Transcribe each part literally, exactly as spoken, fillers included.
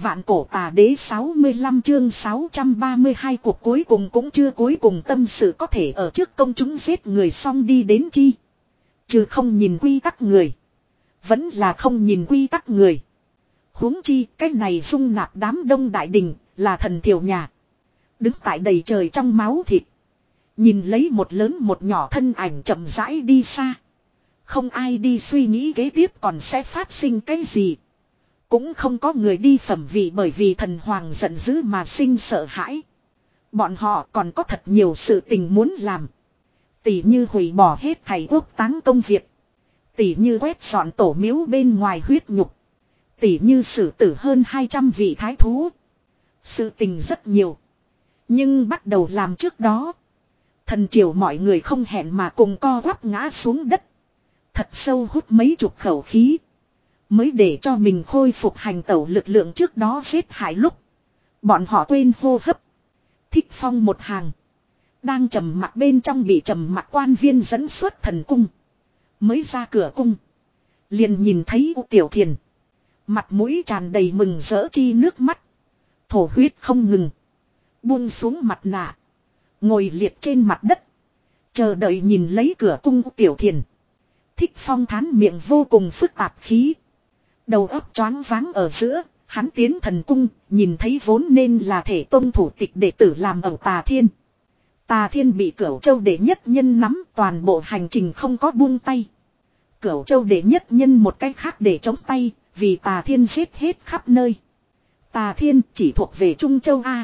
Vạn cổ tà đế sáu mươi lăm chương sáu trăm ba mươi hai cuộc cuối cùng cũng chưa cuối cùng tâm sự có thể ở trước công chúng giết người xong đi đến chi. Chứ không nhìn quy tắc người. Vẫn là không nhìn quy tắc người. Huống chi cái này dung nạp đám đông đại đình là thần thiểu nhà. Đứng tại đầy trời trong máu thịt. Nhìn lấy một lớn một nhỏ thân ảnh chậm rãi đi xa. Không ai đi suy nghĩ kế tiếp còn sẽ phát sinh cái gì. Cũng không có người đi phẩm vị bởi vì thần hoàng giận dữ mà sinh sợ hãi. Bọn họ còn có thật nhiều sự tình muốn làm. Tỉ như hủy bỏ hết thảy quốc táng công việc. Tỉ như quét dọn tổ miếu bên ngoài huyết nhục. Tỉ như xử tử hơn hai trăm vị thái thú. Sự tình rất nhiều. Nhưng bắt đầu làm trước đó. Thần triều mọi người không hẹn mà cùng co quắp ngã xuống đất. Thật sâu hút mấy chục khẩu khí. Mới để cho mình khôi phục hành tẩu lực lượng trước đó giết hại lúc. Bọn họ quên hô hấp. Thích Phong một hàng. Đang trầm mặc bên trong bị trầm mặc quan viên dẫn xuất thần cung. Mới ra cửa cung. Liền nhìn thấy U Tiểu Thiền. Mặt mũi tràn đầy mừng rỡ chi nước mắt. Thổ huyết không ngừng. Buông xuống mặt nạ. Ngồi liệt trên mặt đất. Chờ đợi nhìn lấy cửa cung U Tiểu Thiền. Thích Phong thán miệng vô cùng phức tạp khí. Đầu óc choáng váng ở giữa, hắn tiến thần cung, nhìn thấy vốn nên là thể tôn thủ tịch đệ tử làm ở Tà Thiên. Tà Thiên bị Cửu Châu đệ nhất nhân nắm, toàn bộ hành trình không có buông tay. Cửu Châu đệ nhất nhân một cách khác để chống tay, vì Tà Thiên giết hết khắp nơi. Tà Thiên chỉ thuộc về Trung Châu A.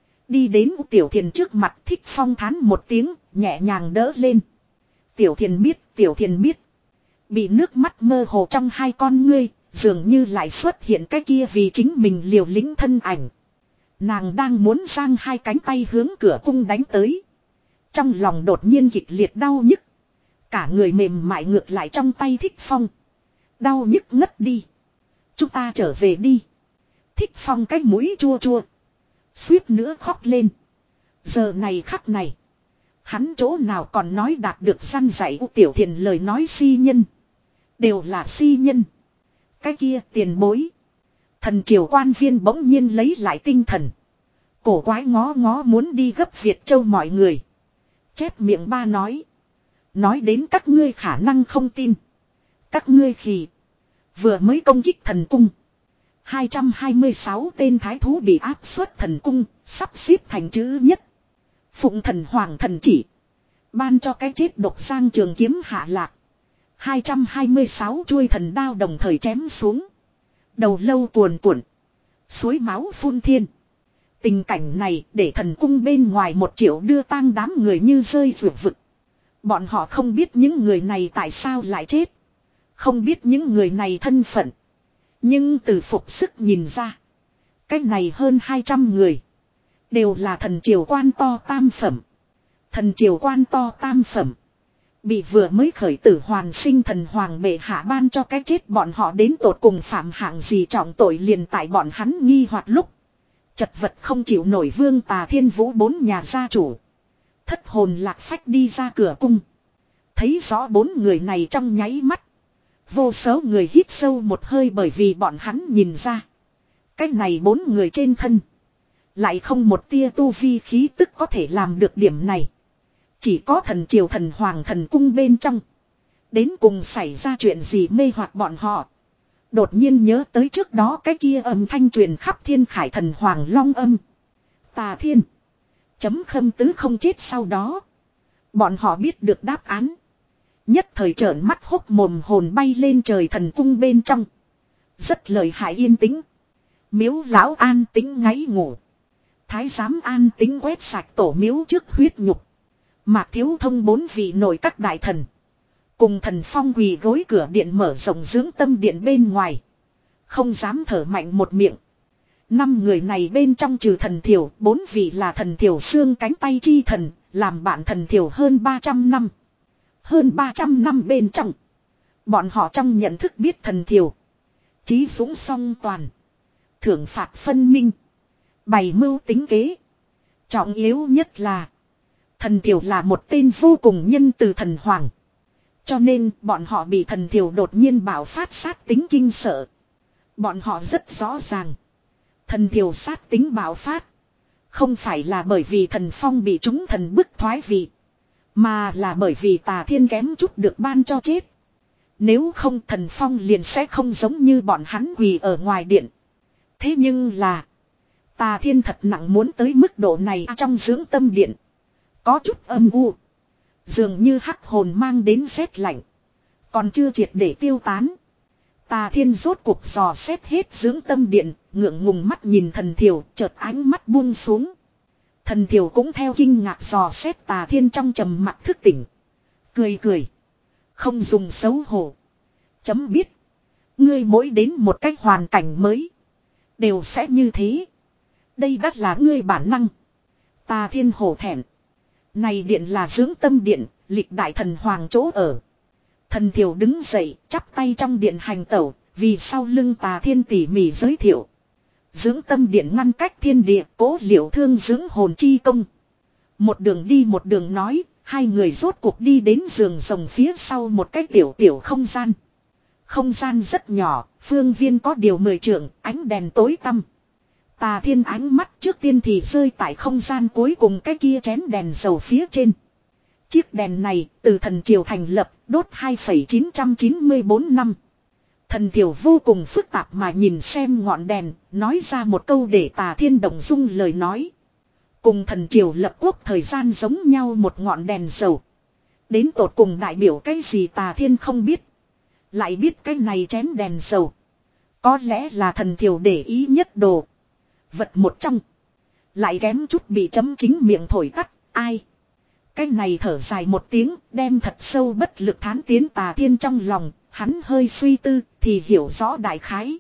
Đi đến U Tiểu Thiền trước mặt Thích Phong thán một tiếng, nhẹ nhàng đỡ lên. Tiểu Thiền biết, Tiểu Thiền biết. Bị nước mắt mơ hồ trong hai con ngươi. Dường như lại xuất hiện cái kia vì chính mình liều lĩnh thân ảnh. Nàng đang muốn giang hai cánh tay hướng cửa cung đánh tới. Trong lòng đột nhiên kịch liệt đau nhức. Cả người mềm mại ngược lại trong tay Thích Phong. Đau nhức ngất đi. Chúng ta trở về đi. Thích Phong cái mũi chua chua. Suýt nữa khóc lên. Giờ này khắc này. Hắn chỗ nào còn nói đạt được săn dạy U Tiểu Thiền lời nói si nhân. Đều là si nhân. Cái kia tiền bối. Thần triều quan viên bỗng nhiên lấy lại tinh thần. Cổ quái ngó ngó muốn đi gấp Việt Châu mọi người. Chép miệng ba nói. Nói đến các ngươi khả năng không tin. Các ngươi khỉ. Vừa mới công kích thần cung. hai trăm hai mươi sáu tên thái thú bị áp suất thần cung. Sắp xếp thành chữ nhất. Phụng thần hoàng thần chỉ. Ban cho cái chết độc sang trường kiếm hạ lạc. hai trăm hai mươi sáu chuôi thần đao đồng thời chém xuống. Đầu lâu cuồn cuộn. Suối máu phun thiên. Tình cảnh này để thần cung bên ngoài một triệu đưa tang đám người như rơi vượt vực. Bọn họ không biết những người này tại sao lại chết. Không biết những người này thân phận. Nhưng từ phục sức nhìn ra. Cách này hơn hai trăm người. Đều là thần triều quan to tam phẩm. Thần triều quan to tam phẩm. Bị vừa mới khởi tử hoàn sinh thần hoàng bệ hạ ban cho cái chết bọn họ đến tột cùng phạm hạng gì trọng tội liền tại bọn hắn nghi hoặc lúc. Chật vật không chịu nổi Vương Tà Thiên Vũ bốn nhà gia chủ. Thất hồn lạc phách đi ra cửa cung. Thấy rõ bốn người này trong nháy mắt. Vô số người hít sâu một hơi bởi vì bọn hắn nhìn ra. Cái này bốn người trên thân. Lại không một tia tu vi khí tức có thể làm được điểm này. Chỉ có thần triều thần hoàng thần cung bên trong. Đến cùng xảy ra chuyện gì mê hoặc bọn họ. Đột nhiên nhớ tới trước đó cái kia âm thanh truyền khắp thiên khải thần hoàng long âm. Tà Thiên. Chấm Khâm Tứ không chết sau đó. Bọn họ biết được đáp án. Nhất thời trợn mắt hốc mồm hồn bay lên trời thần cung bên trong. Rất lợi hại yên tĩnh. Miếu lão an tĩnh ngáy ngủ. Thái giám an tĩnh quét sạch tổ miếu trước huyết nhục. Mạc Thiếu Thông bốn vị nội các đại thần. Cùng thần phong quỳ gối cửa điện mở rộng dưỡng tâm điện bên ngoài. Không dám thở mạnh một miệng. Năm người này bên trong trừ thần thiểu, bốn vị là thần thiểu xương cánh tay chi thần, làm bạn thần thiểu hơn ba trăm năm. Hơn ba trăm năm bên trong. Bọn họ trong nhận thức biết thần thiểu. Chí dũng song toàn. Thưởng phạt phân minh. Bày mưu tính kế. Trọng yếu nhất là. Thần thiểu là một tên vô cùng nhân từ thần hoàng. Cho nên bọn họ bị thần thiểu đột nhiên bảo phát sát tính kinh sợ. Bọn họ rất rõ ràng. Thần thiểu sát tính bạo phát. Không phải là bởi vì thần phong bị chúng thần bức thoái vị. Mà là bởi vì tà thiên kém chút được ban cho chết. Nếu không thần phong liền sẽ không giống như bọn hắn quỳ ở ngoài điện. Thế nhưng là. Tà thiên thật nặng muốn tới mức độ này trong dưỡng tâm điện. Có chút âm u. Dường như hắc hồn mang đến rét lạnh. Còn chưa triệt để tiêu tán. Tà thiên rốt cuộc dò xét hết dưỡng tâm điện. Ngượng ngùng mắt nhìn thần thiểu chợt ánh mắt buông xuống. Thần thiểu cũng theo kinh ngạc dò xét tà thiên trong trầm mặc thức tỉnh. Cười cười. Không dùng xấu hổ. Chấm biết. Ngươi mỗi đến một cách hoàn cảnh mới. Đều sẽ như thế. Đây đắt là ngươi bản năng. Tà thiên hổ thẹn. Này điện là dưỡng tâm điện. Lịch đại thần hoàng chỗ ở. Thần thiểu đứng dậy. Chắp tay trong điện hành tẩu. Vì sau lưng tà thiên tỉ mỉ giới thiệu. Dưỡng tâm điện ngăn cách thiên địa. Cố liệu thương dưỡng hồn chi công. Một đường đi một đường nói. Hai người rốt cuộc đi đến giường rồng phía sau một cái tiểu tiểu không gian. Không gian rất nhỏ. Phương viên có điều mười trượng. Ánh đèn tối tăm. Tà thiên ánh mắt trước tiên thì rơi tại không gian cuối cùng cái kia chén đèn dầu phía trên. Chiếc đèn này từ thần triều thành lập đốt hai phẩy chín chín bốn năm. Thần triều vô cùng phức tạp mà nhìn xem ngọn đèn, nói ra một câu để tà thiên động dung lời nói. Cùng thần triều lập quốc thời gian giống nhau một ngọn đèn dầu. Đến tột cùng đại biểu cái gì tà thiên không biết. Lại biết cái này chén đèn dầu. Có lẽ là thần triều để ý nhất đồ. Vật một trong. Lại kém chút bị chấm chính miệng thổi tắt. Ai. Cái này thở dài một tiếng. Đem thật sâu bất lực thán tiến tà thiên trong lòng. Hắn hơi suy tư. Thì hiểu rõ đại khái.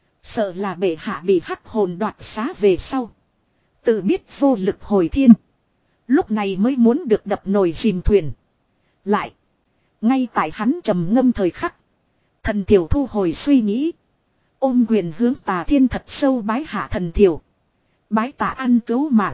Sợ là bệ hạ bị hắc hồn đoạt xá về sau. Tự biết vô lực hồi thiên. Lúc này mới muốn được đập nồi dìm thuyền. Lại. Ngay tại hắn trầm ngâm thời khắc. Thần thiểu thu hồi suy nghĩ. Ôm quyền hướng tà thiên thật sâu bái hạ thần thiểu. Bái tà ăn cứu mạng.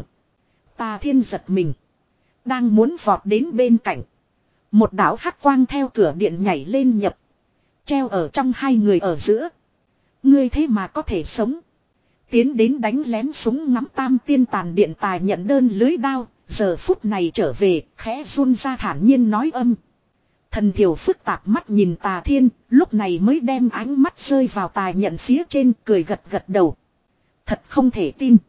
Tà thiên giật mình. Đang muốn vọt đến bên cạnh. Một đạo hắc quang theo cửa điện nhảy lên nhập. Treo ở trong hai người ở giữa. Ngươi thế mà có thể sống. Tiến đến đánh lén súng ngắm tam tiên tàn điện tài nhận đơn lưới đao. Giờ phút này trở về khẽ run ra thản nhiên nói âm. Thần thiểu phức tạp mắt nhìn tà thiên, lúc này mới đem ánh mắt rơi vào tài nhận phía trên cười gật gật đầu. Thật không thể tin.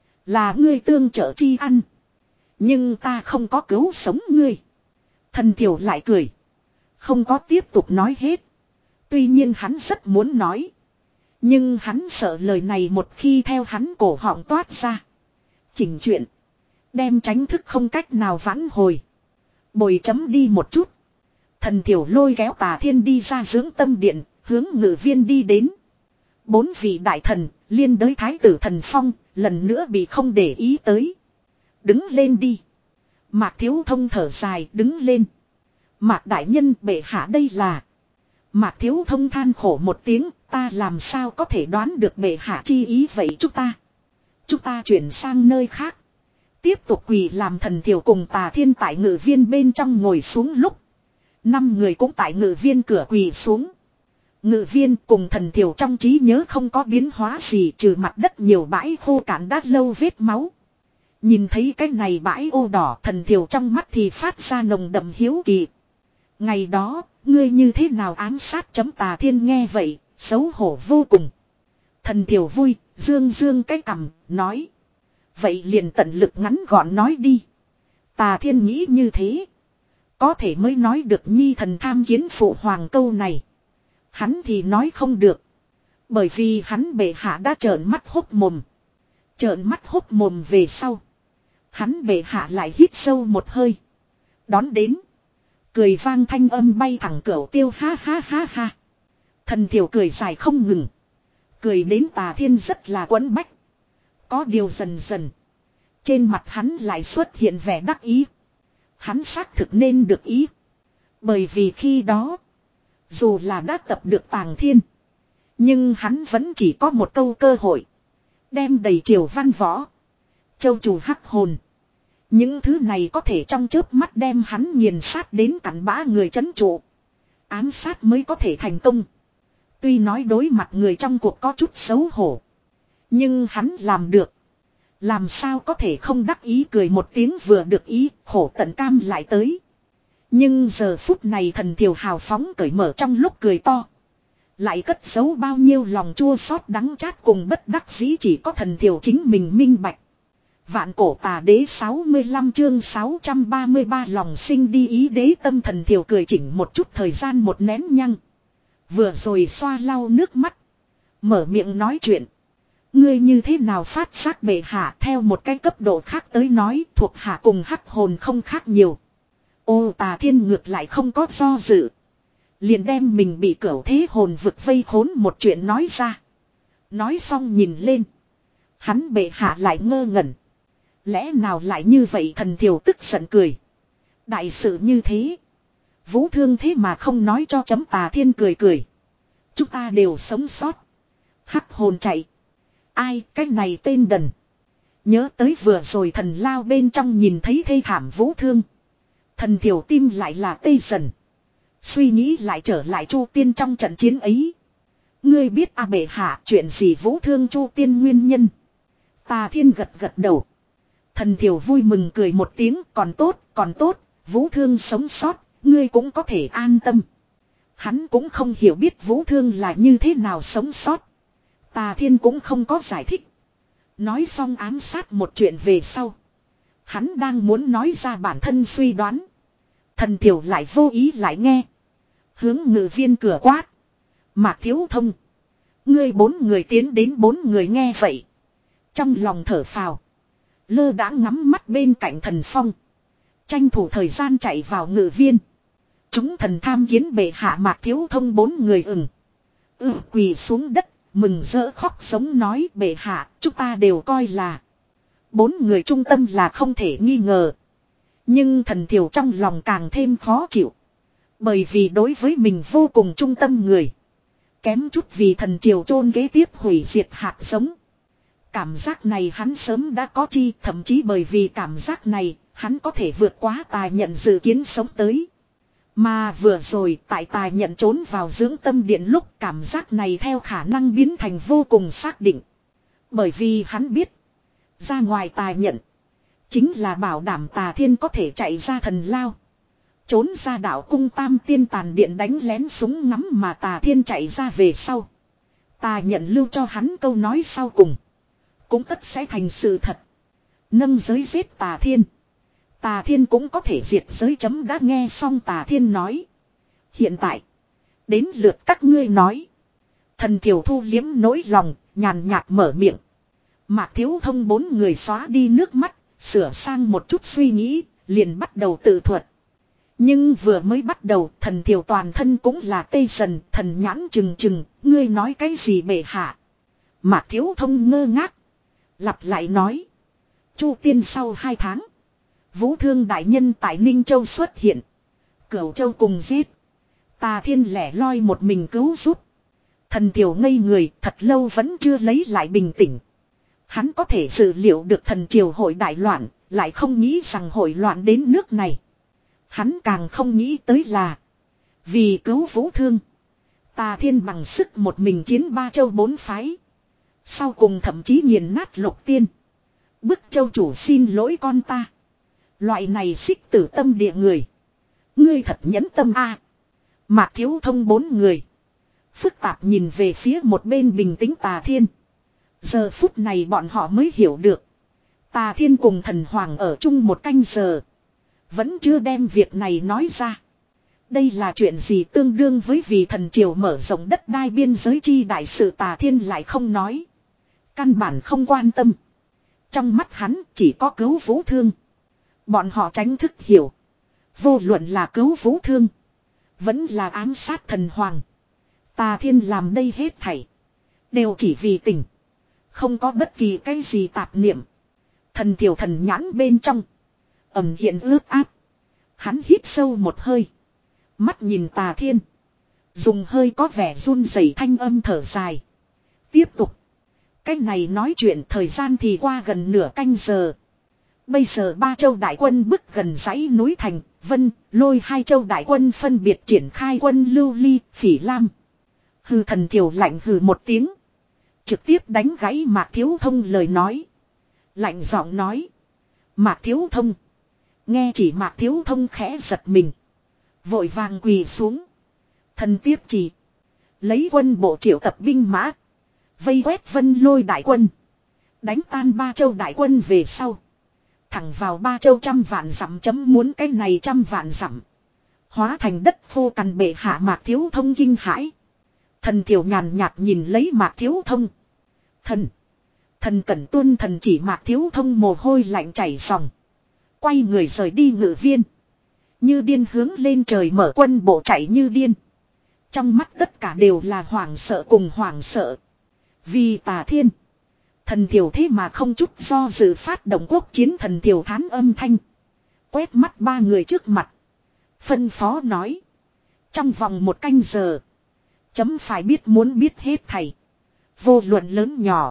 Là ngươi tương trợ chi ăn. Nhưng ta không có cứu sống ngươi. Thần thiểu lại cười. Không có tiếp tục nói hết. Tuy nhiên hắn rất muốn nói. Nhưng hắn sợ lời này một khi theo hắn cổ họng toát ra. Chỉnh chuyện. Đem tránh thức không cách nào vãn hồi. Bồi chấm đi một chút. Thần thiểu lôi kéo tà thiên đi ra dưỡng tâm điện, hướng ngự viên đi đến. Bốn vị đại thần, liên đới thái tử thần phong, lần nữa bị không để ý tới. Đứng lên đi. Mạc thiếu thông thở dài, đứng lên. Mạc đại nhân bệ hạ đây là. Mạc thiếu thông than khổ một tiếng, ta làm sao có thể đoán được bệ hạ chi ý vậy chúng ta. Chúng ta chuyển sang nơi khác. Tiếp tục quỳ làm thần thiểu cùng tà thiên tại ngự viên bên trong ngồi xuống lúc. Năm người cũng tại ngự viên cửa quỳ xuống. Ngự viên cùng thần thiểu trong trí nhớ không có biến hóa gì trừ mặt đất nhiều bãi khô cạn đã lâu vết máu. Nhìn thấy cái này bãi ô đỏ thần thiểu trong mắt thì phát ra nồng đậm hiếu kỳ. Ngày đó, ngươi như thế nào ám sát chấm tà thiên nghe vậy, xấu hổ vô cùng. Thần thiểu vui, dương dương cái cằm, nói. Vậy liền tận lực ngắn gọn nói đi. Tà thiên nghĩ như thế. Có thể mới nói được nhi thần tham kiến phụ hoàng câu này. Hắn thì nói không được. Bởi vì hắn bệ hạ đã trợn mắt hốc mồm. Trợn mắt hốc mồm về sau. Hắn bệ hạ lại hít sâu một hơi. Đón đến. Cười vang thanh âm bay thẳng cửu tiêu ha ha ha ha. Thần thiểu cười dài không ngừng. Cười đến tà thiên rất là quẫn bách. Có điều dần dần. Trên mặt hắn lại xuất hiện vẻ đắc ý. Hắn xác thực nên được ý. Bởi vì khi đó. Dù là đã tập được tàng thiên. Nhưng hắn vẫn chỉ có một câu cơ hội. Đem đầy triều văn võ. Châu chủ hắc hồn. Những thứ này có thể trong chớp mắt đem hắn nghiền sát đến cắn bã người chấn trụ. Ám sát mới có thể thành công. Tuy nói đối mặt người trong cuộc có chút xấu hổ. Nhưng hắn làm được. Làm sao có thể không đắc ý cười một tiếng vừa được ý, khổ tận cam lại tới. Nhưng giờ phút này thần thiều hào phóng cởi mở trong lúc cười to. Lại cất giấu bao nhiêu lòng chua xót đắng chát cùng bất đắc dĩ chỉ có thần thiều chính mình minh bạch. Vạn cổ tà đế sáu mươi lăm chương sáu trăm ba mươi ba lòng sinh đi ý đế tâm thần thiều cười chỉnh một chút thời gian một nén nhăng. Vừa rồi xoa lau nước mắt. Mở miệng nói chuyện. Ngươi như thế nào phát giác bệ hạ theo một cái cấp độ khác tới nói thuộc hạ cùng hắc hồn không khác nhiều. Ô Tà Thiên ngược lại không có do dự. Liền đem mình bị cửu thế hồn vực vây khốn một chuyện nói ra. Nói xong nhìn lên. Hắn bệ hạ lại ngơ ngẩn. Lẽ nào lại như vậy thần thiều tức giận cười. Đại sự như thế. Vũ thương thế mà không nói cho chấm Tà Thiên cười cười. Chúng ta đều sống sót. Hắc hồn chạy. Ai cái này tên đần. Nhớ tới vừa rồi thần lao bên trong nhìn thấy thê thảm vũ thương. Thần thiểu tim lại là tê dần. Suy nghĩ lại trở lại Chu Tiên trong trận chiến ấy. Ngươi biết a bệ hạ chuyện gì vũ thương Chu Tiên nguyên nhân. Tà Thiên gật gật đầu. Thần thiểu vui mừng cười một tiếng còn tốt còn tốt. Vũ thương sống sót. Ngươi cũng có thể an tâm. Hắn cũng không hiểu biết vũ thương là như thế nào sống sót. Tà Thiên cũng không có giải thích. Nói xong ám sát một chuyện về sau. Hắn đang muốn nói ra bản thân suy đoán. Thần thiểu lại vô ý lại nghe. Hướng ngự viên cửa quát. Mạc Thiếu Thông. Ngươi bốn người tiến đến bốn người nghe vậy. Trong lòng thở phào. Lơ đãng ngắm mắt bên cạnh thần phong. Tranh thủ thời gian chạy vào ngự viên. Chúng thần tham kiến bệ hạ Mạc Thiếu Thông bốn người ừng. Ừ quỳ xuống đất. Mừng rỡ khóc sống nói bệ hạ chúng ta đều coi là. Bốn người trung tâm là không thể nghi ngờ. Nhưng thần thiểu trong lòng càng thêm khó chịu. Bởi vì đối với mình vô cùng trung tâm người. Kém chút vì thần triều chôn kế tiếp hủy diệt hạt giống. Cảm giác này hắn sớm đã có chi. Thậm chí bởi vì cảm giác này hắn có thể vượt quá tài nhận dự kiến sống tới. Mà vừa rồi tại tài nhận trốn vào dưỡng tâm điện lúc cảm giác này theo khả năng biến thành vô cùng xác định. Bởi vì hắn biết. Ra ngoài tài nhận. Chính là bảo đảm Tà Thiên có thể chạy ra thần lao. Trốn ra đảo cung tam tiên tàn điện đánh lén súng ngắm mà Tà Thiên chạy ra về sau. Tà nhận lưu cho hắn câu nói sau cùng. Cũng tất sẽ thành sự thật. Nâng giới giết Tà Thiên. Tà Thiên cũng có thể diệt giới chấm đã nghe xong Tà Thiên nói. Hiện tại. Đến lượt các ngươi nói. Thần thiểu thu liếm nỗi lòng. Nhàn nhạt mở miệng. Mạc Thiếu Thông bốn người xóa đi nước mắt. Sửa sang một chút suy nghĩ. Liền bắt đầu tự thuật. Nhưng vừa mới bắt đầu. Thần thiểu toàn thân cũng là tê dần. Thần nhãn trừng trừng. Ngươi nói cái gì bệ hạ. Mạc Thiếu Thông ngơ ngác. Lặp lại nói. Chu Tiên sau hai tháng. Vũ thương đại nhân tại Ninh Châu xuất hiện. Cửu Châu cùng giết. Tà Thiên lẻ loi một mình cứu giúp. Thần tiểu ngây người thật lâu vẫn chưa lấy lại bình tĩnh. Hắn có thể dự liệu được thần triều hội đại loạn. Lại không nghĩ rằng hội loạn đến nước này. Hắn càng không nghĩ tới là. Vì cứu Vũ thương. Tà Thiên bằng sức một mình chiến ba châu bốn phái. Sau cùng thậm chí nghiền nát Lục Tiên. Bức châu chủ xin lỗi con ta. Loại này xích tử tâm địa người. Ngươi thật nhẫn tâm a. À. Mạc Thiếu Thông bốn người. Phức tạp nhìn về phía một bên bình tĩnh Tà Thiên. Giờ phút này bọn họ mới hiểu được. Tà Thiên cùng thần hoàng ở chung một canh giờ. Vẫn chưa đem việc này nói ra. Đây là chuyện gì tương đương với vì thần triều mở rộng đất đai biên giới chi đại sự Tà Thiên lại không nói. Căn bản không quan tâm. Trong mắt hắn chỉ có cứu Vũ thương. Bọn họ tránh thức hiểu. Vô luận là cứu Vũ thương. Vẫn là ám sát thần hoàng. Tà Thiên làm đây hết thảy. Đều chỉ vì tình. Không có bất kỳ cái gì tạp niệm. Thần tiểu thần nhãn bên trong. Ẩm hiện ướt áp. Hắn hít sâu một hơi. Mắt nhìn Tà Thiên. Dùng hơi có vẻ run rẩy thanh âm thở dài. Tiếp tục. Cái này nói chuyện thời gian thì qua gần nửa canh giờ. Bây giờ ba châu đại quân bức gần dãy núi thành, Vân, Lôi hai châu đại quân phân biệt triển khai quân lưu ly, phỉ lam. Hừ thần thiểu lạnh hừ một tiếng. Trực tiếp đánh gãy Mạc Thiếu Thông lời nói. Lạnh giọng nói. Mạc Thiếu Thông. Nghe chỉ Mạc Thiếu Thông khẽ giật mình. Vội vàng quỳ xuống. Thần tiếp chỉ. Lấy quân bộ triệu tập binh mã. Vây quét Vân Lôi đại quân. Đánh tan Ba Châu đại quân về sau. Thẳng vào Ba Châu trăm vạn dặm chấm muốn cái này trăm vạn dặm. Hóa thành đất khô cằn bệ hạ Mạc Thiếu Thông kinh hãi. Thần Thiểu nhàn nhạt nhìn lấy Mạc Thiếu Thông. Thần. Thần cẩn tuân thần chỉ Mạc Thiếu Thông mồ hôi lạnh chảy ròng. Quay người rời đi ngự viên. Như điên hướng lên trời mở quân bộ chạy như điên. Trong mắt tất cả đều là hoảng sợ cùng hoảng sợ. Vì Tà Thiên. Thần Thiểu thế mà không chút do dự phát động quốc chiến. Thần Thiểu thán âm thanh. Quét mắt ba người trước mặt. Phân phó nói. Trong vòng một canh giờ. Chấm phải biết muốn biết hết thầy. Vô luận lớn nhỏ.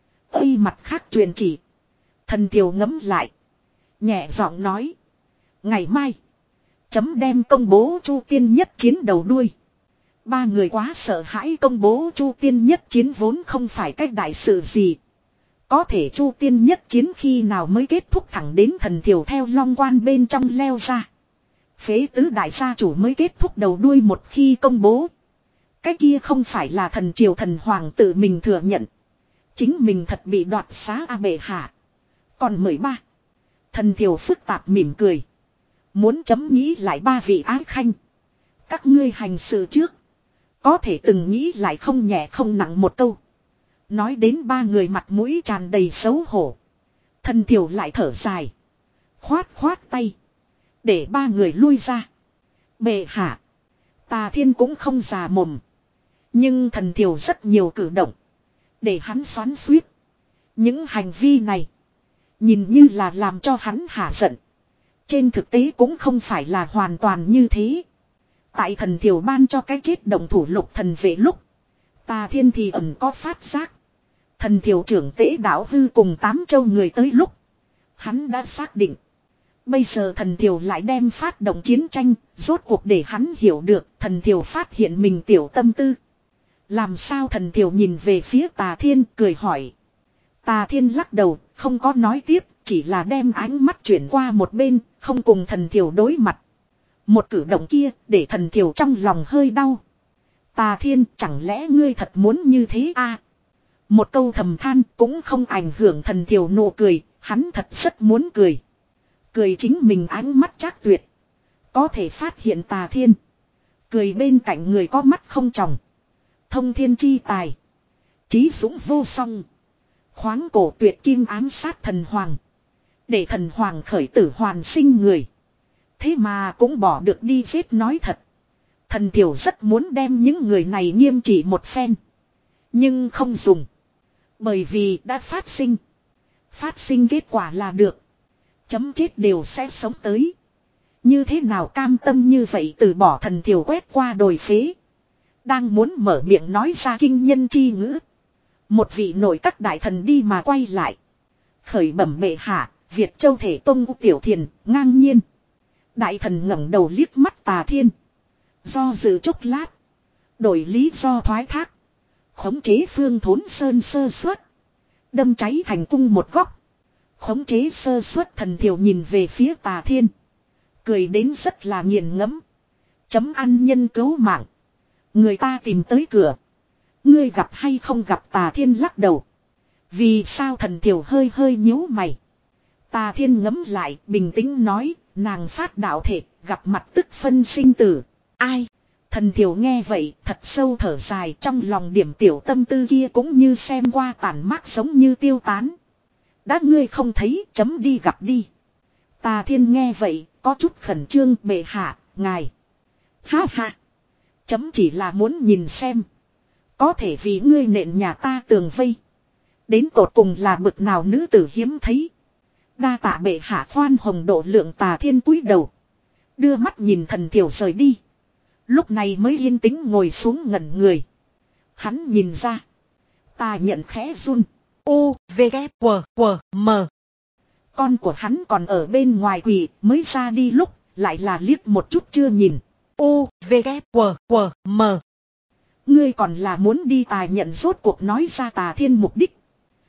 Ây mặt khác truyền chỉ. Thần Thiểu ngấm lại. Nhẹ giọng nói. Ngày mai. Chấm đem công bố Chu Tiên nhất chiến đầu đuôi. Ba người quá sợ hãi công bố Chu Tiên nhất chiến vốn không phải cách đại sự gì. Có thể Chu Tiên nhất chiến khi nào mới kết thúc thẳng đến Thần Thiểu theo long quan bên trong leo ra. Phế tứ đại gia chủ mới kết thúc đầu đuôi một khi công bố. Cái kia không phải là thần triều thần hoàng tự mình thừa nhận. Chính mình thật bị đoạt xá a bệ hạ. Còn mười ba. Thần Thiểu phức tạp mỉm cười. Muốn chấm nghĩ lại ba vị ái khanh. Các ngươi hành sự trước. Có thể từng nghĩ lại không nhẹ không nặng một câu. Nói đến ba người mặt mũi tràn đầy xấu hổ. Thần Thiểu lại thở dài. Khoát khoát tay. Để ba người lui ra. Bệ hạ. Tà Thiên cũng không già mồm. Nhưng Thần Thiểu rất nhiều cử động. Để hắn xoắn xuýt. Những hành vi này. Nhìn như là làm cho hắn hả giận. Trên thực tế cũng không phải là hoàn toàn như thế. Tại Thần Thiểu ban cho cái chết động thủ lục thần vệ lúc. Tà Thiên thì ẩn có phát giác. Thần Thiểu trưởng tế đảo hư cùng tám châu người tới lúc. Hắn đã xác định. Bây giờ Thần Thiểu lại đem phát động chiến tranh. Rốt cuộc để hắn hiểu được. Thần Thiểu phát hiện mình tiểu tâm tư. Làm sao Thần Thiểu nhìn về phía Tà Thiên cười hỏi. Tà Thiên lắc đầu không có nói tiếp. Chỉ là đem ánh mắt chuyển qua một bên. Không cùng Thần Thiểu đối mặt. Một cử động kia để Thần Thiểu trong lòng hơi đau. Tà Thiên chẳng lẽ ngươi thật muốn như thế à? Một câu thầm than cũng không ảnh hưởng Thần Thiểu nụ cười. Hắn thật rất muốn cười. Cười chính mình ánh mắt chắc tuyệt. Có thể phát hiện Tà Thiên. Cười bên cạnh người có mắt không tròng. Thông thiên chi tài. Trí dũng vô song. Khoáng cổ tuyệt kim ám sát thần hoàng. Để thần hoàng khởi tử hoàn sinh người. Thế mà cũng bỏ được đi giết nói thật. Thần Thiểu rất muốn đem những người này nghiêm trị một phen. Nhưng không dùng. Bởi vì đã phát sinh. Phát sinh kết quả là được. Chấm chết đều sẽ sống tới. Như thế nào cam tâm như vậy từ bỏ Thần Thiểu quét qua đồi phế. Đang muốn mở miệng nói ra kinh nhân chi ngữ. Một vị nội các đại thần đi mà quay lại. Khởi bẩm bệ hạ, Việt Châu Thể Tông Tiểu Thiền, ngang nhiên. Đại thần ngẩng đầu liếc mắt Tà Thiên. Do dự chốc lát. Đổi lý do thoái thác. Khống chế Phương Thốn Sơn sơ suất. Đâm cháy thành cung một góc. Khống chế sơ suất Thần Thiểu nhìn về phía Tà Thiên. Cười đến rất là nghiền ngẫm. Chấm ăn nhân cứu mạng. Người ta tìm tới cửa. Ngươi gặp hay không gặp Tà Thiên lắc đầu. Vì sao Thần Thiểu hơi hơi nhíu mày. Tà Thiên ngẫm lại bình tĩnh nói. Nàng phát đạo thể gặp mặt tức phân sinh tử. Ai? Thần Thiểu nghe vậy thật sâu thở dài. Trong lòng điểm tiểu tâm tư kia cũng như xem qua tàn mát giống như tiêu tán. Đã ngươi không thấy chấm đi gặp đi. Tà Thiên nghe vậy có chút khẩn trương bệ hạ ngài. Ha ha. Chấm chỉ là muốn nhìn xem. Có thể vì ngươi nện nhà ta tường vây. Đến tột cùng là bực nào nữ tử hiếm thấy. Đa tạ bệ hạ khoan hồng độ lượng. Tà Thiên cúi đầu. Đưa mắt nhìn Thần Thiểu rời đi. Lúc này mới yên tĩnh ngồi xuống ngẩn người. Hắn nhìn ra. Ta nhận khẽ run. U, V, K, W, W, M. Con của hắn còn ở bên ngoài quỳ mới ra đi lúc. Lại là liếc một chút chưa nhìn. U, V, K, W, W, M. Ngươi còn là muốn đi tài nhận rốt cuộc nói ra Tà Thiên mục đích.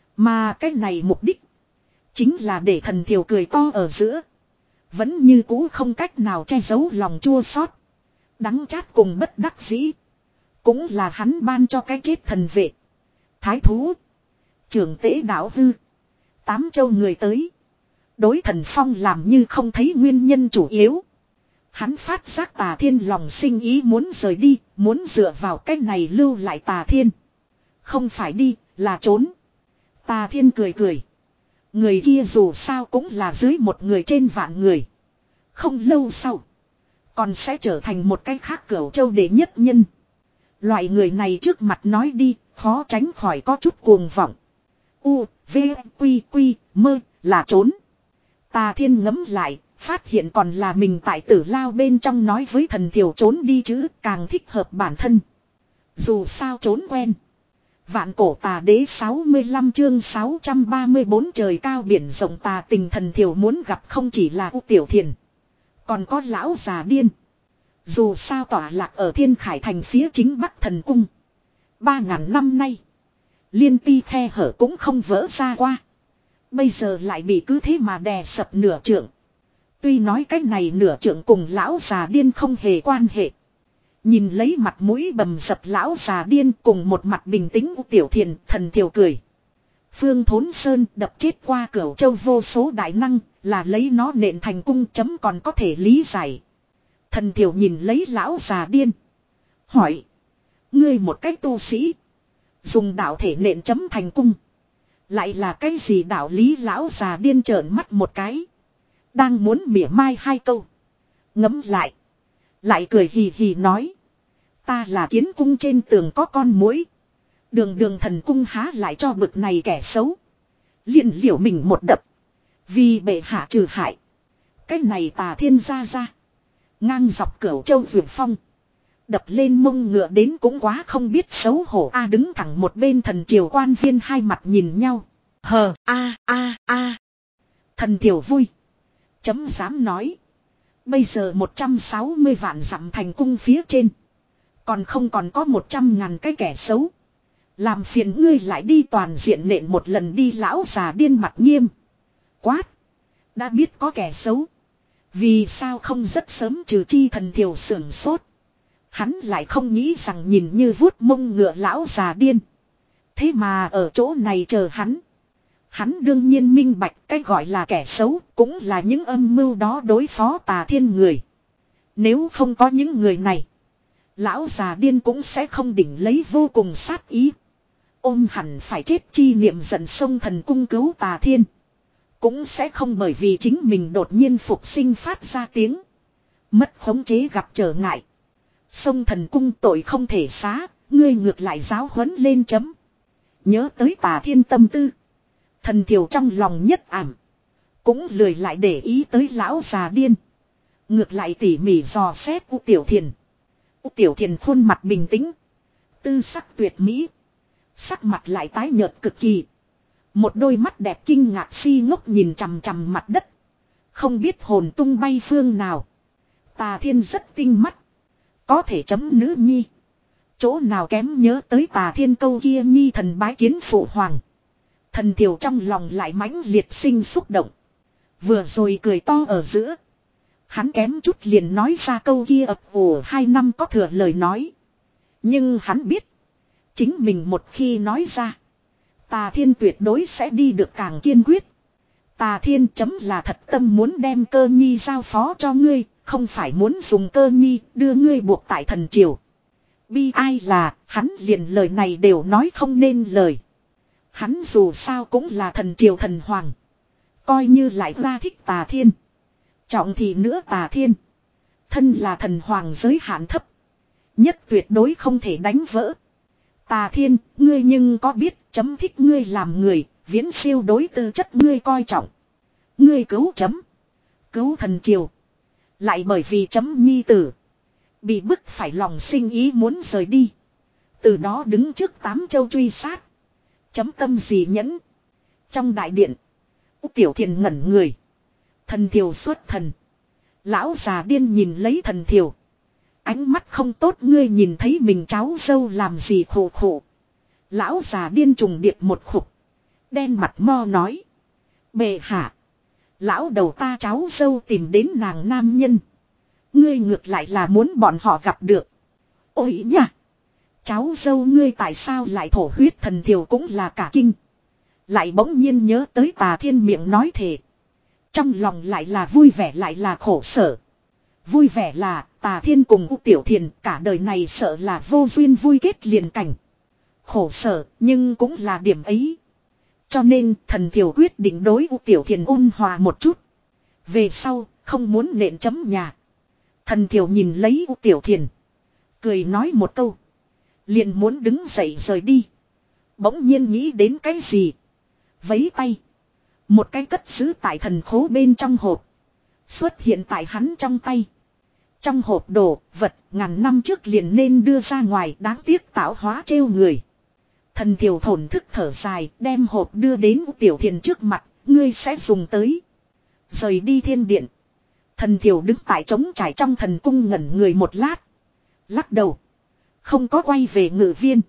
Mà cái này mục đích. Chính là để thần thiểu cười to ở giữa. Vẫn như cũ không cách nào che giấu lòng chua xót, đắng chát cùng bất đắc dĩ. Cũng là hắn ban cho cái chết thần vệ, thái thú, trưởng tế đạo hư, tám châu người tới. Đối thần phong làm như không thấy nguyên nhân chủ yếu. Hắn phát giác Tà Thiên lòng sinh ý muốn rời đi, muốn dựa vào cái này lưu lại Tà Thiên. Không phải đi, là trốn. Tà Thiên cười cười. Người kia dù sao cũng là dưới một người trên vạn người. Không lâu sau, còn sẽ trở thành một cái khác Cửu Châu đệ nhất nhân. Loại người này trước mặt nói đi, khó tránh khỏi có chút cuồng vọng. U, V, Quy, Quy, mơ, là trốn. Tà Thiên ngẫm lại, phát hiện còn là mình tại Tử Lao bên trong nói với thần thiểu trốn đi chứ càng thích hợp bản thân. Dù sao trốn quen. Vạn cổ tà đế sáu mươi lăm chương sáu trăm ba mươi bốn trời cao biển rộng tà tình thần thiểu muốn gặp không chỉ là U Tiểu Thiền. Còn có lão già điên. Dù sao tỏa lạc ở Thiên Khải thành phía chính Bắc thần cung. Ba ngàn năm nay. Liên ti khe hở cũng không vỡ ra qua. Bây giờ lại bị cứ thế mà đè sập nửa trượng. Tuy nói cái này nửa trượng cùng lão già điên không hề quan hệ. Nhìn lấy mặt mũi bầm dập lão già điên cùng một mặt bình tĩnh U Tiểu Thiền, thần thiểu cười. Phương Thốn Sơn đập chết qua Cửu Châu vô số đại năng, là lấy nó nện thành cung chấm còn có thể lý giải. Thần thiểu nhìn lấy lão già điên. Hỏi. Ngươi một cách tu sĩ. Dùng đạo thể nện chấm thành cung. Lại là cái gì đạo lý lão già điên trợn mắt một cái. Đang muốn mỉa mai hai câu. Ngấm lại. Lại cười hì hì nói. Ta là kiến cung trên tường có con muỗi. Đường đường thần cung há lại cho bực này kẻ xấu. Liền liều mình một đập. Vì bệ hạ trừ hại. Cái này Tà Thiên ra ra. Ngang dọc Cửu Châu vượt phong. Đập lên mông ngựa đến cũng quá không biết xấu hổ a. Đứng thẳng một bên thần triều quan viên hai mặt nhìn nhau. Hờ a a a. Thần triều vui. Chấm dám nói. Bây giờ một trăm sáu mươi vạn dặm thành cung phía trên. Còn không còn có một trăm ngàn cái kẻ xấu. Làm phiền ngươi lại đi toàn diện nện một lần đi. Lão già điên mặt nghiêm. Quát. Đã biết có kẻ xấu. Vì sao không rất sớm trừ chi? Thần thiểu sưởng sốt. Hắn lại không nghĩ rằng nhìn như vuốt mông ngựa lão già điên. Thế mà ở chỗ này chờ hắn. Hắn đương nhiên minh bạch cái gọi là kẻ xấu cũng là những âm mưu đó đối phó Tà Thiên người. Nếu không có những người này, lão già điên cũng sẽ không đỉnh lấy vô cùng sát ý. Ôm hẳn phải chết chi niệm giận sông thần cung cứu Tà Thiên. Cũng sẽ không bởi vì chính mình đột nhiên phục sinh phát ra tiếng. Mất khống chế gặp trở ngại. Sông thần cung tội không thể xá, ngươi ngược lại giáo huấn lên chấm. Nhớ tới Tà Thiên tâm tư. Thần thiểu trong lòng nhất ảm. Cũng lười lại để ý tới lão già điên. Ngược lại tỉ mỉ dò xét U Tiểu Thiền. U Tiểu Thiền khuôn mặt bình tĩnh. Tư sắc tuyệt mỹ. Sắc mặt lại tái nhợt cực kỳ. Một đôi mắt đẹp kinh ngạc si ngốc nhìn chằm chằm mặt đất. Không biết hồn tung bay phương nào. Tà Thiên rất tinh mắt. Có thể chấm nữ nhi. Chỗ nào kém nhớ tới Tà Thiên câu kia nhi thần bái kiến phụ hoàng. Thần thiểu trong lòng lại mãnh liệt sinh xúc động. Vừa rồi cười to ở giữa. Hắn kém chút liền nói ra câu kia ập ủ hai năm có thừa lời nói. Nhưng hắn biết. Chính mình một khi nói ra. Tà Thiên tuyệt đối sẽ đi được càng kiên quyết. Tà Thiên chấm là thật tâm muốn đem Cơ Nhi giao phó cho ngươi. Không phải muốn dùng Cơ Nhi đưa ngươi buộc tại thần triều. Bi ai là hắn liền lời này đều nói không nên lời. Hắn dù sao cũng là thần triều thần hoàng. Coi như lại ra thích Tà Thiên. Trọng thì nữa Tà Thiên. Thân là thần hoàng giới hạn thấp. Nhất tuyệt đối không thể đánh vỡ. Tà Thiên, ngươi nhưng có biết chấm thích ngươi làm người, viễn siêu đối tư chất ngươi coi trọng. Ngươi cứu chấm. Cứu thần triều. Lại bởi vì chấm nhi tử. Bị bức phải lòng sinh ý muốn rời đi. Từ đó đứng trước tám châu truy sát. Chấm tâm gì nhẫn. Trong đại điện. U Tiểu Thiền ngẩn người. Thần thiều xuất thần. Lão già điên nhìn lấy thần thiều. Ánh mắt không tốt, ngươi nhìn thấy mình cháu dâu làm gì khổ khổ. Lão già điên trùng điệp một khục. Đen mặt mo nói. Bệ hạ. Lão đầu ta cháu dâu tìm đến nàng nam nhân. Ngươi ngược lại là muốn bọn họ gặp được. Ôi nha. Cháu dâu ngươi tại sao lại thổ huyết? Thần Thiều cũng là cả kinh. Lại bỗng nhiên nhớ tới Tà Thiên miệng nói thề. Trong lòng lại là vui vẻ lại là khổ sở. Vui vẻ là Tà Thiên cùng U Tiểu Thiền cả đời này sợ là vô duyên vui kết liền cảnh. Khổ sở nhưng cũng là điểm ấy. Cho nên Thần Thiều quyết định đối U Tiểu Thiền ôn hòa một chút. Về sau không muốn nện chấm nhà. Thần Thiều nhìn lấy U Tiểu Thiền. Cười nói một câu. Liền muốn đứng dậy rời đi. Bỗng nhiên nghĩ đến cái gì. Vấy tay. Một cái cất giữ tại thần khố bên trong hộp. Xuất hiện tại hắn trong tay. Trong hộp đồ vật ngàn năm trước liền nên đưa ra ngoài, đáng tiếc tạo hóa trêu người. Thần Thiều thổn thức thở dài, đem hộp đưa đến U Tiểu Thiền trước mặt. Ngươi sẽ dùng tới. Rời đi thiên điện. Thần Thiều đứng tại trống trải trong thần cung ngẩn người một lát. Lắc đầu. Không có quay về Ngự Viên.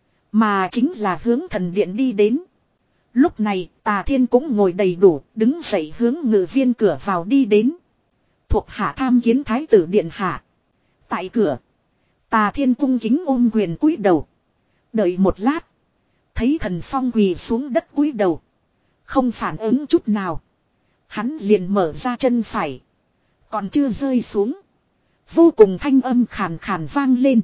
Mà chính là hướng thần điện đi đến. Lúc này Tà Thiên cũng ngồi đầy đủ, đứng dậy hướng Ngự Viên cửa vào đi đến. Thuộc hạ tham kiến Thái tử điện hạ. Tại cửa. Tà Thiên cung kính ôm quyền cúi đầu. Đợi một lát. Thấy Thần Phong quỳ xuống đất cúi đầu. Không phản ứng chút nào. Hắn liền mở ra chân phải. Còn chưa rơi xuống. Vô cùng thanh âm khàn khàn vang lên.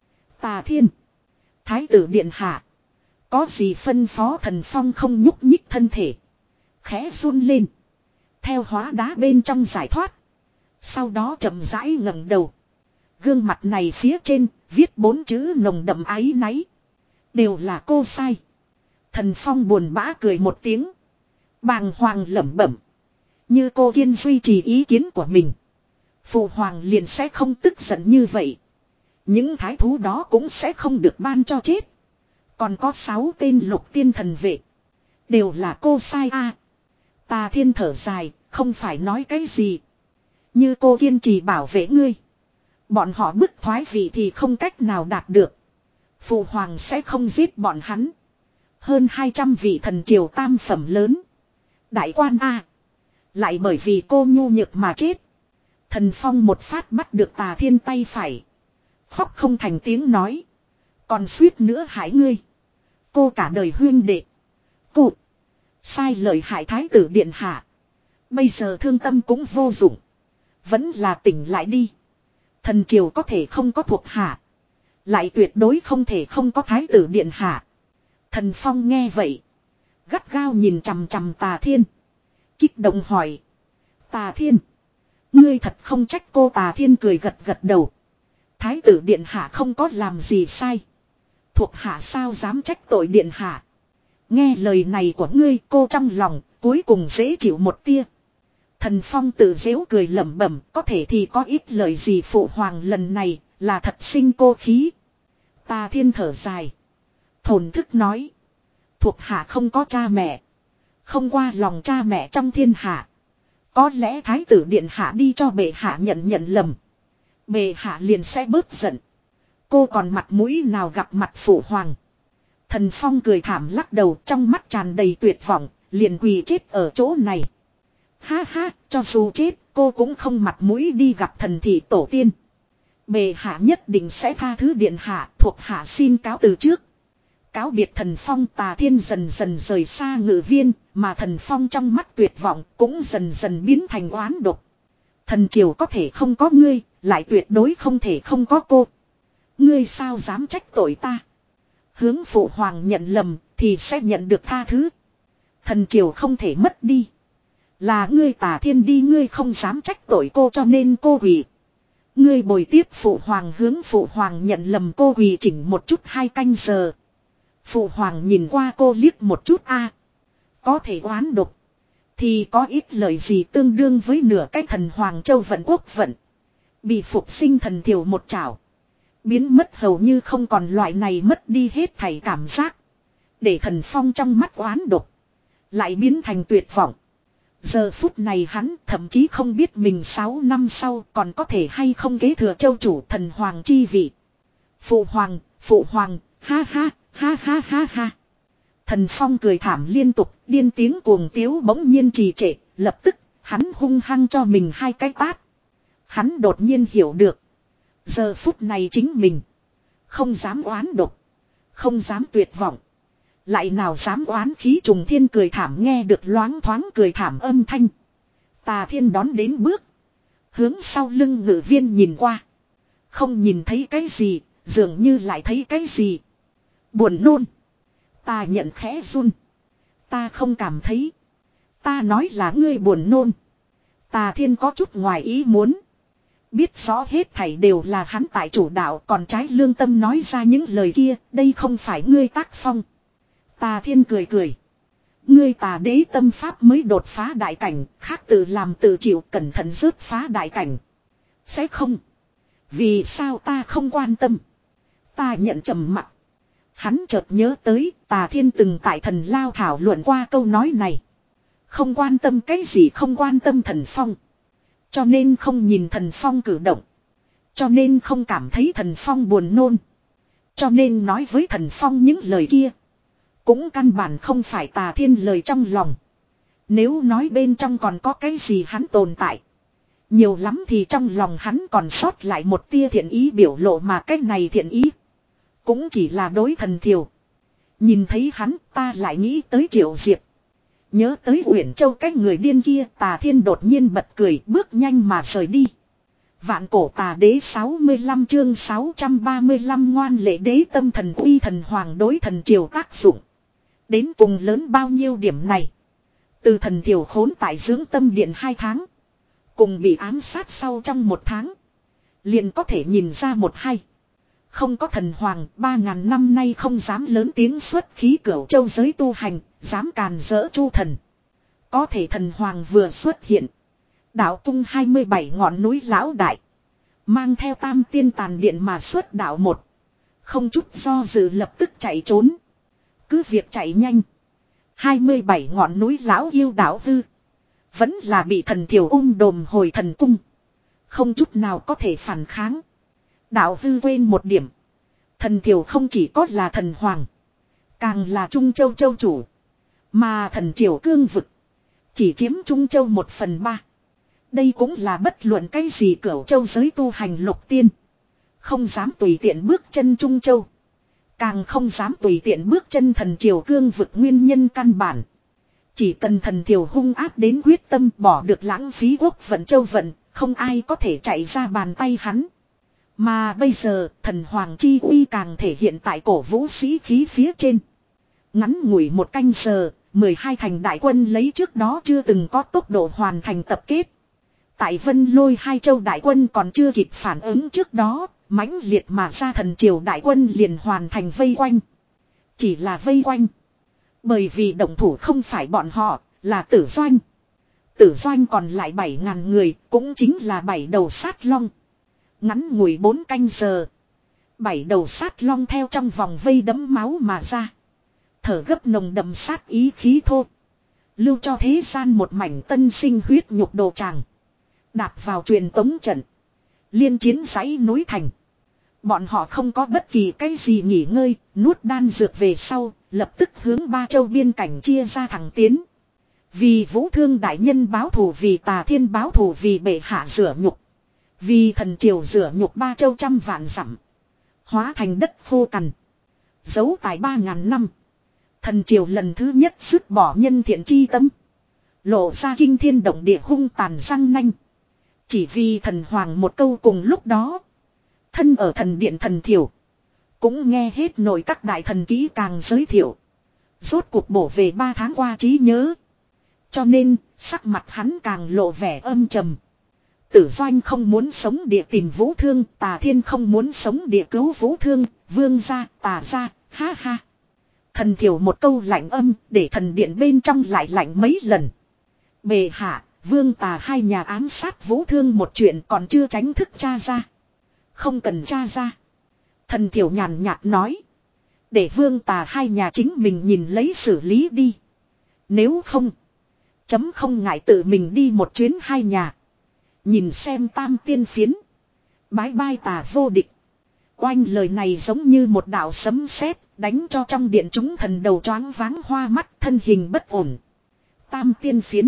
Tà Thiên. Thái tử điện hạ. Có gì phân phó? Thần Phong không nhúc nhích thân thể. Khẽ run lên. Theo hóa đá bên trong giải thoát. Sau đó chậm rãi ngẩng đầu. Gương mặt này phía trên viết bốn chữ nồng đậm áy náy. Đều là cô sai. Thần Phong buồn bã cười một tiếng. Bàng hoàng lẩm bẩm. Như cô Kiên duy trì ý kiến của mình. Phụ hoàng liền sẽ không tức giận như vậy. Những thái thú đó cũng sẽ không được ban cho chết. Còn có sáu tên lục tiên thần vệ. Đều là cô sai a. À, Tà Thiên thở dài, không phải nói cái gì. Như cô kiên trì bảo vệ ngươi. Bọn họ bức thoái vị thì không cách nào đạt được. Phụ hoàng sẽ không giết bọn hắn. Hơn hai trăm vị thần triều tam phẩm lớn. Đại quan a. À, lại bởi vì cô nhu nhược mà chết. Thần Phong một phát bắt được Tà Thiên tay phải. Khóc không thành tiếng nói. Còn suýt nữa hại ngươi. Cô cả đời huyên đệ. Cô. Sai lời hại thái tử điện hạ. Bây giờ thương tâm cũng vô dụng. Vẫn là tỉnh lại đi. Thần triều có thể không có thuộc hạ. Lại tuyệt đối không thể không có thái tử điện hạ. Thần Phong nghe vậy. Gắt gao nhìn chằm chằm Tà Thiên. Kích động hỏi. Tà Thiên. Ngươi thật không trách cô? Tà Thiên cười gật gật đầu. Thái tử điện hạ không có làm gì sai. Thuộc hạ sao dám trách tội điện hạ. Nghe lời này của ngươi, cô trong lòng cuối cùng dễ chịu một tia. Thần Phong tự giễu cười lẩm bẩm, có thể thì có ít lời gì. Phụ hoàng lần này là thật sinh cô khí. Tà Thiên thở dài. Thổn thức nói. Thuộc hạ không có cha mẹ. Không qua lòng cha mẹ trong thiên hạ. Có lẽ thái tử điện hạ đi cho bệ hạ nhận nhận lầm. Bệ hạ liền sẽ bớt giận. Cô còn mặt mũi nào gặp mặt phụ hoàng. Thần Phong cười thảm lắc đầu, trong mắt tràn đầy tuyệt vọng. Liền quỳ chết ở chỗ này. Ha ha, cho dù chết cô cũng không mặt mũi đi gặp thần thị tổ tiên. Bệ hạ nhất định sẽ tha thứ điện hạ. Thuộc hạ xin cáo từ trước. Cáo biệt Thần Phong, Tà Thiên dần dần rời xa Ngự Viên. Mà Thần Phong trong mắt tuyệt vọng cũng dần dần biến thành oán độc. Thần triều có thể không có ngươi, lại tuyệt đối không thể không có cô. Ngươi sao dám trách tội ta? Hướng phụ hoàng nhận lầm thì sẽ nhận được tha thứ. Thần triều không thể mất đi. Là ngươi Tà Thiên đi, ngươi không dám trách tội cô cho nên cô quỳ. Ngươi bồi tiếp phụ hoàng, hướng phụ hoàng nhận lầm. Cô quỳ chỉnh một chút hai canh giờ. Phụ hoàng nhìn qua cô liếc một chút a. Có thể oán độc. Thì có ít lời gì tương đương với nửa cái thần Hoàng Châu vận quốc vận. Bị phục sinh thần thiểu một chảo. Biến mất hầu như không còn, loại này mất đi hết thảy cảm giác. Để Thần Phong trong mắt oán độc. Lại biến thành tuyệt vọng. Giờ phút này hắn thậm chí không biết mình sáu năm sau còn có thể hay không kế thừa châu chủ thần hoàng chi vị. Phụ hoàng, phụ hoàng, ha ha, ha ha ha ha. Thần Phong cười thảm liên tục, điên tiếng cuồng tiếu bỗng nhiên trì trệ, lập tức, hắn hung hăng cho mình hai cái tát. Hắn đột nhiên hiểu được. Giờ phút này chính mình. Không dám oán độc. Không dám tuyệt vọng. Lại nào dám oán khí trùng thiên cười thảm nghe được loáng thoáng cười thảm âm thanh. Tà Thiên đón đến bước. Hướng sau lưng ngự viên nhìn qua. Không nhìn thấy cái gì, dường như lại thấy cái gì. Buồn nôn. Ta nhận khẽ run. Ta không cảm thấy. Ta nói là ngươi buồn nôn. Tà Thiên có chút ngoài ý muốn. Biết rõ hết thảy đều là hắn tại chủ đạo còn trái lương tâm nói ra những lời kia. Đây không phải ngươi tác phong. Tà Thiên cười cười. Ngươi tà đế tâm pháp mới đột phá đại cảnh. Khác tự làm tự chịu cẩn thận rớt phá đại cảnh. Sẽ không. Vì sao ta không quan tâm. Ta nhận trầm mặc. Hắn chợt nhớ tới Tà Thiên từng tại Thần Lao thảo luận qua câu nói này. Không quan tâm cái gì không quan tâm Thần Phong. Cho nên không nhìn Thần Phong cử động. Cho nên không cảm thấy Thần Phong buồn nôn. Cho nên nói với Thần Phong những lời kia. Cũng căn bản không phải Tà Thiên lời trong lòng. Nếu nói bên trong còn có cái gì hắn tồn tại. Nhiều lắm thì trong lòng hắn còn sót lại một tia thiện ý biểu lộ mà cái này thiện ý. Cũng chỉ là đối Thần Thiều. Nhìn thấy hắn ta lại nghĩ tới Triệu Diệp. Nhớ tới Uyển Châu cái người điên kia Tà Thiên đột nhiên bật cười bước nhanh mà rời đi. Vạn cổ tà đế sáu mươi lăm chương sáu trăm ba mươi lăm ngoan lệ đế tâm thần uy thần hoàng đối Thần Triều tác dụng. Đến cùng lớn bao nhiêu điểm này. Từ Thần Triều khốn tại dưỡng tâm điện hai tháng. Cùng bị ám sát sau trong một tháng. Liền có thể nhìn ra một hay. Không có thần hoàng, ba ngàn năm nay không dám lớn tiếng xuất khí cửu châu giới tu hành, dám càn rỡ chu thần. Có thể thần hoàng vừa xuất hiện. Đạo tung hai mươi bảy ngọn núi lão đại. Mang theo tam tiên tàn điện mà xuất đạo một. Không chút do dự lập tức chạy trốn. Cứ việc chạy nhanh. hai mươi bảy ngọn núi lão yêu đạo hư. Vẫn là bị thần thiểu ung đồm hồi thần cung. Không chút nào có thể phản kháng. Đạo hư quên một điểm. Thần thiểu không chỉ có là thần hoàng. Càng là Trung Châu Châu chủ. Mà thần triều cương vực. Chỉ chiếm Trung Châu một phần ba. Đây cũng là bất luận cái gì cửu châu giới tu hành lục tiên. Không dám tùy tiện bước chân Trung Châu. Càng không dám tùy tiện bước chân thần triều cương vực nguyên nhân căn bản. Chỉ cần thần triều hung áp đến quyết tâm bỏ được lãng phí quốc vận châu vận. Không ai có thể chạy ra bàn tay hắn. Mà bây giờ thần hoàng chi uy càng thể hiện tại cổ vũ sĩ khí phía trên. Ngắn ngủi một canh giờ, mười hai thành đại quân lấy trước đó chưa từng có tốc độ hoàn thành tập kết. Tại Vân Lôi hai châu đại quân còn chưa kịp phản ứng trước đó, mãnh liệt mà ra thần triều đại quân liền hoàn thành vây quanh. Chỉ là vây quanh. Bởi vì động thủ không phải bọn họ, là Tử Doanh. Tử Doanh còn lại bảy ngàn người, cũng chính là bảy đầu sát long. Ngắn ngủi bốn canh giờ. Bảy đầu sát long theo trong vòng vây đấm máu mà ra. Thở gấp nồng đậm sát ý khí thô. Lưu cho thế gian một mảnh tân sinh huyết nhục đồ tràng. Đạp vào truyền tống trận. Liên chiến dãy núi thành. Bọn họ không có bất kỳ cái gì nghỉ ngơi. Nuốt đan dược về sau. Lập tức hướng ba châu biên cảnh chia ra thẳng tiến. Vì Vũ Thương đại nhân báo thù, vì Tà Thiên báo thù, vì bệ hạ rửa nhục. Vì thần triều rửa nhục ba châu trăm vạn dặm. Hóa thành đất khô cằn. Giấu tại ba ngàn năm. Thần triều lần thứ nhất dứt bỏ nhân thiện chi tâm. Lộ ra kinh thiên động địa hung tàn răng nanh. Chỉ vì thần hoàng một câu cùng lúc đó. Thân ở thần điện thần thiểu. Cũng nghe hết nội các đại thần kỹ càng giới thiệu. Rốt cuộc bổ về ba tháng qua trí nhớ. Cho nên sắc mặt hắn càng lộ vẻ âm trầm. Tử Doanh không muốn sống địa tìm Vũ Thương. Tà Thiên không muốn sống địa cứu Vũ Thương. Vương gia, Tà gia, ha ha. Thần thiểu một câu lạnh âm để thần điện bên trong lại lạnh mấy lần. Bệ hạ, Vương Tà hai nhà ám sát Vũ Thương một chuyện còn chưa tránh thức tra ra. Không cần tra ra. Thần thiểu nhàn nhạt nói. Để Vương Tà hai nhà chính mình nhìn lấy xử lý đi. Nếu không, Chấm không ngại tự mình đi một chuyến hai nhà. Nhìn xem tam tiên phiến. Bái bai tà vô địch. Oanh lời này giống như một đạo sấm sét, đánh cho trong điện chúng thần đầu choáng váng hoa mắt, thân hình bất ổn. Tam tiên phiến.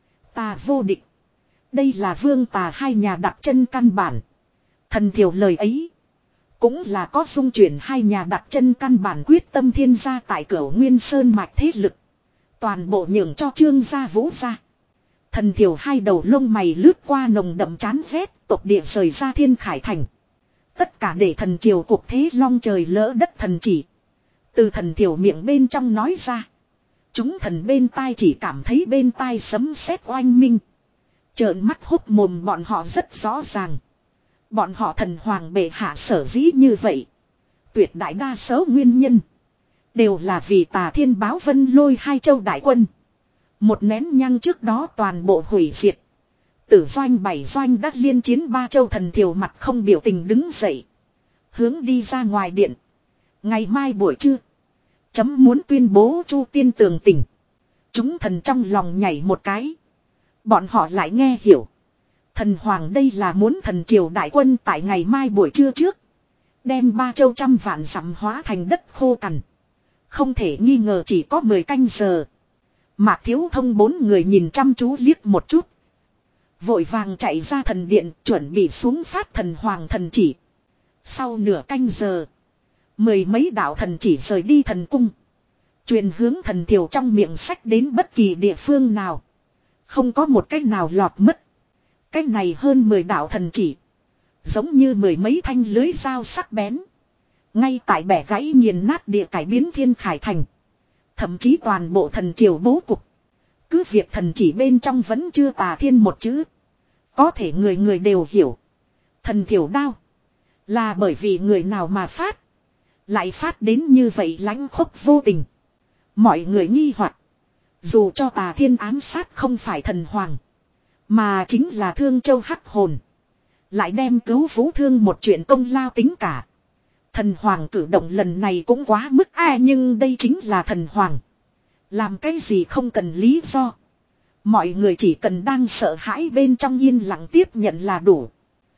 Tà vô địch. Đây là vương tà hai nhà đặt chân căn bản. Thần thiểu lời ấy. Cũng là có dung chuyển hai nhà đặt chân căn bản quyết tâm thiên gia tại cửa Nguyên Sơn mạch thế lực. Toàn bộ nhường cho Trương gia Vũ gia. Thần thiểu hai đầu lông mày lướt qua nồng đậm chán rét, tộc địa rời ra thiên khải thành. Tất cả để thần triều cuộc thế long trời lỡ đất thần chỉ. Từ thần thiểu miệng bên trong nói ra. Chúng thần bên tai chỉ cảm thấy bên tai sấm sét oanh minh. Trợn mắt hốc mồm bọn họ rất rõ ràng. Bọn họ thần hoàng bệ hạ sở dĩ như vậy. Tuyệt đại đa số nguyên nhân. Đều là vì tà thiên báo vân lôi hai châu đại quân. Một nén nhang trước đó toàn bộ hủy diệt. Tử doanh bảy doanh đắc liên chiến ba châu thần thiểu mặt không biểu tình đứng dậy. Hướng đi ra ngoài điện. Ngày mai buổi trưa. Chấm muốn tuyên bố chu tiên tường tình. Chúng thần trong lòng nhảy một cái. Bọn họ lại nghe hiểu. Thần hoàng đây là muốn thần triều đại quân tại ngày mai buổi trưa trước. Đem ba châu trăm vạn dặm hóa thành đất khô cằn. Không thể nghi ngờ chỉ có mười canh giờ. Mạc Thiếu Thông bốn người nhìn chăm chú liếc một chút. Vội vàng chạy ra thần điện chuẩn bị xuống phát thần hoàng thần chỉ. Sau nửa canh giờ. Mười mấy đạo thần chỉ rời đi thần cung. Truyền hướng thần thiểu trong miệng sách đến bất kỳ địa phương nào. Không có một cách nào lọt mất. Cách này hơn mười đạo thần chỉ. Giống như mười mấy thanh lưới dao sắc bén. Ngay tại bẻ gãy nghiền nát địa cải biến thiên khải thành. Thậm chí toàn bộ thần triều bố cục. Cứ việc thần chỉ bên trong vẫn chưa tà thiên một chữ. Có thể người người đều hiểu. Thần thiểu đao. Là bởi vì người nào mà phát. Lại phát đến như vậy lãnh khốc vô tình. Mọi người nghi hoặc. Dù cho tà thiên ám sát không phải thần hoàng. Mà chính là Thương Châu hắc hồn. Lại đem cứu Vũ Thương một chuyện công lao tính cả. Thần hoàng cử động lần này cũng quá mức a, nhưng đây chính là thần hoàng. Làm cái gì không cần lý do. Mọi người chỉ cần đang sợ hãi bên trong yên lặng tiếp nhận là đủ.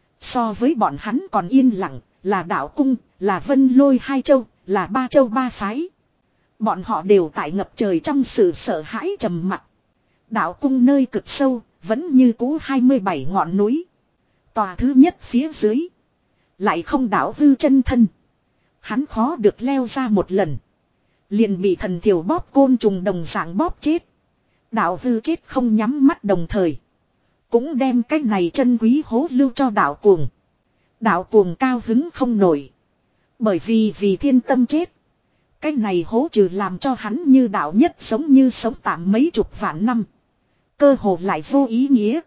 So với bọn hắn còn yên lặng, là đạo cung, là vân lôi hai châu, là ba châu ba phái. Bọn họ đều tại ngập trời trong sự sợ hãi trầm mặc. Đạo cung nơi cực sâu, vẫn như cũ hai mươi bảy ngọn núi. Tòa thứ nhất phía dưới. Lại không đảo hư chân thân. Hắn khó được leo ra một lần. Liền bị thần thiểu bóp côn trùng đồng dạng bóp chết. Đạo hư chết không nhắm mắt đồng thời. Cũng đem cái này chân quý hố lưu cho đạo cuồng. Đạo cuồng cao hứng không nổi. Bởi vì vì thiên tâm chết. Cái này hố trừ làm cho hắn như đạo nhất sống như sống tạm mấy chục vạn năm. Cơ hồ lại vô ý nghĩa.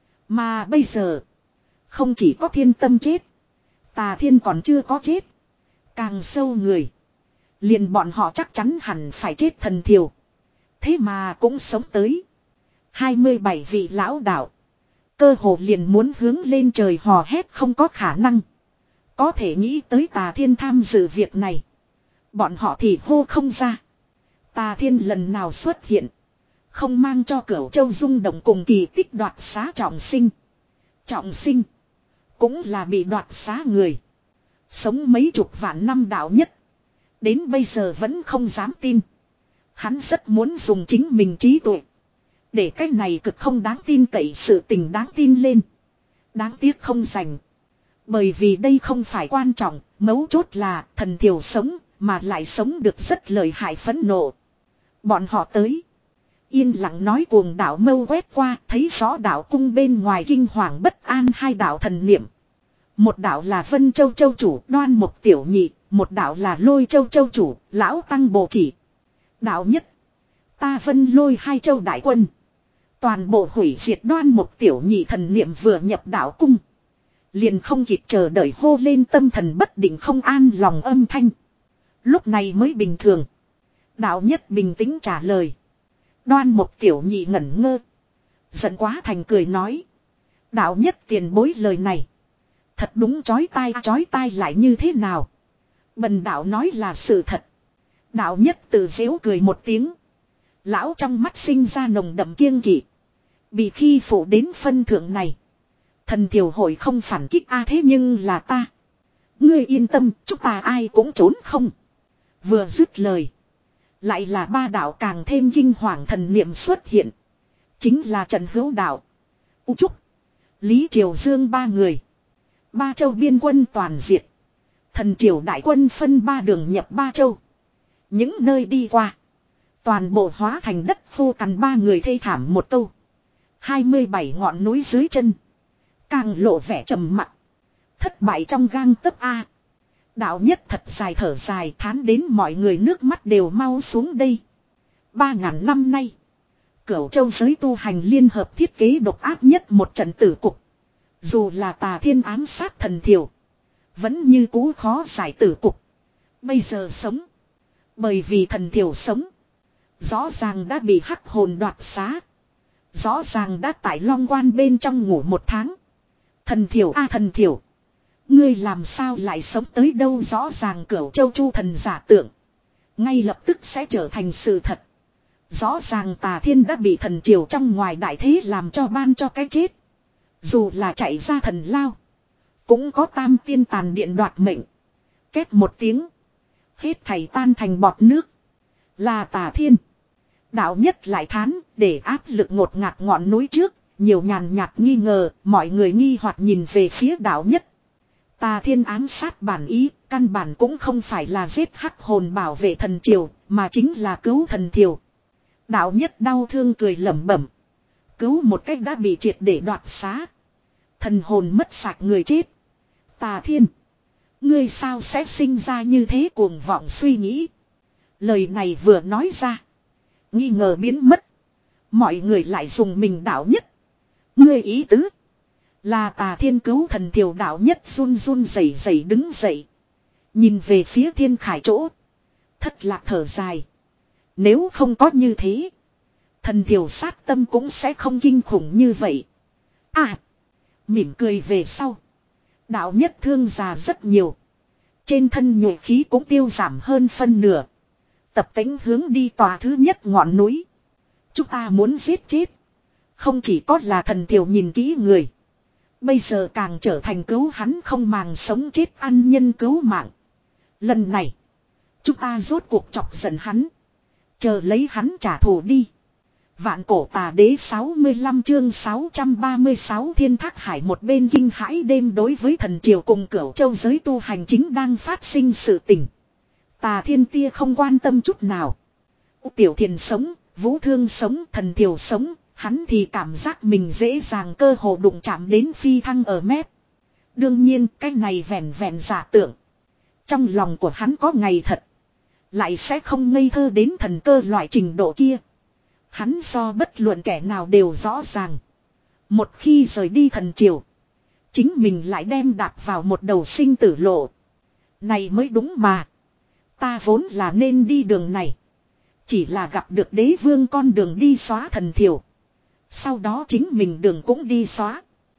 Mà bây giờ. Không chỉ có thiên tâm chết. Tà thiên còn chưa có chết. Càng sâu người. Liền bọn họ chắc chắn hẳn phải chết thần thiểu. Thế mà cũng sống tới. hai mươi bảy vị lão đạo. Cơ hồ liền muốn hướng lên trời hò hét không có khả năng. Có thể nghĩ tới tà thiên tham dự việc này. Bọn họ thì hô không ra. Tà thiên lần nào xuất hiện. Không mang cho Cửu Châu rung động cùng kỳ tích đoạt xá trọng sinh. Trọng sinh. Cũng là bị đoạt xá người. Sống mấy chục vạn năm đạo nhất. Đến bây giờ vẫn không dám tin. Hắn rất muốn dùng chính mình trí tuệ. Để cái này cực không đáng tin cậy sự tình đáng tin lên. Đáng tiếc không dành. Bởi vì đây không phải quan trọng. Mấu chốt là thần thiểu sống. Mà lại sống được rất lợi hại phẫn nộ. Bọn họ tới. Yên lặng nói cuồng đạo mâu quét qua. Thấy rõ đạo cung bên ngoài kinh hoàng bất an hai đạo thần niệm. Một đạo là Vân Châu Châu chủ Đoan Mục Tiểu Nhị. Một đạo là Lôi Châu Châu chủ Lão Tăng Bộ Chỉ. Đạo nhất. Ta Vân Lôi hai châu đại quân. Toàn bộ hủy diệt Đoan Mục Tiểu Nhị thần niệm vừa nhập đạo cung. Liền không kịp chờ đợi hô lên tâm thần bất định không an lòng âm thanh. Lúc này mới bình thường. Đạo nhất bình tĩnh trả lời. Đoan Mục Tiểu Nhị ngẩn ngơ. Giận quá thành cười nói. Đạo nhất tiền bối lời này. Thật đúng chói tai chói tai lại như thế nào. Bần đạo nói là sự thật. Đạo nhất tự giễu cười một tiếng. Lão trong mắt sinh ra nồng đậm kiêng kỵ. Bị khi phụ đến phân thượng này. Thần thiểu hội không phản kích a thế nhưng là ta. Ngươi yên tâm, chúng ta ai cũng trốn không. Vừa dứt lời. Lại là ba đạo càng thêm kinh hoàng thần niệm xuất hiện. Chính là Trần Hữu Đạo, U Trúc, Lý Triều Dương ba người. Ba châu biên quân toàn diệt. Thần triều đại quân phân ba đường nhập ba châu. Những nơi đi qua. Toàn bộ hóa thành đất khô cằn ba người thê thảm một câu. hai mươi bảy ngọn núi dưới chân. Càng lộ vẻ trầm mặc. Thất bại trong gang tấc A. Đạo nhất thật dài thở dài thán đến mọi người nước mắt đều mau xuống đây. Ba ngàn năm nay. Cửu châu giới tu hành liên hợp thiết kế độc ác nhất một trận tử cục. Dù là Tà Thiên ám sát thần thiểu. Vẫn như cũ khó giải tử cục. Bây giờ sống. Bởi vì thần thiểu sống. Rõ ràng đã bị hắc hồn đoạt xá. Rõ ràng đã tại Long Quan bên trong ngủ một tháng. Thần thiểu a thần thiểu. Ngươi làm sao lại sống tới đâu rõ ràng Cửu châu chu thần giả tượng. Ngay lập tức sẽ trở thành sự thật. Rõ ràng Tà Thiên đã bị thần triều trong ngoài đại thế làm cho ban cho cái chết. Dù là chạy ra thần lao. Cũng có tam tiên tàn điện đoạt mệnh. Két một tiếng. Hết thảy tan thành bọt nước. Là Tà Thiên. Đạo nhất lại thán để áp lực ngột ngạt ngọn núi trước. Nhiều nhàn nhạt nghi ngờ. Mọi người nghi hoặc nhìn về phía đạo nhất. Tà Thiên ám sát bản ý. Căn bản cũng không phải là giết hắc hồn bảo vệ thần triều. Mà chính là cứu thần triều. Đạo nhất đau thương cười lẩm bẩm. Cứu một cách đã bị triệt để đoạt xá. Thần hồn mất sạch người chết. Tà Thiên. Ngươi sao sẽ sinh ra như thế cuồng vọng suy nghĩ. Lời này vừa nói ra. Nghi ngờ biến mất. Mọi người lại dùng mình đạo nhất. Ngươi ý tứ. Là Tà Thiên cứu thần thiểu đạo nhất run run rẩy rẩy đứng dậy. Nhìn về phía thiên khải chỗ. Thất lạc thở dài. Nếu không có như thế. Thần thiểu sát tâm cũng sẽ không kinh khủng như vậy. À. Mỉm cười về sau. Đạo nhất thương già rất nhiều. Trên thân nhuệ khí cũng tiêu giảm hơn phân nửa. Tập tính hướng đi tòa thứ nhất ngọn núi. Chúng ta muốn giết chết. Không chỉ có là thần thiểu nhìn kỹ người. Bây giờ càng trở thành cứu hắn không màng sống chết ăn nhân cứu mạng. Lần này. Chúng ta rốt cuộc chọc giận hắn. Chờ lấy hắn trả thù đi. Vạn cổ tà đế sáu mươi lăm chương sáu trăm ba mươi sáu thiên thác hải một bên kinh hãi đêm đối với thần triều cùng Cửu châu giới tu hành chính đang phát sinh sự tình. Tà Thiên tia không quan tâm chút nào. Tiểu Thiền sống, Vũ Thương sống, thần triều sống, hắn thì cảm giác mình dễ dàng cơ hồ đụng chạm đến phi thăng ở mép. Đương nhiên cái này vẹn vẹn giả tưởng. Trong lòng của hắn có ngày thật. Lại sẽ không ngây thơ đến thần cơ loại trình độ kia. Hắn so bất luận kẻ nào đều rõ ràng. Một khi rời đi thần triều. Chính mình lại đem đạp vào một đầu sinh tử lộ. Này mới đúng mà. Ta vốn là nên đi đường này. Chỉ là gặp được đế vương con đường đi xóa thần triều. Sau đó chính mình đường cũng đi xóa.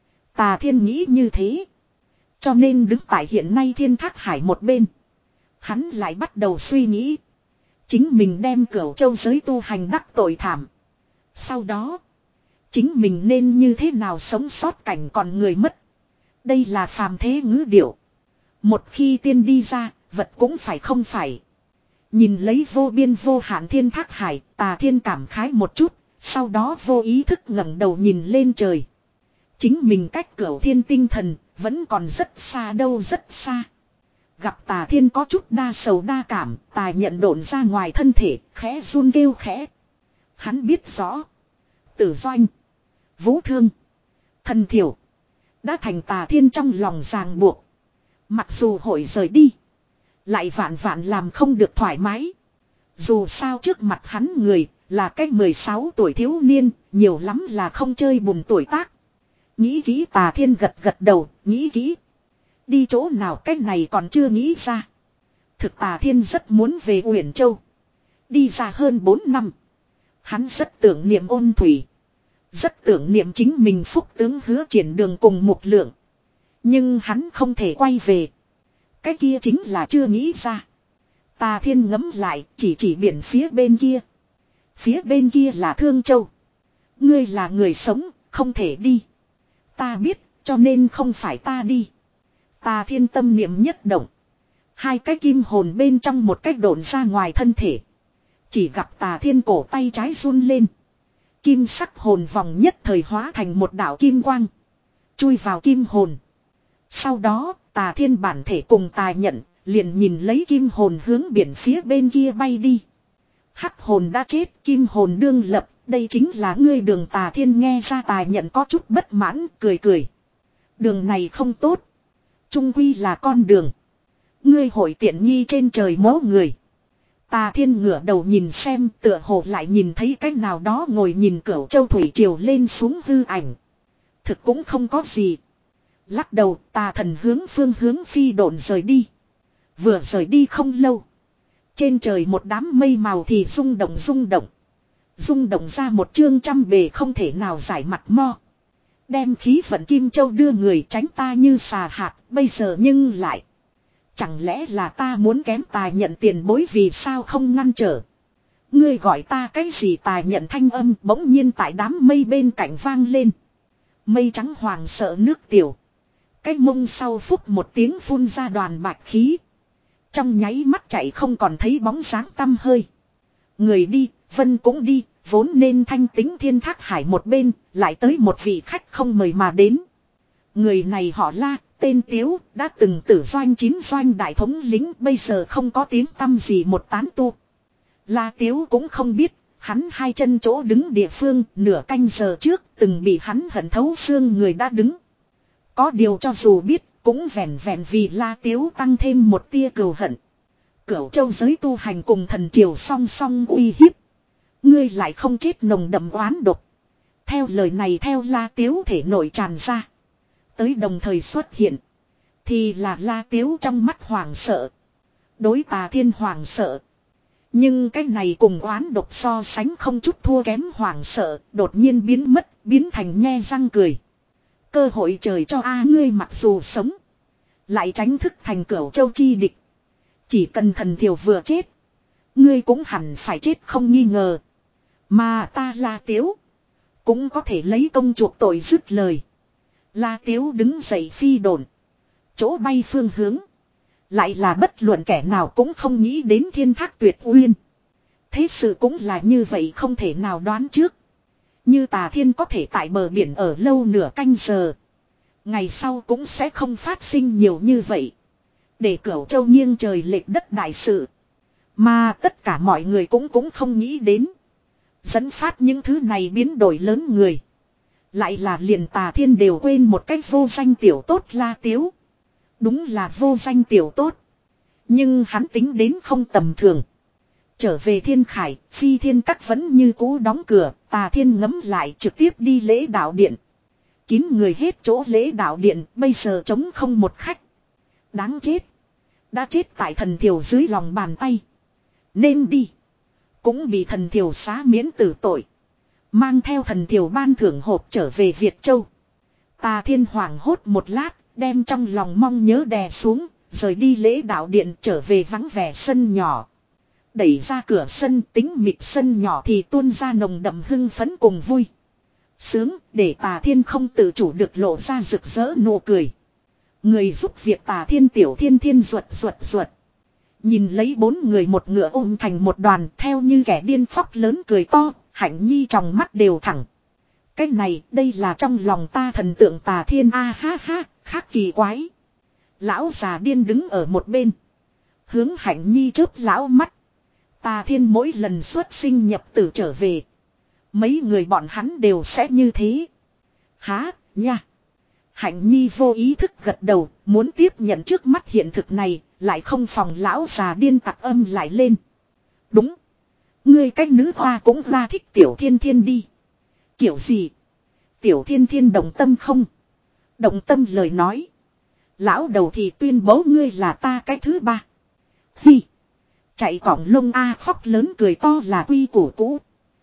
Tà Thiên nghĩ như thế. Cho nên đứng tại hiện nay thiên thác hải một bên. Hắn lại bắt đầu suy nghĩ. Chính mình đem Cửu châu giới tu hành đắc tội thảm. Sau đó. Chính mình nên như thế nào sống sót cảnh còn người mất. Đây là phàm thế ngữ điệu. Một khi tiên đi ra, vật cũng phải không phải. Nhìn lấy vô biên vô hạn thiên thác hải, Tà Thiên cảm khái một chút. Sau đó vô ý thức ngẩng đầu nhìn lên trời. Chính mình cách Cửu thiên tinh thần, vẫn còn rất xa đâu rất xa. Gặp Tà Thiên có chút đa sầu đa cảm, Tài nhận độn ra ngoài thân thể, khẽ run kêu khẽ. Hắn biết rõ. Tử Doanh, Vũ Thương, thần thiểu. Đã thành Tà Thiên trong lòng ràng buộc. Mặc dù hội rời đi. Lại vạn vạn làm không được thoải mái. Dù sao trước mặt hắn người, là cái mười sáu tuổi thiếu niên, nhiều lắm là không chơi bùn tuổi tác. Nghĩ kỹ Tà Thiên gật gật đầu, nghĩ kỹ. Đi chỗ nào cách này còn chưa nghĩ ra. Thực Tà Thiên rất muốn về Uyển Châu. Đi ra hơn bốn năm. Hắn rất tưởng niệm Ôn Thủy. Rất tưởng niệm chính mình phúc tướng Hứa Triển Đường cùng Mục Lượng. Nhưng hắn không thể quay về. Cái kia chính là chưa nghĩ ra. Tà Thiên ngẫm lại chỉ chỉ biển phía bên kia. Phía bên kia là Thương Châu. Ngươi là người sống, không thể đi. Ta biết, cho nên không phải ta đi. Tà Thiên tâm niệm nhất động. Hai cái kim hồn bên trong một cách độn ra ngoài thân thể. Chỉ gặp Tà Thiên cổ tay trái run lên. Kim sắc hồn vòng nhất thời hóa thành một đạo kim quang. Chui vào kim hồn. Sau đó, Tà Thiên bản thể cùng Tà Nhận, liền nhìn lấy kim hồn hướng biển phía bên kia bay đi. Hắc hồn đã chết, kim hồn đương lập, đây chính là ngươi đường. Tà Thiên nghe ra Tà Nhận có chút bất mãn, cười cười. Đường này không tốt. Trung quy là con đường. Ngươi hội tiện nghi trên trời mố người. Tà Thiên ngửa đầu nhìn xem, tựa hồ lại nhìn thấy cách nào đó ngồi nhìn Cửu Châu thủy triều lên xuống hư ảnh. Thực cũng không có gì. Lắc đầu, Tà Thần hướng phương hướng phi độn rời đi. Vừa rời đi không lâu. Trên trời một đám mây màu thì rung động rung động. Rung động ra một chương trăm bề không thể nào giải mặt mo. Đem khí vận Kim Châu đưa người tránh ta như xà hạt, bây giờ nhưng lại. Chẳng lẽ là ta muốn kém Tà Nhận tiền bối vì sao không ngăn trở. Ngươi gọi ta cái gì? Tà Nhận thanh âm bỗng nhiên tại đám mây bên cạnh vang lên. Mây trắng hoàng sợ nước tiểu. Cái mông sau phút một tiếng phun ra đoàn bạch khí. Trong nháy mắt chạy không còn thấy bóng dáng tăm hơi. Người đi, vân cũng đi, vốn nên thanh tính Thiên Thác Hải một bên, lại tới một vị khách không mời mà đến. Người này họ La, tên Tiếu, đã từng tử doanh chín doanh đại thống lính, bây giờ không có tiếng tăm gì một tán tu. La Tiếu cũng không biết, hắn hai chân chỗ đứng địa phương, nửa canh giờ trước, từng bị hắn hận thấu xương người đã đứng. Có điều cho dù biết, cũng vẹn vẹn vì La Tiếu tăng thêm một tia cừu hận. Cửu Châu giới tu hành cùng thần triều song song uy hiếp. Ngươi lại không chết nồng đậm oán độc. Theo lời này theo La Tiếu thể nội tràn ra. Tới đồng thời xuất hiện. Thì là La Tiếu trong mắt hoảng sợ. Đối Tà Thiên hoảng sợ. Nhưng cái này cùng oán độc so sánh không chút thua kém hoảng sợ. Đột nhiên biến mất, biến thành nhe răng cười. Cơ hội trời cho a ngươi mặc dù sống. Lại tránh thức thành Cửu Châu chi địch. Chỉ cần thần thiểu vừa chết. Ngươi cũng hẳn phải chết không nghi ngờ. Mà ta La Tiếu. Cũng có thể lấy công chuộc tội dứt lời. La Tiếu đứng dậy phi đồn. Chỗ bay phương hướng. Lại là bất luận kẻ nào cũng không nghĩ đến Thiên Thác Tuyệt Uyên. Thế sự cũng là như vậy không thể nào đoán trước. Như Tà Thiên có thể tại bờ biển ở lâu nửa canh giờ. Ngày sau cũng sẽ không phát sinh nhiều như vậy. Để Cửu Châu nghiêng trời lệch đất đại sự. Mà tất cả mọi người cũng cũng không nghĩ đến. Dẫn phát những thứ này biến đổi lớn người. Lại là liền Tà Thiên đều quên một cách vô danh tiểu tốt La Tiếu. Đúng là vô danh tiểu tốt. Nhưng hắn tính đến không tầm thường. Trở về Thiên Khải, Phi Thiên Các vẫn như cũ đóng cửa, Tà Thiên ngấm lại trực tiếp đi lễ đạo điện. Kín người hết chỗ lễ đạo điện, bây giờ trống không một khách. Đáng chết. Đã chết tại thần thiểu dưới lòng bàn tay. Nên đi. Cũng bị thần thiểu xá miễn tử tội. Mang theo thần thiểu ban thưởng hộp trở về Việt Châu. Tà Thiên hoảng hốt một lát, đem trong lòng mong nhớ đè xuống, rời đi lễ đạo điện trở về vắng vẻ sân nhỏ. Đẩy ra cửa sân, tính mịt sân nhỏ thì tuôn ra nồng đậm hưng phấn cùng vui. Sướng, để Tà Thiên không tự chủ được lộ ra rực rỡ nụ cười. Người giúp việc Tà Thiên tiểu thiên thiên ruột ruột ruột. Nhìn lấy bốn người một ngựa ôm thành một đoàn theo như kẻ điên phóc lớn cười to, Hạnh Nhi trong mắt đều thẳng. Cái này, đây là trong lòng ta thần tượng Tà Thiên a ha ha, khác kỳ quái. Lão già điên đứng ở một bên. Hướng Hạnh Nhi chớp lão mắt. Tà Thiên mỗi lần xuất sinh nhập tử trở về. Mấy người bọn hắn đều sẽ như thế. Há, nha. Hạnh Nhi vô ý thức gật đầu, muốn tiếp nhận trước mắt hiện thực này, lại không phòng lão già điên tặc âm lại lên. Đúng. Ngươi cách nữ hoa cũng ra thích Tiểu Thiên Thiên đi. Kiểu gì? Tiểu Thiên Thiên động tâm không? Động tâm lời nói. Lão đầu thì tuyên bố ngươi là ta cái thứ ba. Hi. Chạy cỏng lông a khóc lớn cười to là quy củ cũ.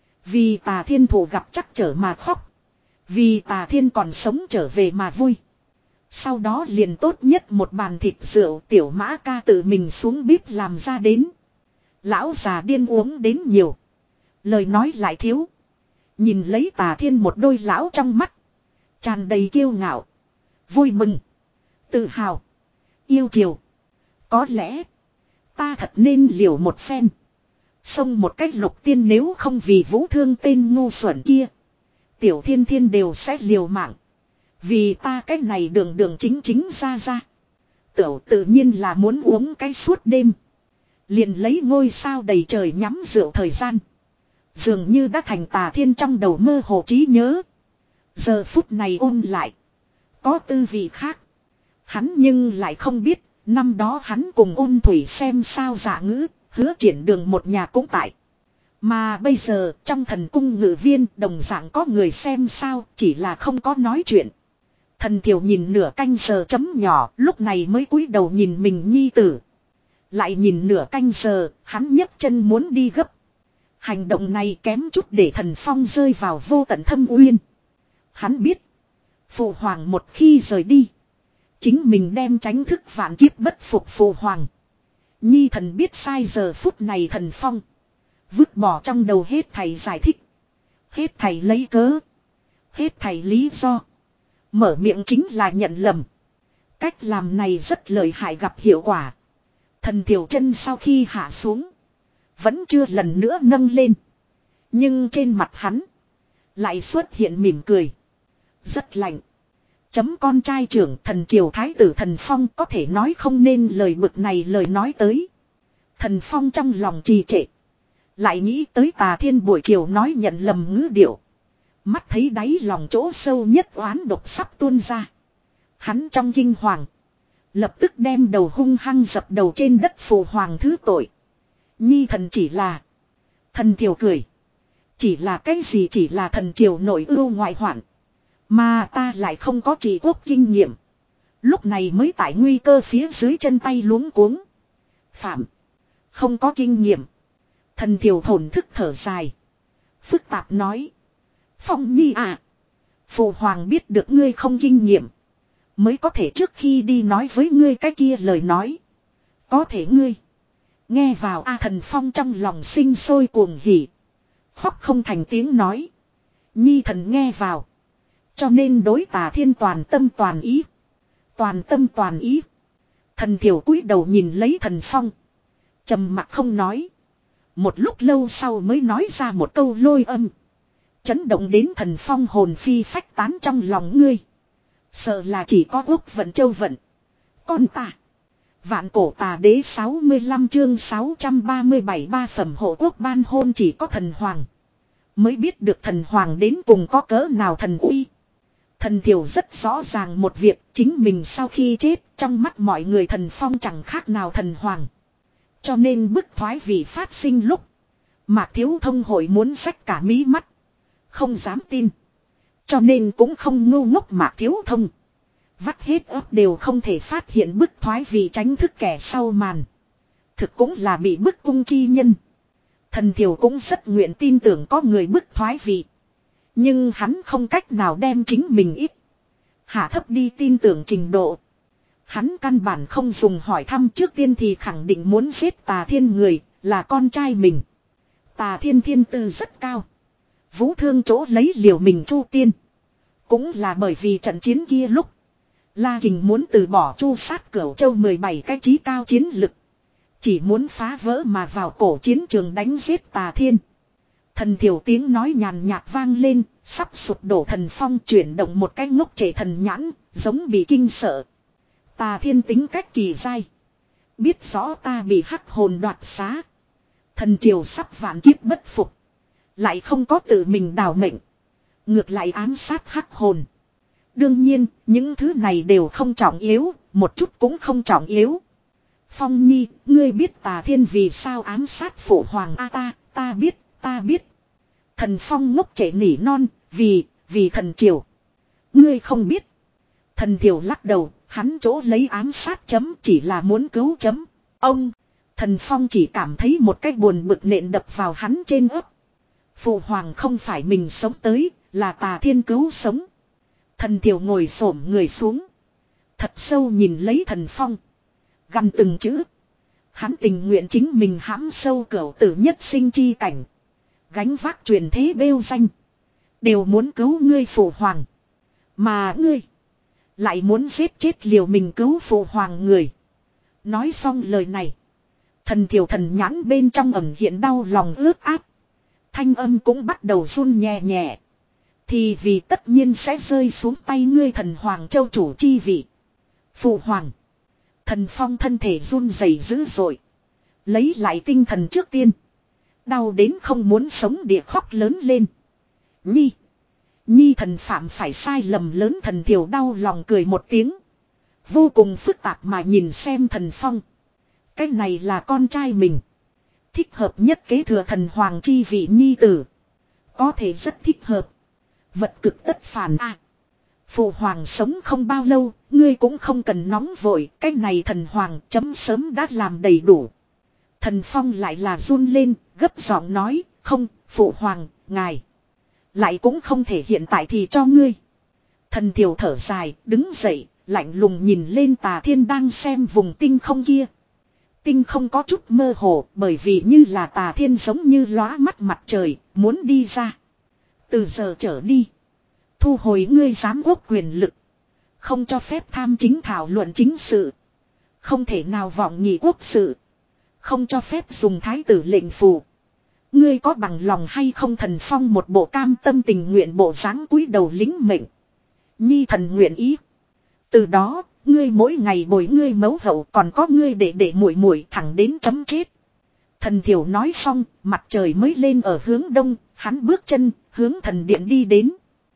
Vì Tà Thiên thủ gặp chắc trở mà khóc. Vì Tà Thiên còn sống trở về mà vui. Sau đó liền tốt nhất một bàn thịt rượu tiểu mã ca tự mình xuống bếp làm ra đến. Lão già điên uống đến nhiều. Lời nói lại thiếu. Nhìn lấy Tà Thiên một đôi lão trong mắt. Tràn đầy kiêu ngạo. Vui mừng. Tự hào. Yêu chiều. Có lẽ. Ta thật nên liều một phen. Xông một cách lục tiên nếu không vì vũ thương tên ngu xuẩn kia. Tiểu Thiên Thiên đều sẽ liều mạng. Vì ta cái này đường đường chính chính ra ra. Tiểu tự nhiên là muốn uống cái suốt đêm. Liền lấy ngôi sao đầy trời nhắm rượu thời gian. Dường như đã thành Tà Thiên trong đầu mơ hồ trí nhớ. Giờ phút này ôn lại. Có tư vị khác. Hắn nhưng lại không biết. Năm đó hắn cùng ôn thủy xem sao giả ngữ. Hứa triển đường một nhà cũng tại. Mà bây giờ trong thần cung ngự viên đồng dạng có người xem sao. Chỉ là không có nói chuyện. Thần Thiểu nhìn nửa canh giờ chấm nhỏ. Lúc này mới cúi đầu nhìn mình nhi tử. Lại nhìn nửa canh giờ. Hắn nhấc chân muốn đi gấp. Hành động này kém chút để Thần Phong rơi vào vô tận thâm uyên. Hắn biết. Phụ hoàng một khi rời đi. Chính mình đem tránh thức vạn kiếp bất phục phụ hoàng. Nhi thần biết sai giờ phút này Thần Phong. Vứt bỏ trong đầu hết thầy giải thích. Hết thầy lấy cớ. Hết thầy lý do. Mở miệng chính là nhận lầm. Cách làm này rất lợi hại gặp hiệu quả. Thần Thiểu chân sau khi hạ xuống. Vẫn chưa lần nữa nâng lên. Nhưng trên mặt hắn. Lại xuất hiện mỉm cười. Rất lạnh. Chấm con trai trưởng thần triều thái tử Thần Phong có thể nói không nên lời bực này lời nói tới. Thần Phong trong lòng trì trệ. Lại nghĩ tới Tà Thiên buổi chiều nói nhận lầm ngữ điệu. Mắt thấy đáy lòng chỗ sâu nhất oán độc sắp tuôn ra. Hắn trong kinh hoàng. Lập tức đem đầu hung hăng dập đầu trên đất phụ hoàng thứ tội. Nhi thần chỉ là. Thần Thiểu cười. Chỉ là cái gì chỉ là thần triều nội ưu ngoại hoạn. Mà ta lại không có trị quốc kinh nghiệm. Lúc này mới tại nguy cơ phía dưới chân tay luống cuống. Phạm. Không có kinh nghiệm. Thần Thiểu thổn thức thở dài. Phức tạp nói. Phong Nhi à. Phụ hoàng biết được ngươi không kinh nghiệm. Mới có thể trước khi đi nói với ngươi cái kia lời nói. Có thể ngươi. Nghe vào A Thần Phong trong lòng sinh sôi cuồng hỉ. Khóc không thành tiếng nói. Nhi thần nghe vào. Cho nên đối Tà Thiên toàn tâm toàn ý. Toàn tâm toàn ý. Thần Thiểu cúi đầu nhìn lấy Thần Phong. Trầm mặc không nói. Một lúc lâu sau mới nói ra một câu lôi âm. Chấn động đến Thần Phong hồn phi phách tán trong lòng ngươi. Sợ là chỉ có Úc Vận Châu Vận. Con ta. Vạn cổ Tà Đế sáu mươi lăm chương sáu trăm ba mươi bảy ba phẩm hộ quốc ban hôn chỉ có thần hoàng. Mới biết được thần hoàng đến cùng có cỡ nào thần uy. Thần Thiểu rất rõ ràng một việc chính mình sau khi chết trong mắt mọi người Thần Phong chẳng khác nào thần hoàng. Cho nên bức thoái vị phát sinh lúc. Mạc Thiếu Thông hội muốn xách cả mí mắt. Không dám tin. Cho nên cũng không ngu ngốc Mạc Thiếu Thông. Vắt hết ấp đều không thể phát hiện bức thoái vì tránh thức kẻ sau màn. Thực cũng là bị bức cung chi nhân. Thần Thiểu cũng rất nguyện tin tưởng có người bức thoái vị. Nhưng hắn không cách nào đem chính mình ít. Hạ thấp đi tin tưởng trình độ. Hắn căn bản không dùng hỏi thăm trước tiên thì khẳng định muốn giết Tà Thiên người là con trai mình. Tà Thiên thiên tư rất cao. Vũ thương chỗ lấy liều mình Chu Tiên. Cũng là bởi vì trận chiến kia lúc. La Kình muốn từ bỏ Chu sát Cửu Châu mười bảy cái chí cao chiến lực. Chỉ muốn phá vỡ mà vào cổ chiến trường đánh giết Tà Thiên. Thần Thiểu tiếng nói nhàn nhạt vang lên, sắp sụp đổ Thần Phong chuyển động một cái ngốc trệ thần nhãn, giống bị kinh sợ. Tà Thiên tính cách kỳ dai. Biết rõ ta bị hắc hồn đoạt xá. Thần triều sắp vạn kiếp bất phục. Lại không có tự mình đào mệnh. Ngược lại ám sát hắc hồn. Đương nhiên, những thứ này đều không trọng yếu, một chút cũng không trọng yếu. Phong Nhi, ngươi biết Tà Thiên vì sao ám sát phụ hoàng A ta, ta biết, ta biết. Thần Phong ngốc trẻ nỉ non, vì, vì thần triều. Ngươi không biết. Thần Thiểu lắc đầu, hắn chỗ lấy ám sát chấm chỉ là muốn cứu chấm. Ông, Thần Phong chỉ cảm thấy một cái buồn bực nện đập vào hắn trên ấp. Phụ hoàng không phải mình sống tới, là Tà Thiên cứu sống. Thần Thiểu ngồi xổm người xuống. Thật sâu nhìn lấy Thần Phong. Gằn từng chữ. Hắn tình nguyện chính mình hãm sâu cửu tử nhất sinh chi cảnh. Gánh vác truyền thế bêu danh. Đều muốn cứu ngươi phụ hoàng. Mà ngươi. Lại muốn giết chết liều mình cứu phụ hoàng người. Nói xong lời này. Thần thiểu thần nhãn bên trong ẩn hiện đau lòng ướt át. Thanh âm cũng bắt đầu run nhẹ nhẹ. Thì vì tất nhiên sẽ rơi xuống tay ngươi thần hoàng châu chủ chi vị. Phụ hoàng. Thần Phong thân thể run rẩy dữ dội. Lấy lại tinh thần trước tiên. Đau đến không muốn sống địa khóc lớn lên. Nhi. Nhi thần phạm phải sai lầm lớn, thần thiểu đau lòng cười một tiếng. Vô cùng phức tạp mà nhìn xem thần Phong. Cái này là con trai mình. Thích hợp nhất kế thừa thần hoàng chi vị nhi tử. Có thể rất thích hợp. Vật cực tất phản a. À, phụ hoàng sống không bao lâu, ngươi cũng không cần nóng vội. Cái này thần hoàng chấm sớm đã làm đầy đủ. Thần Phong lại là run lên, gấp giọng nói, không, phụ hoàng, ngài. Lại cũng không thể hiện tại thì cho ngươi. Thần thiểu thở dài, đứng dậy, lạnh lùng nhìn lên Tà Thiên đang xem vùng tinh không kia. Tinh không có chút mơ hồ, bởi vì như là Tà Thiên giống như lóa mắt mặt trời, muốn đi ra. Từ giờ trở đi, thu hồi ngươi giám quốc quyền lực. Không cho phép tham chính thảo luận chính sự. Không thể nào vọng nghị quốc sự. Không cho phép dùng thái tử lệnh phù. Ngươi có bằng lòng hay không? Thần Phong một bộ cam tâm tình nguyện bộ dáng cúi đầu lính mệnh. Nhi thần nguyện ý. Từ đó, ngươi mỗi ngày bồi ngươi mẫu hậu, còn có ngươi để để muội muội thẳng đến chấm chết. Thần thiểu nói xong, mặt trời mới lên ở hướng đông, hắn bước chân, hướng thần điện đi đến.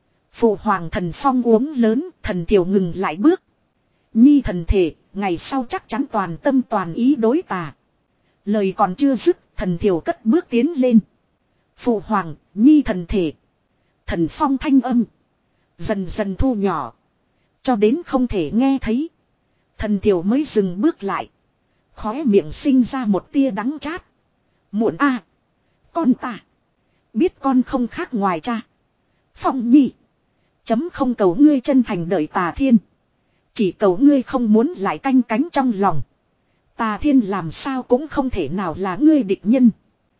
Phụ hoàng. Thần Phong uống lớn, thần thiểu ngừng lại bước. Nhi thần thể, ngày sau chắc chắn toàn tâm toàn ý đối tà. Lời còn chưa dứt, thần thiểu cất bước tiến lên. Phụ hoàng, nhi thần thể. Thần Phong thanh âm dần dần thu nhỏ, cho đến không thể nghe thấy. Thần thiểu mới dừng bước lại. Khóe miệng sinh ra một tia đắng chát. Muộn a à, con ta biết con không khác ngoài cha. Phong nhi, chấm không cầu ngươi chân thành đợi Tà Thiên. Chỉ cầu ngươi không muốn lại canh cánh trong lòng. Tà Thiên làm sao cũng không thể nào là ngươi địch nhân.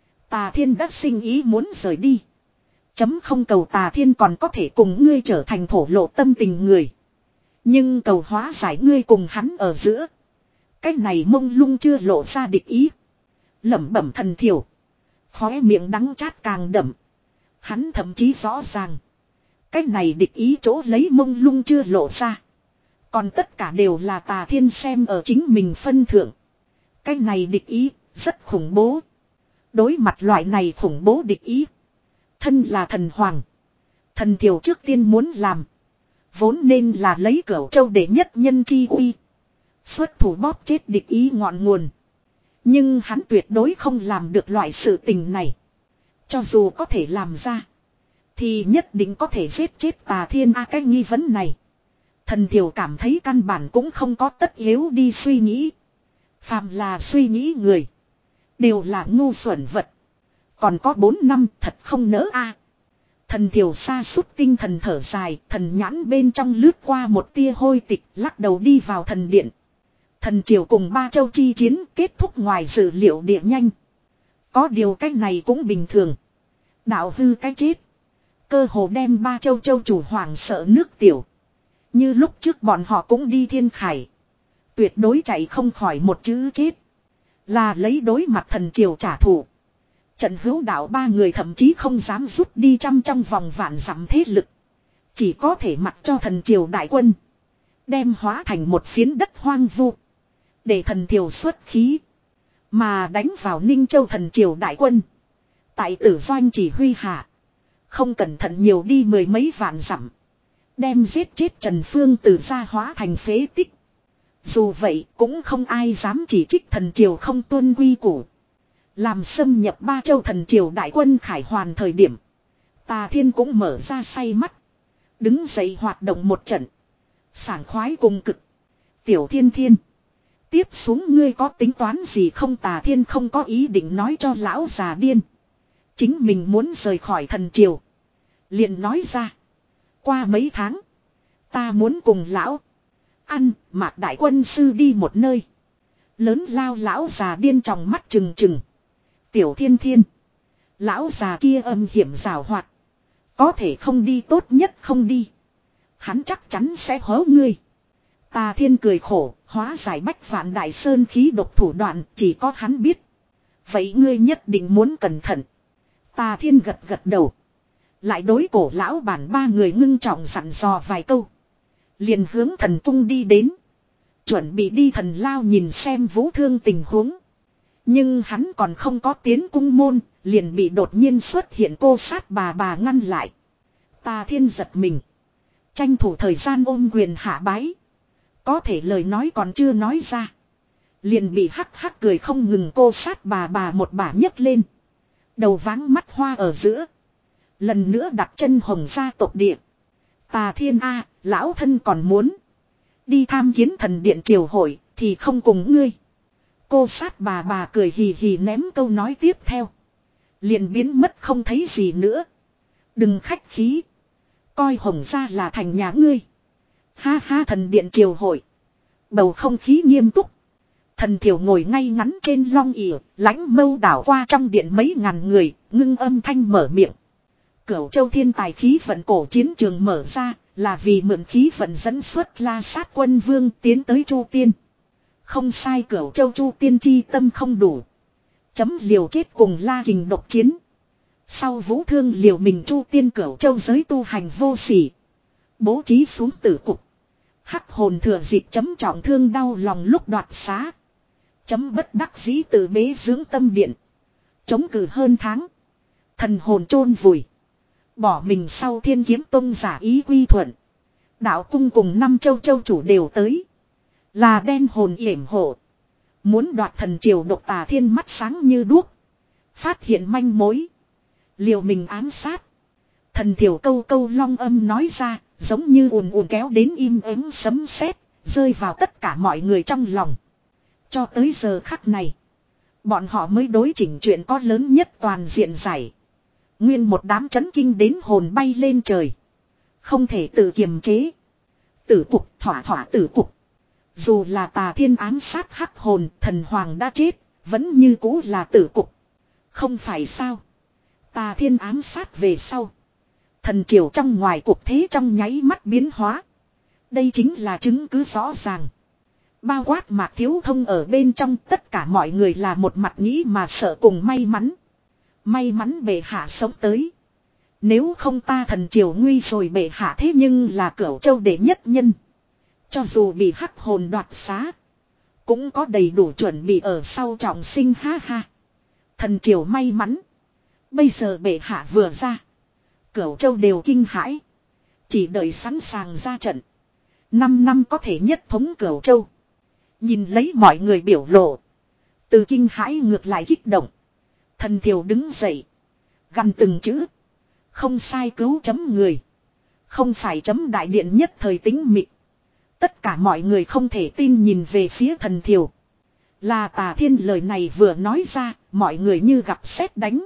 Tà Thiên đã sinh ý muốn rời đi. Chấm không cầu Tà Thiên còn có thể cùng ngươi trở thành thổ lộ tâm tình người. Nhưng cầu hóa giải ngươi cùng hắn ở giữa. Cái này mông lung chưa lộ ra địch ý. Lẩm bẩm thần thiểu. Khóe miệng đắng chát càng đậm. Hắn thậm chí rõ ràng. Cái này địch ý chỗ lấy mông lung chưa lộ ra. Còn tất cả đều là Tà Thiên xem ở chính mình phân thượng. Cái này địch ý rất khủng bố. Đối mặt loại này khủng bố địch ý. Thân là thần hoàng. Thần thiểu trước tiên muốn làm. Vốn nên là lấy Cửu Châu để nhất nhân chi uy. Xuất thủ bóp chết địch ý ngọn nguồn. Nhưng hắn tuyệt đối không làm được loại sự tình này. Cho dù có thể làm ra. Thì nhất định có thể giết chết Tà Thiên. A à, cái nghi vấn này. Thần thiểu cảm thấy căn bản cũng không có tất yếu đi suy nghĩ. Phàm là suy nghĩ người. Đều là ngu xuẩn vật. Còn có bốn năm thật không nỡ a. À. Thần thiểu sa sút tinh thần thở dài. Thần nhãn bên trong lướt qua một tia hôi tịch, lắc đầu đi vào thần điện. Thần triều cùng ba châu chi chiến kết thúc ngoài dự liệu địa nhanh. Có điều cách này cũng bình thường. Đạo hư cái chết. Cơ hồ đem ba châu châu chủ hoảng sợ nước tiểu. Như lúc trước bọn họ cũng đi thiên khải. Tuyệt đối chạy không khỏi một chữ chết. Là lấy đối mặt thần triều trả thù. Trận hữu đạo ba người thậm chí không dám rút đi trăm trong vòng vạn dặm thế lực. Chỉ có thể mặc cho thần triều đại quân. Đem hóa thành một phiến đất hoang vu. Để thần triều xuất khí. Mà đánh vào Ninh Châu thần triều đại quân. Tại tử doanh chỉ huy hạ. Không cẩn thận nhiều đi mười mấy vạn dặm. Đem giết chết Trần Phương từ ra hóa thành phế tích. Dù vậy cũng không ai dám chỉ trích thần triều không tuân quy củ. Làm xâm nhập ba châu thần triều đại quân khải hoàn thời điểm. Tà Thiên cũng mở ra say mắt. Đứng dậy hoạt động một trận. Sảng khoái cùng cực. Tiểu Thiên Thiên. Tiếp xuống ngươi có tính toán gì không? Tà Thiên không có ý định nói cho lão già điên. Chính mình muốn rời khỏi thần triều. Liền nói ra. Qua mấy tháng. Ta muốn cùng lão. Ăn Mạc đại quân sư đi một nơi. Lớn lao lão già điên trong mắt trừng trừng. Tiểu Thiên Thiên. Lão già kia âm hiểm rào hoạt. Có thể không đi tốt nhất không đi. Hắn chắc chắn sẽ hố ngươi. Tà Thiên cười khổ, hóa giải bách vạn đại sơn khí độc thủ đoạn chỉ có hắn biết. Vậy ngươi nhất định muốn cẩn thận. Tà Thiên gật gật đầu. Lại đối cổ lão bản ba người ngưng trọng dặn dò vài câu. Liền hướng thần cung đi đến. Chuẩn bị đi thần lao nhìn xem Vũ Thương tình huống. Nhưng hắn còn không có tiến cung môn, liền bị đột nhiên xuất hiện cô sát bà bà ngăn lại. Tà Thiên giật mình. Tranh thủ thời gian ôm quyền hạ bái. Có thể lời nói còn chưa nói ra. Liền bị hắc hắc cười không ngừng cô sát bà bà một bả nhấc lên. Đầu váng mắt hoa ở giữa. Lần nữa đặt chân Hồng gia tộc địa. Tà Thiên A, lão thân còn muốn. Đi tham kiến thần điện triều hội, thì không cùng ngươi. Cô sát bà bà cười hì hì ném câu nói tiếp theo. Liền biến mất không thấy gì nữa. Đừng khách khí. Coi Hồng gia là thành nhà ngươi. Ha ha thần điện triều hội. Bầu không khí nghiêm túc. Thần thiểu ngồi ngay ngắn trên long ỉa, lãnh mâu đảo qua trong điện mấy ngàn người, ngưng âm thanh mở miệng. Cửu châu thiên tài khí vận cổ chiến trường mở ra, là vì mượn khí vận dẫn xuất La Sát quân vương tiến tới Chu Tiên. Không sai, Cửu châu Chu Tiên chi tâm không đủ. Chấm liều chết cùng La Kình độc chiến. Sau Vũ Thương liều mình Chu Tiên Cửu châu giới tu hành vô sỉ. Bố trí xuống tử cục. Hắc hồn thừa dịp chấm trọng thương đau lòng lúc đoạt xá. Chấm bất đắc dĩ tự bế dưỡng tâm điện. Chống cự hơn tháng. Thần hồn chôn vùi. Bỏ mình sau Thiên Kiếm Tông giả ý quy thuận. Đạo cung cùng năm châu châu chủ đều tới. Là đen hồn yểm hộ. Muốn đoạt thần triều độc Tà Thiên mắt sáng như đuốc. Phát hiện manh mối. Liều mình ám sát. Thần thiểu câu câu long âm nói ra. Giống như ùn ùn kéo đến im ắng sấm sét, rơi vào tất cả mọi người trong lòng. Cho tới giờ khắc này. Bọn họ mới đối chỉnh chuyện có lớn nhất toàn diện giải. Nguyên một đám chấn kinh đến hồn bay lên trời. Không thể tự kiềm chế. Tử cục thỏa thỏa tử cục. Dù là Tà Thiên ám sát hắc hồn, thần hoàng đã chết, vẫn như cũ là tử cục. Không phải sao. Tà Thiên ám sát về sau. Thần triều trong ngoài cuộc thế trong nháy mắt biến hóa. Đây chính là chứng cứ rõ ràng. Bao quát Mạc Thiếu Thông ở bên trong, tất cả mọi người là một mặt nghĩ mà sợ cùng may mắn. May mắn bệ hạ sống tới. Nếu không ta thần triều nguy rồi, bệ hạ thế nhưng là Cửu châu đệ nhất nhân. Cho dù bị hắc hồn đoạt xá, cũng có đầy đủ chuẩn bị ở sau trọng sinh, ha ha. Thần triều may mắn. Bây giờ bệ hạ vừa ra, Cửu châu đều kinh hãi. Chỉ đợi sẵn sàng ra trận. Năm năm có thể nhất thống Cửu châu. Nhìn lấy mọi người biểu lộ, từ kinh hãi ngược lại kích động. Thần thiểu đứng dậy, gằn từng chữ. Không sai, cứu chấm người. Không phải chấm đại điện nhất thời tính mịt. Tất cả mọi người không thể tin nhìn về phía thần thiểu. Là Tà Thiên lời này vừa nói ra, mọi người như gặp sét đánh.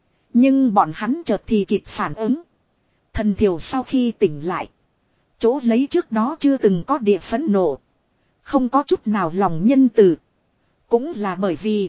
Nhưng bọn hắn chợt thì kịp phản ứng. Thần thiểu sau khi tỉnh lại, chỗ lấy trước đó chưa từng có địa phẫn nộ. Không có chút nào lòng nhân từ. Cũng là bởi vì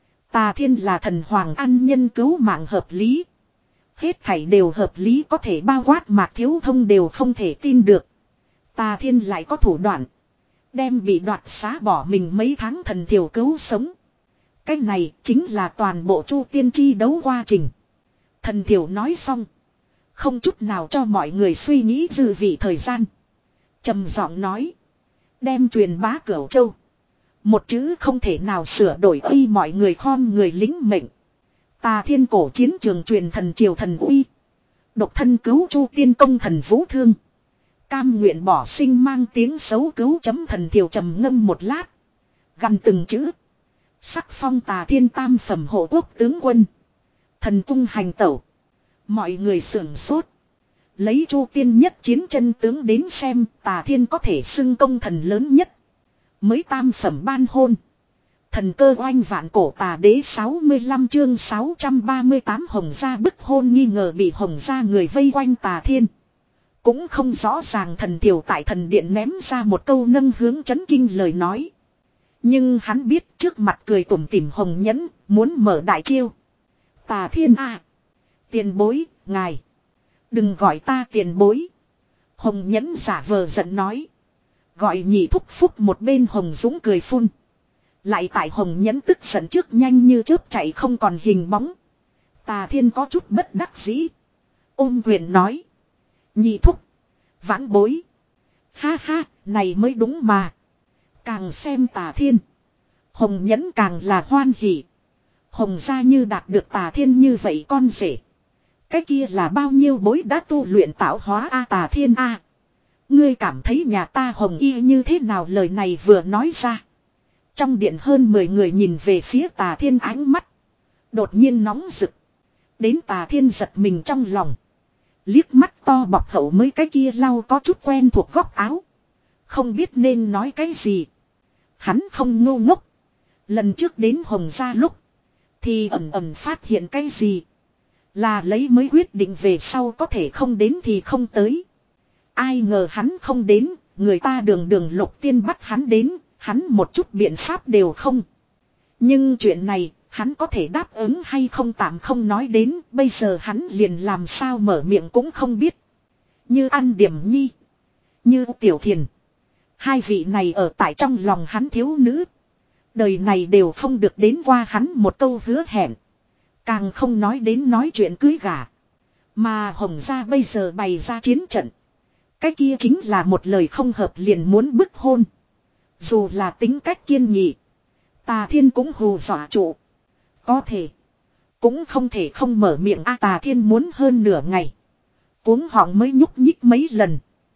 Tà Thiên là thần hoàng ăn nhân cứu mạng hợp lý. Hết thảy đều hợp lý, có thể bao quát Mạc Thiếu Thông đều không thể tin được. Tà Thiên lại có thủ đoạn. Đem bị đoạt xá bỏ mình mấy tháng thần thiểu cứu sống. Cái này chính là toàn bộ Chu Tiên chi đấu quá trình. Thần thiểu nói xong, không chút nào cho mọi người suy nghĩ dư vị thời gian. Trầm giọng nói. Đem truyền bá Cửu châu. Một chữ không thể nào sửa đổi, uy mọi người khom người lính mệnh. Tà Thiên cổ chiến trường truyền thần triều thần uy. Độc thân cứu Chu Tiên công thần Vũ Thương. Cam nguyện bỏ sinh mang tiếng xấu cứu chấm thần thiều trầm ngâm một lát. Gằn từng chữ. Sắc phong Tà Thiên tam phẩm hộ quốc tướng quân. Thần cung hành tẩu. Mọi người sưởng sốt. Lấy Chu Tiên nhất chiến chân tướng đến xem, Tà Thiên có thể xưng công thần lớn nhất. Mới tam phẩm ban hôn. Thần cơ oanh vạn cổ Tà đế sáu mươi lăm chương sáu trăm ba mươi tám Hồng gia bức hôn nghi ngờ bị Hồng gia người vây quanh Tà Thiên. Cũng không rõ ràng thần thiểu tại thần điện ném ra một câu nâng hướng chấn kinh lời nói. Nhưng hắn biết trước mặt cười tủm tỉm Hồng Nhẫn muốn mở đại chiêu. Tà Thiên à, Tiền bối, ngài. Đừng gọi ta tiền bối. Hồng Nhẫn giả vờ giận nói. Gọi Nhị thúc phúc một bên Hồng Dũng cười phun. Lại tại Hồng Nhẫn tức giận trước nhanh như chớp chạy không còn hình bóng. Tà Thiên có chút bất đắc dĩ. Ôm quyền nói. Nhị thúc. Vãn bối. Ha ha, này mới đúng mà. Càng xem Tà Thiên. Hồng Nhẫn càng là hoan hỉ. Hồng gia như đạt được Tà Thiên như vậy con rể. Cái kia là bao nhiêu bối đã tu luyện tạo hóa a Tà Thiên a. Ngươi cảm thấy nhà ta Hồng y như thế nào lời này vừa nói ra. Trong điện hơn mười người nhìn về phía Tà Thiên ánh mắt. Đột nhiên nóng rực. Đến Tà Thiên giật mình trong lòng. Liếc mắt to bọc hậu mới cái kia lau có chút quen thuộc góc áo. Không biết nên nói cái gì. Hắn không ngu ngốc. Lần trước đến Hồng gia lúc. Thì ẩn ẩn phát hiện cái gì. Là lấy mới quyết định về sau có thể không đến thì không tới. Ai ngờ hắn không đến. Người ta đường đường Lục Tiên bắt hắn đến. Hắn một chút biện pháp đều không. Nhưng chuyện này. Hắn có thể đáp ứng hay không tạm không nói đến. Bây giờ hắn liền làm sao mở miệng cũng không biết. Như An Điểm Nhi. Như Tiểu Thiền. Hai vị này ở tại trong lòng hắn thiếu nữ. Đời này đều không được đến qua hắn một câu hứa hẹn. Càng không nói đến nói chuyện cưới gả. Mà Hồng gia bây giờ bày ra chiến trận. Cái kia chính là một lời không hợp liền muốn bức hôn. Dù là tính cách kiên nghị. Tà Thiên cũng hù dọa trụ. Có thể. Cũng không thể không mở miệng a Tà Thiên muốn hơn nửa ngày. Cuống họng mới nhúc nhích mấy lần.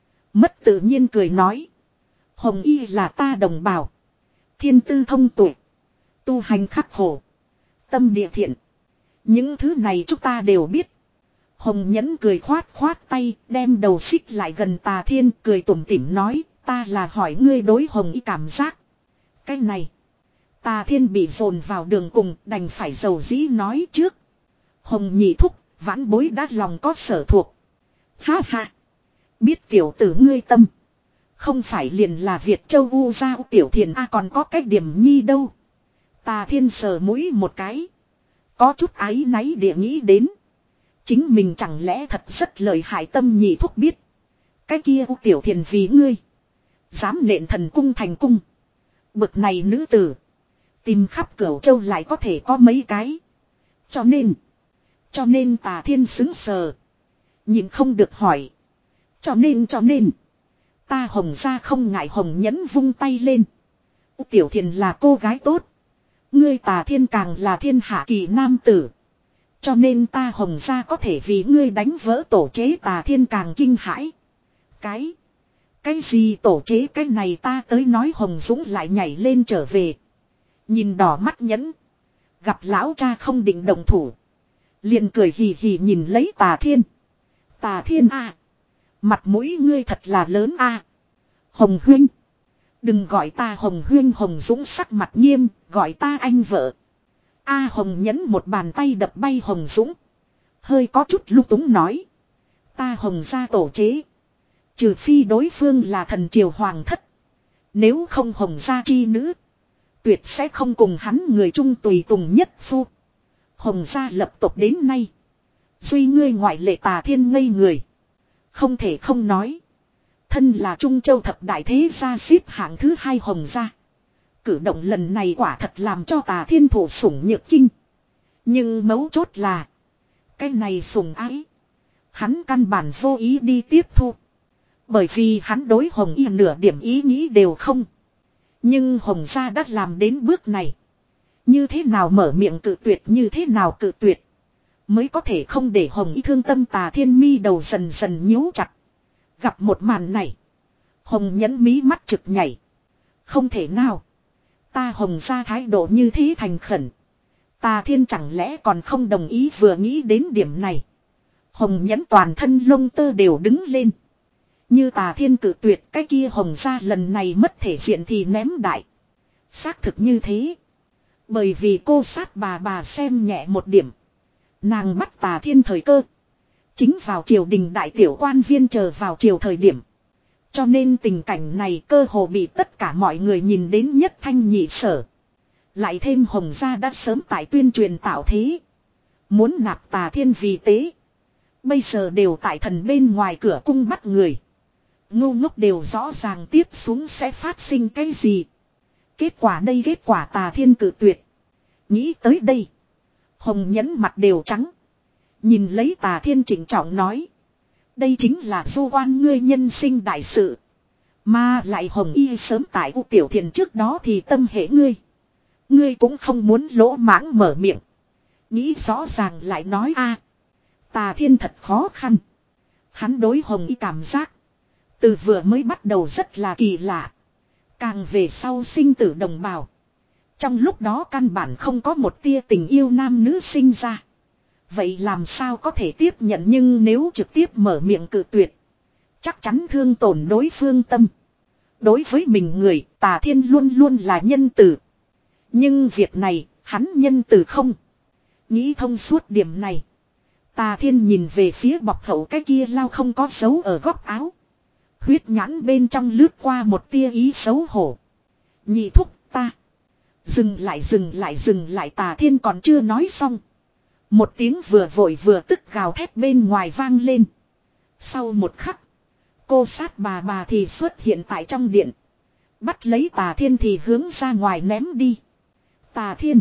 Mất tự nhiên cười nói. Hồng y là ta đồng bào. Thiên tư thông tuệ. Tu hành khắc khổ. Tâm địa thiện. Những thứ này chúng ta đều biết. Hồng Nhẫn cười khoát khoát tay. Đem đầu xích lại gần Tà Thiên. Cười tủm tỉm nói. Ta là hỏi ngươi đối Hồng y cảm giác. Cái này. Tà Thiên bị dồn vào đường cùng. Đành phải dầu dĩ nói trước. Hồng Nhị thúc. Vãn bối đã lòng có sở thuộc. Ha ha. Biết tiểu tử ngươi tâm. Không phải liền là Việt Châu U Gia Tiểu Thiền A còn có cái điểm nhi đâu. Tà Thiên sờ mũi một cái. Có chút áy náy địa nghĩ đến. Chính mình chẳng lẽ thật rất lợi hại tâm Nhị thúc biết. Cái kia U Tiểu Thiền vì ngươi. Dám nện thần cung thành cung. Bực này nữ tử. Tìm khắp Cửu Châu lại có thể có mấy cái. Cho nên. Cho nên Tà Thiên xứng sờ. Nhìn không được hỏi. Cho nên cho nên. Ta Hồng gia không ngại. Hồng Nhẫn vung tay lên. Tiểu Thiền là cô gái tốt. Ngươi Tà Thiên càng là thiên hạ kỳ nam tử. Cho nên ta Hồng gia có thể vì ngươi đánh vỡ tổ chế. Tà Thiên càng kinh hãi. Cái. Cái gì tổ chế cái này ta tới nói. Hồng Dũng lại nhảy lên trở về. Nhìn đỏ mắt Nhẫn. Gặp lão cha không định động thủ. Liền cười hì hì nhìn lấy Tà Thiên. Tà Thiên a, mặt mũi ngươi thật là lớn a. Hồng huynh. Đừng gọi ta Hồng huynh. Hồng Dũng sắc mặt nghiêm. Gọi ta anh vợ. A Hồng Nhẫn một bàn tay đập bay Hồng Dũng. Hơi có chút lung túng nói. Ta Hồng gia tổ chế. Trừ phi đối phương là thần triều hoàng thất. Nếu không Hồng gia chi nữ. Tuyệt sẽ không cùng hắn người trung tùy tùng nhất phu. Hồng gia lập tộc đến nay. Duy ngươi ngoại lệ. Tà Thiên ngây người. Không thể không nói. Thân là Trung Châu thập đại thế gia xếp hạng thứ hai Hồng gia. Cử động lần này quả thật làm cho Tà Thiên thụ sủng nhược kinh. Nhưng mấu chốt là. Cái này sủng ái. Hắn căn bản vô ý đi tiếp thu. Bởi vì hắn đối Hồng y nửa điểm ý nghĩ đều không. Nhưng Hồng gia đã làm đến bước này. Như thế nào mở miệng cự tuyệt. Như thế nào cự tuyệt. Mới có thể không để Hồng y thương tâm. Tà Thiên mi đầu dần dần nhíu chặt. Gặp một màn này. Hồng Nhẫn mí mắt trực nhảy. Không thể nào. Ta Hồng gia thái độ như thế thành khẩn. Tà Thiên chẳng lẽ còn không đồng ý. Vừa nghĩ đến điểm này. Hồng Nhẫn toàn thân lông tơ đều đứng lên. Như Tà Thiên cự tuyệt cái kia Hồng gia lần này mất thể diện thì ném đại. Xác thực như thế. Bởi vì cô sát bà bà xem nhẹ một điểm. Nàng bắt Tà Thiên thời cơ. Chính vào triều đình đại tiểu quan viên chờ vào triều thời điểm. Cho nên tình cảnh này cơ hồ bị tất cả mọi người nhìn đến nhất thanh nhị sở. Lại thêm Hồng gia đã sớm tại tuyên truyền tạo thế. Muốn nạp Tà Thiên vì tế. Bây giờ đều tại thần bên ngoài cửa cung bắt người. Ngu ngốc đều rõ ràng tiếp xuống sẽ phát sinh cái gì. Kết quả đây kết quả Tà Thiên cự tuyệt. Nghĩ tới đây. Hồng Nhẫn mặt đều trắng. Nhìn lấy Tà Thiên trịnh trọng nói. Đây chính là du quan ngươi nhân sinh đại sự. Mà lại Hồng Y sớm tại U Tiểu Thiền trước đó thì tâm hệ ngươi. Ngươi cũng không muốn lỗ mãng mở miệng. Nghĩ rõ ràng lại nói a Tà Thiên thật khó khăn. Hắn đối Hồng Y cảm giác. Từ vừa mới bắt đầu rất là kỳ lạ. Càng về sau sinh tử đồng bào. Trong lúc đó căn bản không có một tia tình yêu nam nữ sinh ra. Vậy làm sao có thể tiếp nhận, nhưng nếu trực tiếp mở miệng cự tuyệt. Chắc chắn thương tổn đối phương tâm. Đối với mình người, Tà Thiên luôn luôn là nhân từ. Nhưng việc này, hắn nhân từ không. Nghĩ thông suốt điểm này. Tà Thiên nhìn về phía bọc hậu cái kia lao không có dấu ở góc áo. Huyết nhãn bên trong lướt qua một tia ý xấu hổ. Nhị thúc ta. Dừng lại dừng lại dừng lại Tà Thiên còn chưa nói xong. Một tiếng vừa vội vừa tức gào thét bên ngoài vang lên. Sau một khắc. Cô sát bà bà thì xuất hiện tại trong điện. Bắt lấy Tà Thiên thì hướng ra ngoài ném đi. Tà Thiên.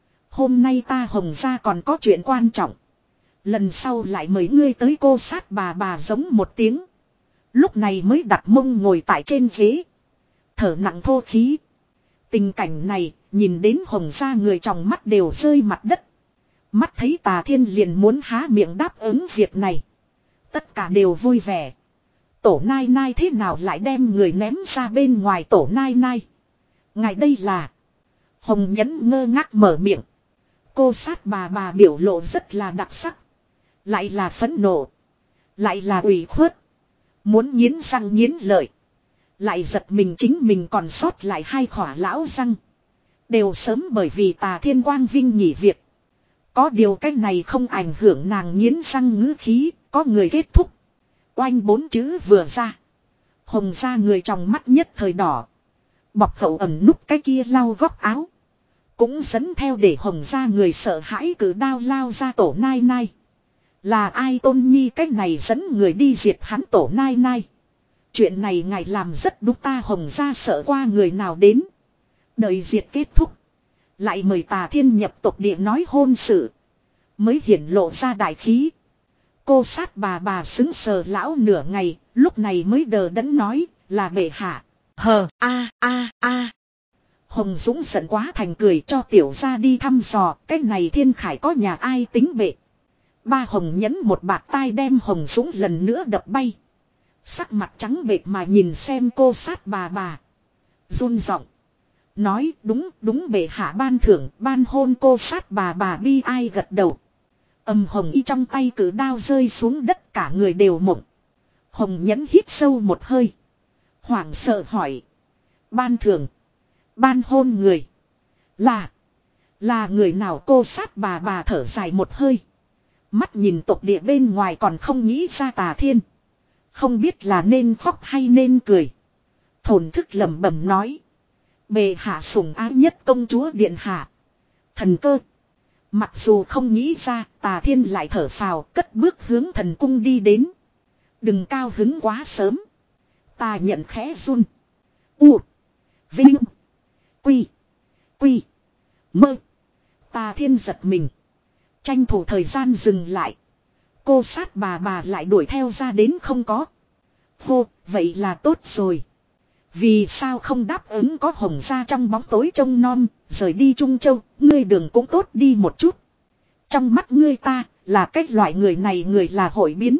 Hôm nay ta Hồng gia còn có chuyện quan trọng. Lần sau lại mời ngươi tới. Cô sát bà bà giống một tiếng. Lúc này mới đặt mông ngồi tại trên ghế. Thở nặng thô khí. Tình cảnh này nhìn đến Hồng gia người trong mắt đều rơi mặt đất. Mắt thấy Tà Thiên liền muốn há miệng đáp ứng việc này. Tất cả đều vui vẻ. Tổ nai nai thế nào lại đem người ném ra bên ngoài tổ nai nai. Ngài đây là. Hồng Nhẫn ngơ ngác mở miệng. Cô sát bà bà biểu lộ rất là đặc sắc. Lại là phẫn nộ. Lại là ủy khuất. Muốn nghiến răng nghiến lợi. Lại giật mình chính mình còn sót lại hai khỏa lão răng. Đều sớm bởi vì Tà Thiên quang vinh nghỉ việc. Có điều cách này không ảnh hưởng nàng nghiến răng ngữ khí. Có người kết thúc. Oanh bốn chữ vừa ra. Hồng ra người trong mắt nhất thời đỏ. Bọc hậu ẩn núp cái kia lau góc áo. Cũng dẫn theo để Hồng ra người sợ hãi cử đao lao ra tổ nai nai. Là ai Tôn Nhi cách này dẫn người đi diệt hắn tổ nai nai. Chuyện này ngài làm rất đúng, ta Hồng ra sợ qua người nào đến. Đợi diệt kết thúc. Lại mời Tà Thiên nhập tộc địa nói hôn sự. Mới hiển lộ ra đại khí. Cô sát bà bà xứng sờ lão nửa ngày. Lúc này mới đờ đẫn nói là bệ hạ. Hờ a a a. Hồng Dũng giận quá thành cười cho tiểu ra đi thăm dò. Cái này Thiên Khải có nhà ai tính bệ. Ba Hồng Nhẫn một bạt tai đem Hồng Dũng lần nữa đập bay. Sắc mặt trắng bệch mà nhìn xem cô sát bà bà. Run giọng nói đúng đúng bệ hạ ban thưởng ban hôn. Cô sát bà bà bi ai gật đầu. Âm Hồng Y trong tay cử đao rơi xuống đất, cả người đều mộng. Hồng Nhẫn hít sâu một hơi. Hoảng sợ hỏi. Ban thưởng. Ban hôn người. Là. Là người nào? Cô sát bà bà thở dài một hơi. Mắt nhìn tộc địa bên ngoài còn không nghĩ ra Tà Thiên. Không biết là nên khóc hay nên cười. Thổn thức lẩm bẩm nói. Bệ hạ sủng ái nhất công chúa điện hạ. Thần cơ. Mặc dù không nghĩ ra, Tà Thiên lại thở phào cất bước hướng thần cung đi đến. Đừng cao hứng quá sớm. Ta nhận khẽ run. U. Vinh. Quy. Quy. Mơ. Tà Thiên giật mình. Tranh thủ thời gian dừng lại. Cô sát bà bà lại đuổi theo ra đến không có. Hô, vậy là tốt rồi. Vì sao không đáp ứng có Hồng ra trong bóng tối trông non, rời đi Trung Châu, ngươi đường cũng tốt đi một chút. Trong mắt ngươi ta, là cách loại người này người là hội biến.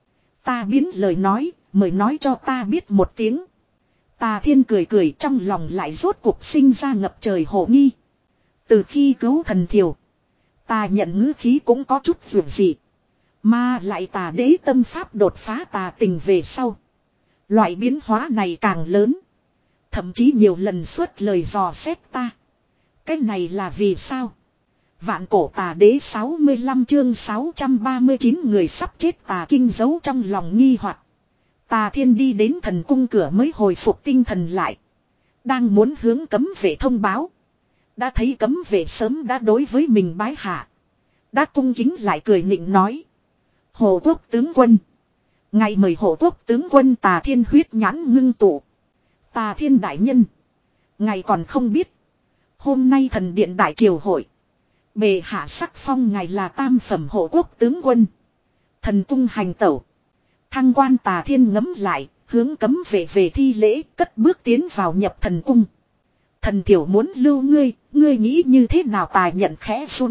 Ta biến lời nói, mời nói cho ta biết một tiếng. Tà Thiên cười cười trong lòng lại rốt cuộc sinh ra ngập trời hổ nghi. Từ khi cứu thần thiều, ta nhận ngữ khí cũng có chút vượt dị. Mà lại tà đế tâm pháp đột phá tà tình về sau. Loại biến hóa này càng lớn. Thậm chí nhiều lần xuất lời dò xét ta. Cái này là vì sao? Vạn cổ tà đế sáu mươi lăm chương sáu trăm ba mươi chín người sắp chết tà kinh giấu trong lòng nghi hoặc. Tà Thiên đi đến thần cung cửa mới hồi phục tinh thần lại. Đang muốn hướng cấm vệ thông báo. Đã thấy cấm vệ sớm đã đối với mình bái hạ. đã cung kính lại cười nịnh nói. Hộ quốc tướng quân. Ngày mời hộ quốc tướng quân Tà Thiên huyết nhãn ngưng tụ. Tà Thiên đại nhân. Ngày còn không biết. Hôm nay thần điện đại triều hội. Bề hạ sắc phong ngài là tam phẩm hộ quốc tướng quân. Thần cung hành tẩu. Thăng quan Tà Thiên ngấm lại. Hướng cấm vệ về thi lễ. Cất bước tiến vào nhập thần cung. Thần tiểu muốn lưu ngươi. Ngươi nghĩ như thế nào? Tài nhận khẽ run.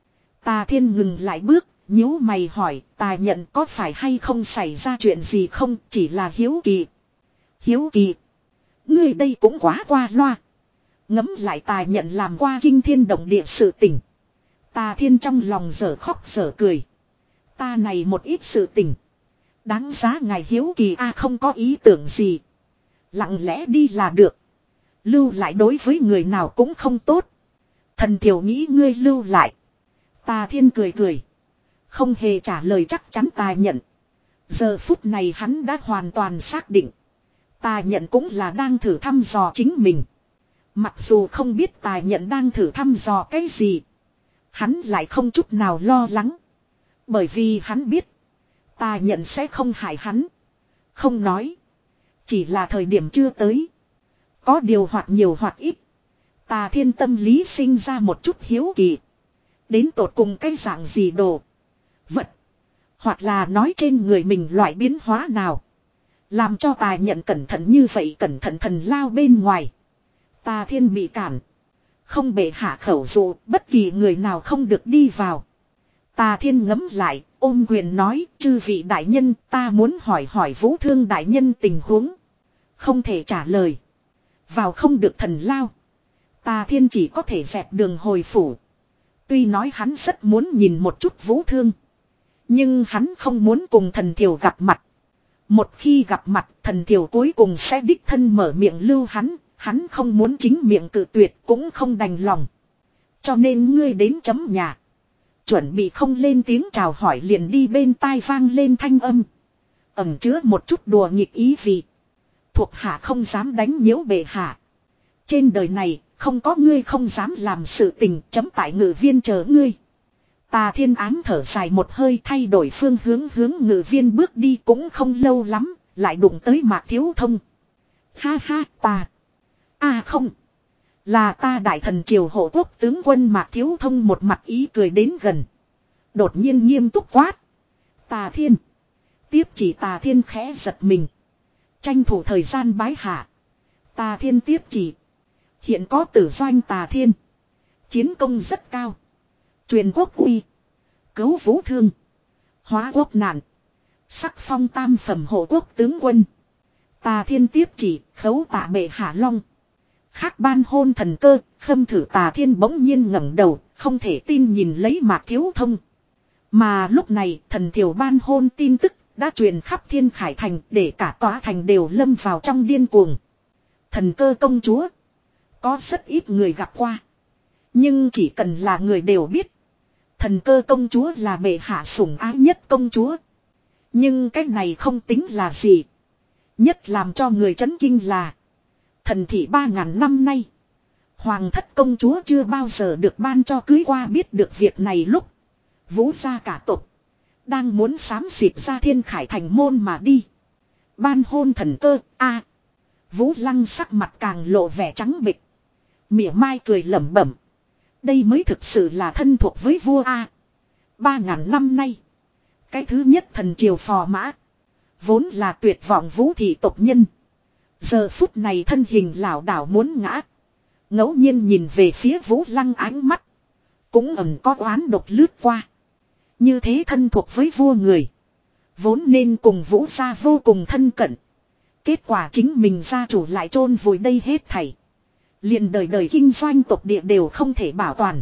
Tà Thiên ngừng lại bước. Nhíu mày hỏi. Tài nhận có phải hay không xảy ra chuyện gì không? Chỉ là hiếu kỳ. Hiếu kỳ. Ngươi đây cũng quá qua loa. Ngấm lại Tài nhận làm qua kinh thiên động địa sự tình. Tà Thiên trong lòng dở khóc dở cười. Ta này một ít sự tình. Đáng giá ngài hiếu kỳ a, không có ý tưởng gì. Lặng lẽ đi là được. Lưu lại đối với người nào cũng không tốt. Thần tiểu nghĩ ngươi lưu lại. Tà Thiên cười cười. Không hề trả lời chắc chắn Tài nhận. Giờ phút này hắn đã hoàn toàn xác định. Tài nhận cũng là đang thử thăm dò chính mình. Mặc dù không biết Tài nhận đang thử thăm dò cái gì. Hắn lại không chút nào lo lắng. Bởi vì hắn biết. Tài nhận sẽ không hại hắn. Không nói. Chỉ là thời điểm chưa tới. Có điều hoặc nhiều hoặc ít. Tà Thiên tâm lý sinh ra một chút hiếu kỳ. Đến tột cùng cái dạng gì đồ. Vật. Hoặc là nói trên người mình loại biến hóa nào. Làm cho Tài nhận cẩn thận như vậy, cẩn thận thần lao bên ngoài. Tà Thiên bị cản. Không bệ hạ khẩu dụ, bất kỳ người nào không được đi vào. Tà Thiên ngấm lại, ôm quyền nói, chư vị đại nhân, ta muốn hỏi hỏi Vũ Thương đại nhân tình huống. Không thể trả lời. Vào không được thần lao. Tà Thiên chỉ có thể dẹp đường hồi phủ. Tuy nói hắn rất muốn nhìn một chút Vũ Thương. Nhưng hắn không muốn cùng thần thiểu gặp mặt. Một khi gặp mặt, thần thiểu cuối cùng sẽ đích thân mở miệng lưu hắn. Hắn không muốn chính miệng cự tuyệt, cũng không đành lòng. Cho nên ngươi đến chấm nhà. Chuẩn bị không lên tiếng chào hỏi liền đi bên tai vang lên thanh âm. Ẩn chứa một chút đùa nghịch ý vị. Thuộc hạ không dám đánh nhiễu bệ hạ. Trên đời này, không có ngươi không dám làm sự tình, chấm tại ngự viên chờ ngươi. Tà Thiên ám thở dài một hơi, thay đổi phương hướng hướng ngự viên bước đi, cũng không lâu lắm, lại đụng tới Mạc Thiếu Thông. Ha ha, ta. À không. Là ta đại thần triều hộ quốc tướng quân Mạc Thiếu Thông một mặt ý cười đến gần. Đột nhiên nghiêm túc quát. Tà Thiên. Tiếp chỉ Tà Thiên khẽ giật mình. Tranh thủ thời gian bái hạ. Tà Thiên tiếp chỉ. Hiện có tử doanh Tà Thiên. Chiến công rất cao. Truyền quốc uy. Cứu Vũ Thương. Hóa quốc nạn. Sắc phong tam phẩm hộ quốc tướng quân. Tà Thiên tiếp chỉ khấu tạ bệ hạ long. Khác ban hôn thần cơ, khâm thử Tà Thiên bỗng nhiên ngẩng đầu, không thể tin nhìn lấy Mạc Thiếu Thông. Mà lúc này thần thiểu ban hôn tin tức đã truyền khắp Thiên Khải Thành, để cả tòa thành đều lâm vào trong điên cuồng. Thần cơ công chúa. Có rất ít người gặp qua. Nhưng chỉ cần là người đều biết. Thần cơ công chúa là bệ hạ sủng ái nhất công chúa. Nhưng cái này không tính là gì. Nhất làm cho người chấn kinh là. Thần thị ba ngàn năm nay. Hoàng thất công chúa chưa bao giờ được ban cho cưới qua, biết được việc này lúc. Vũ gia cả tộc. Đang muốn xám xịt ra Thiên Khải Thành môn mà đi. Ban hôn thần cơ, a Vũ Lăng sắc mặt càng lộ vẻ trắng bệch. Mỉa mai cười lẩm bẩm. Đây mới thực sự là thân thuộc với vua a Ba ngàn năm nay. Cái thứ nhất thần triều phò mã. Vốn là tuyệt vọng Vũ thị tộc nhân. Giờ phút này thân hình lảo đảo muốn ngã. Ngẫu nhiên nhìn về phía Vũ Lăng ánh mắt. Cũng ẩn có oán độc lướt qua. Như thế thân thuộc với vua người. Vốn nên cùng Vũ gia vô cùng thân cận. Kết quả chính mình gia chủ lại chôn vùi đây hết thảy. Liền đời đời kinh doanh tộc địa đều không thể bảo toàn.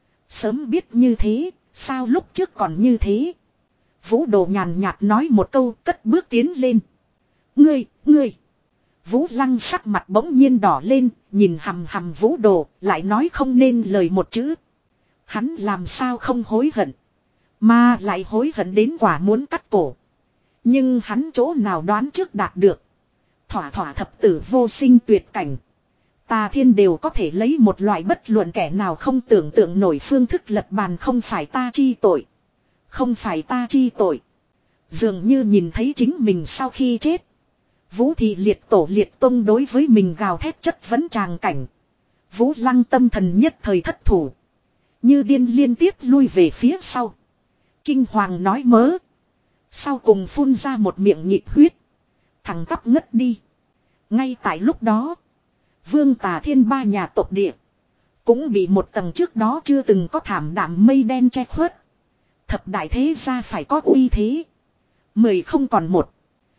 Sớm biết như thế, sao lúc trước còn như thế. Vũ Đồ nhàn nhạt nói một câu, cất bước tiến lên. Ngươi, ngươi. Vũ Lăng sắc mặt bỗng nhiên đỏ lên, nhìn hằm hằm Vũ Đồ, lại nói không nên lời một chữ. Hắn làm sao không hối hận. Mà lại hối hận đến quả muốn cắt cổ. Nhưng hắn chỗ nào đoán trước đạt được. Thỏa thỏa thập tử vô sinh tuyệt cảnh. Tà Thiên đều có thể lấy một loại bất luận kẻ nào không tưởng tượng nổi phương thức lật bàn, không phải ta chi tội. Không phải ta chi tội. Dường như nhìn thấy chính mình sau khi chết. Vũ thị liệt tổ liệt tông đối với mình gào thét chất vấn tràng cảnh. Vũ Lăng tâm thần nhất thời thất thủ. Như điên liên tiếp lui về phía sau. Kinh hoàng nói mớ. Sau cùng phun ra một miệng nhịp huyết. Thằng tắp ngất đi. Ngay tại lúc đó. Vương Tà Thiên ba nhà tộc địa. Cũng bị một tầng trước đó chưa từng có thảm đạm mây đen che khuất. Thập đại thế gia phải có uy thế. Mười không còn một.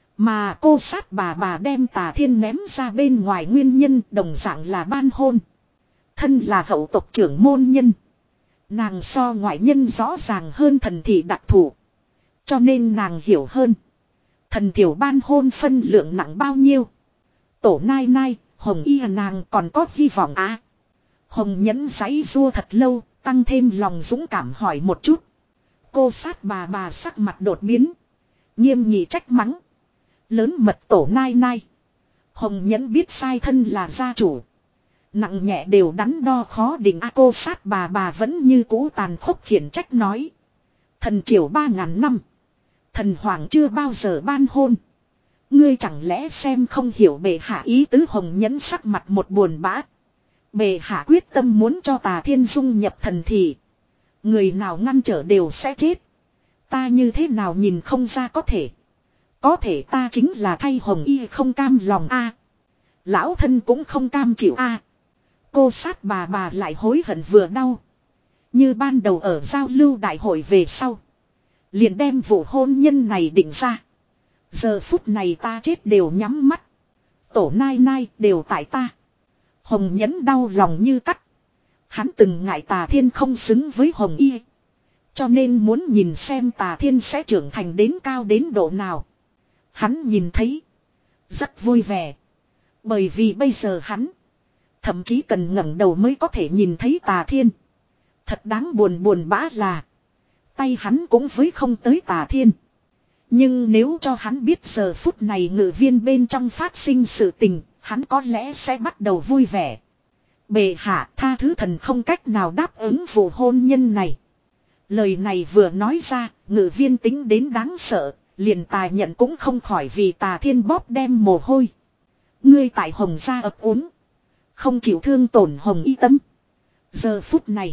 Mà cô sát bà bà đem Tà Thiên ném ra bên ngoài nguyên nhân đồng dạng là ban hôn. Thân là hậu tộc trưởng môn nhân. Nàng so ngoại nhân rõ ràng hơn thần thị đặc thù. Cho nên nàng hiểu hơn. Thần tiểu ban hôn phân lượng nặng bao nhiêu. Tổ nai nai, Hồng Y nàng còn có hy vọng à. Hồng Nhẫn giãy rua thật lâu, tăng thêm lòng dũng cảm hỏi một chút. Cô sát bà bà sắc mặt đột biến. Nghiêm nghị trách mắng. Lớn mật tổ nai nai. Hồng Nhẫn biết sai thân là gia chủ. Nặng nhẹ đều đắn đo khó định, a cô sát bà bà vẫn như cũ tàn khốc khiển trách nói. Thần triều ba ngàn năm. Thần hoàng chưa bao giờ ban hôn. Ngươi chẳng lẽ xem không hiểu bệ hạ ý tứ. Hồng Nhẫn sắc mặt một buồn bã. Bệ hạ quyết tâm muốn cho Tà Thiên dung nhập thần thị. Người nào ngăn trở đều sẽ chết. Ta như thế nào nhìn không ra có thể. Có thể ta chính là thay Hồng Y không cam lòng a. Lão thân cũng không cam chịu a. Cô sát bà bà lại hối hận vừa đau. Như ban đầu ở giao lưu đại hội về sau. Liền đem vụ hôn nhân này định ra. Giờ phút này ta chết đều nhắm mắt. Tổ nai nai đều tại ta. Hồng Nhẫn đau lòng như cắt. Hắn từng ngại Tà Thiên không xứng với Hồng Y. Cho nên muốn nhìn xem Tà Thiên sẽ trưởng thành đến cao đến độ nào. Hắn nhìn thấy. Rất vui vẻ. Bởi vì bây giờ hắn. Thậm chí cần ngẩng đầu mới có thể nhìn thấy Tà Thiên. Thật đáng buồn buồn bã là. Tay hắn cũng với không tới Tà Thiên. Nhưng nếu cho hắn biết giờ phút này ngự viên bên trong phát sinh sự tình. Hắn có lẽ sẽ bắt đầu vui vẻ. Bệ hạ tha thứ thần không cách nào đáp ứng vụ hôn nhân này. Lời này vừa nói ra. Ngự viên tính đến đáng sợ. Liền tài nhận cũng không khỏi vì Tà Thiên bóp đem mồ hôi. Ngươi tại Hồng gia ấp úng. Không chịu thương tổn Hồng Y tâm. Giờ phút này.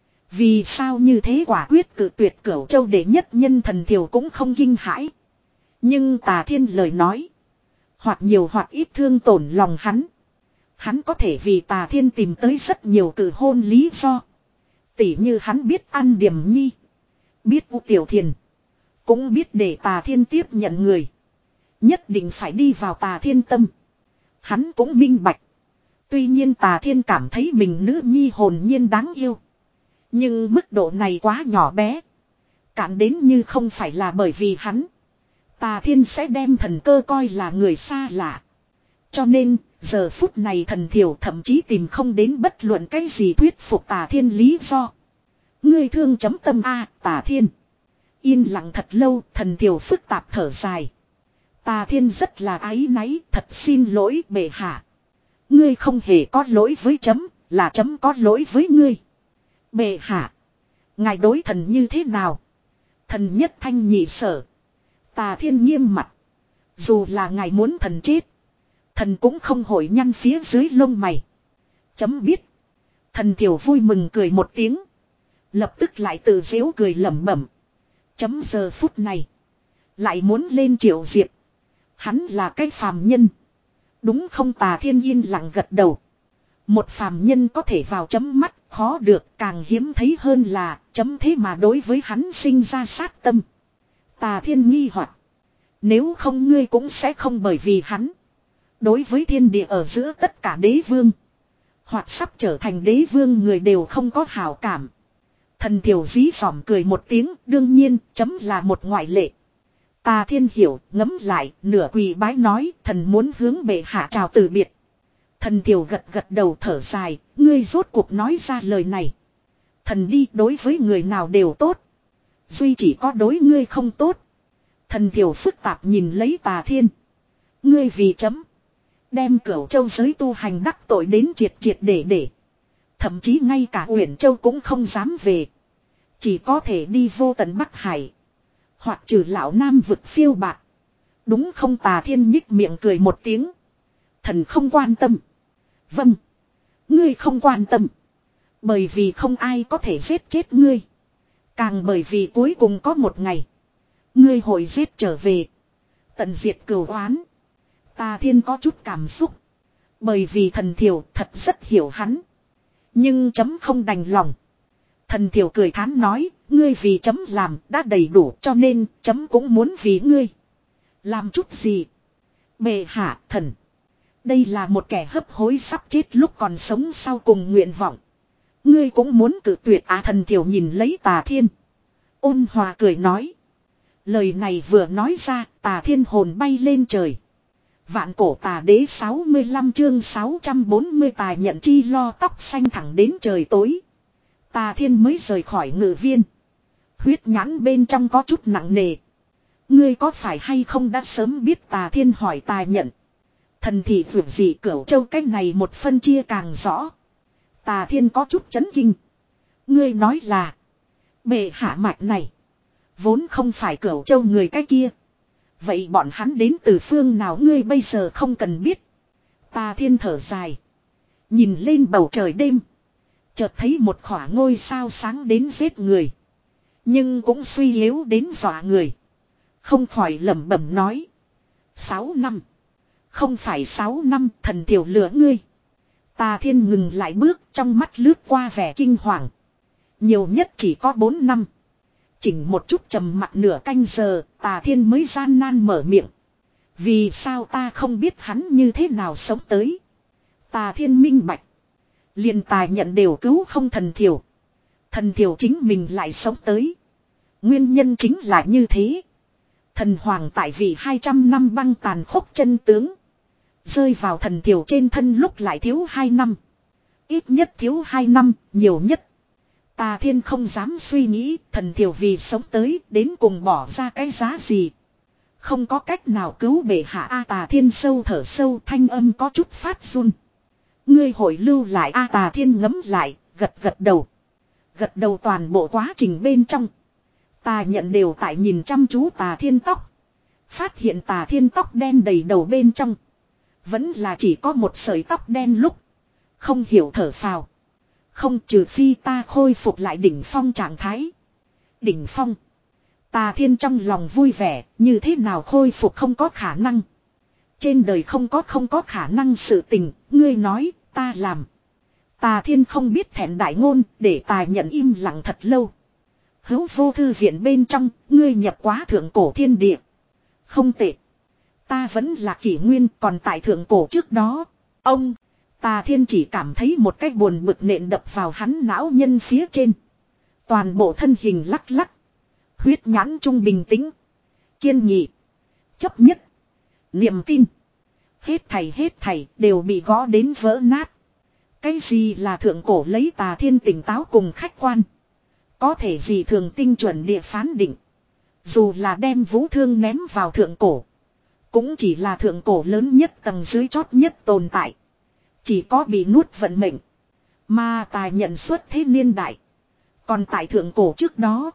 Vì sao như thế quả quyết cự tuyệt Cửu Châu đệ nhất nhân thần thiểu cũng không kinh hãi. Nhưng Tà Thiên lời nói. Hoặc nhiều hoặc ít thương tổn lòng hắn. Hắn có thể vì Tà Thiên tìm tới rất nhiều cử hôn lý do. Tỉ như hắn biết ăn điểm nhi. Biết U Tiểu Thiền. Cũng biết để Tà Thiên tiếp nhận người. Nhất định phải đi vào Tà Thiên tâm. Hắn cũng minh bạch. Tuy nhiên Tà Thiên cảm thấy mình nữ nhi hồn nhiên đáng yêu. Nhưng mức độ này quá nhỏ bé. Cạn đến như không phải là bởi vì hắn. Tà Thiên sẽ đem thần cơ coi là người xa lạ. Cho nên, giờ phút này thần thiểu thậm chí tìm không đến bất luận cái gì thuyết phục Tà Thiên lý do. Ngươi thương chấm tâm A, Tà Thiên. Yên lặng thật lâu, thần thiểu phức tạp thở dài. Tà Thiên rất là áy náy, thật xin lỗi bệ hạ. Ngươi không hề có lỗi với chấm, là chấm có lỗi với ngươi. Bệ hạ. Ngài đối thần như thế nào? Thần nhất thanh nhị sở. Tà Thiên nghiêm mặt. Dù là ngài muốn thần chết. Thần cũng không hội nhăn phía dưới lông mày. Chấm biết. Thần thiểu vui mừng cười một tiếng. Lập tức lại tự giễu cười lẩm bẩm. Chấm giờ phút này. Lại muốn lên Triệu Diệp. Hắn là cái phàm nhân. Đúng không? Tà Thiên yên lặng gật đầu. Một phàm nhân có thể vào chấm mắt khó được, càng hiếm thấy hơn là chấm thế mà đối với hắn sinh ra sát tâm. Tà Thiên nghi hoặc. Nếu không ngươi cũng sẽ không bởi vì hắn. Đối với thiên địa ở giữa tất cả đế vương. Hoặc sắp trở thành đế vương người đều không có hảo cảm. Thần thiểu dí dỏm cười một tiếng, đương nhiên chấm là một ngoại lệ. Tà Thiên hiểu, ngấm lại, nửa quỳ bái nói, thần muốn hướng bệ hạ chào từ biệt. Thần thiểu gật gật đầu thở dài, ngươi rốt cuộc nói ra lời này. Thần đi đối với người nào đều tốt. Duy chỉ có đối ngươi không tốt. Thần thiểu phức tạp nhìn lấy Tà Thiên. Ngươi vì chấm. Đem Cửu Châu giới tu hành đắc tội đến triệt triệt để để. Thậm chí ngay cả Uyển Châu cũng không dám về. Chỉ có thể đi vô tận Bắc Hải. Hoặc trừ lão Nam vực phiêu bạc. Đúng không? Tà Thiên nhích miệng cười một tiếng. Thần không quan tâm. Vâng. Ngươi không quan tâm. Bởi vì không ai có thể giết chết ngươi. Càng bởi vì cuối cùng có một ngày. Ngươi hội giết trở về. Tận diệt cửu oán. Tà Thiên có chút cảm xúc. Bởi vì thần thiểu thật rất hiểu hắn. Nhưng chấm không đành lòng. Thần thiểu cười thán nói. Ngươi vì chấm làm đã đầy đủ, cho nên chấm cũng muốn vì ngươi. Làm chút gì? Bệ hạ thần. Đây là một kẻ hấp hối sắp chết lúc còn sống sau cùng nguyện vọng. Ngươi cũng muốn cự tuyệt à? Thần thiểu nhìn lấy Tà Thiên. Ôn hòa cười nói. Lời này vừa nói ra, Tà Thiên hồn bay lên trời. Vạn cổ tà đế sáu mươi lăm chương sáu trăm bốn mươi tà nhận chi lo tóc xanh thẳng đến trời tối. Tà Thiên mới rời khỏi ngự viên. Huyết nhãn bên trong có chút nặng nề. Ngươi có phải hay không đã sớm biết? Tà Thiên hỏi Tà Nhận. Thần thì vượt gì Cửu Châu cách này một phân chia càng rõ. Tà Thiên có chút chấn kinh. Ngươi nói là bệ hạ mạch này vốn không phải Cửu Châu người cái kia. Vậy bọn hắn đến từ phương nào? Ngươi bây giờ không cần biết. Tà Thiên thở dài. Nhìn lên bầu trời đêm. Chợt thấy một khỏa ngôi sao sáng đến giết người. Nhưng cũng suy yếu đến dọa người. Không khỏi lẩm bẩm nói. Sáu năm. Không phải sáu năm, thần tiểu lửa ngươi. Tà Thiên ngừng lại bước, trong mắt lướt qua vẻ kinh hoàng. Nhiều nhất chỉ có bốn năm. Chỉnh một chút trầm mặc nửa canh giờ, Tà Thiên mới gian nan mở miệng. Vì sao ta không biết hắn như thế nào sống tới? Tà Thiên minh bạch. Liền Tà Nhận đều cứu không thần thiểu. Thần thiểu chính mình lại sống tới. Nguyên nhân chính là như thế. Thần hoàng tại vì hai trăm năm băng tàn khốc chân tướng. Rơi vào thần thiểu trên thân lúc lại thiếu hai năm. Ít nhất thiếu hai năm, nhiều nhất. Tà Thiên không dám suy nghĩ thần thiểu vì sống tới đến cùng bỏ ra cái giá gì. Không có cách nào cứu bệ hạ a. Tà Thiên sâu thở sâu, thanh âm có chút phát run. Ngươi hội lưu lại a. Tà Thiên ngấm lại, gật gật đầu. Gật đầu toàn bộ quá trình bên trong. Tà Nhận đều tại nhìn chăm chú Tà Thiên tóc. Phát hiện Tà Thiên tóc đen đầy đầu bên trong. Vẫn là chỉ có một sợi tóc đen lúc. Không hiểu thở phào. Không, trừ phi ta khôi phục lại đỉnh phong trạng thái. Đỉnh phong. Tà Thiên trong lòng vui vẻ, như thế nào khôi phục không có khả năng. Trên đời không có không có khả năng sự tình, ngươi nói, ta làm. Tà Thiên không biết thẹn đại ngôn, để Tà Nhận im lặng thật lâu. Hữu vô thư viện bên trong, ngươi nhập quá thượng cổ thiên địa. Không tệ. Ta vẫn là kỷ nguyên, còn tại thượng cổ trước đó. Ông, Tà Thiên chỉ cảm thấy một cái buồn bực nện đập vào hắn não nhân phía trên. Toàn bộ thân hình lắc lắc. Huyết nhãn trung bình tĩnh. Kiên nghị. Chấp nhất. Niềm tin. Hết thảy hết thảy đều bị gõ đến vỡ nát. Cái gì là thượng cổ? Lấy Tà Thiên tỉnh táo cùng khách quan. Có thể gì thường tinh chuẩn địa phán định. Dù là đem vũ thương ném vào thượng cổ. Cũng chỉ là thượng cổ lớn nhất tầng dưới chót nhất tồn tại. Chỉ có bị nuốt vận mệnh. Mà Tà Nhận xuất thế niên đại. Còn tại thượng cổ trước đó.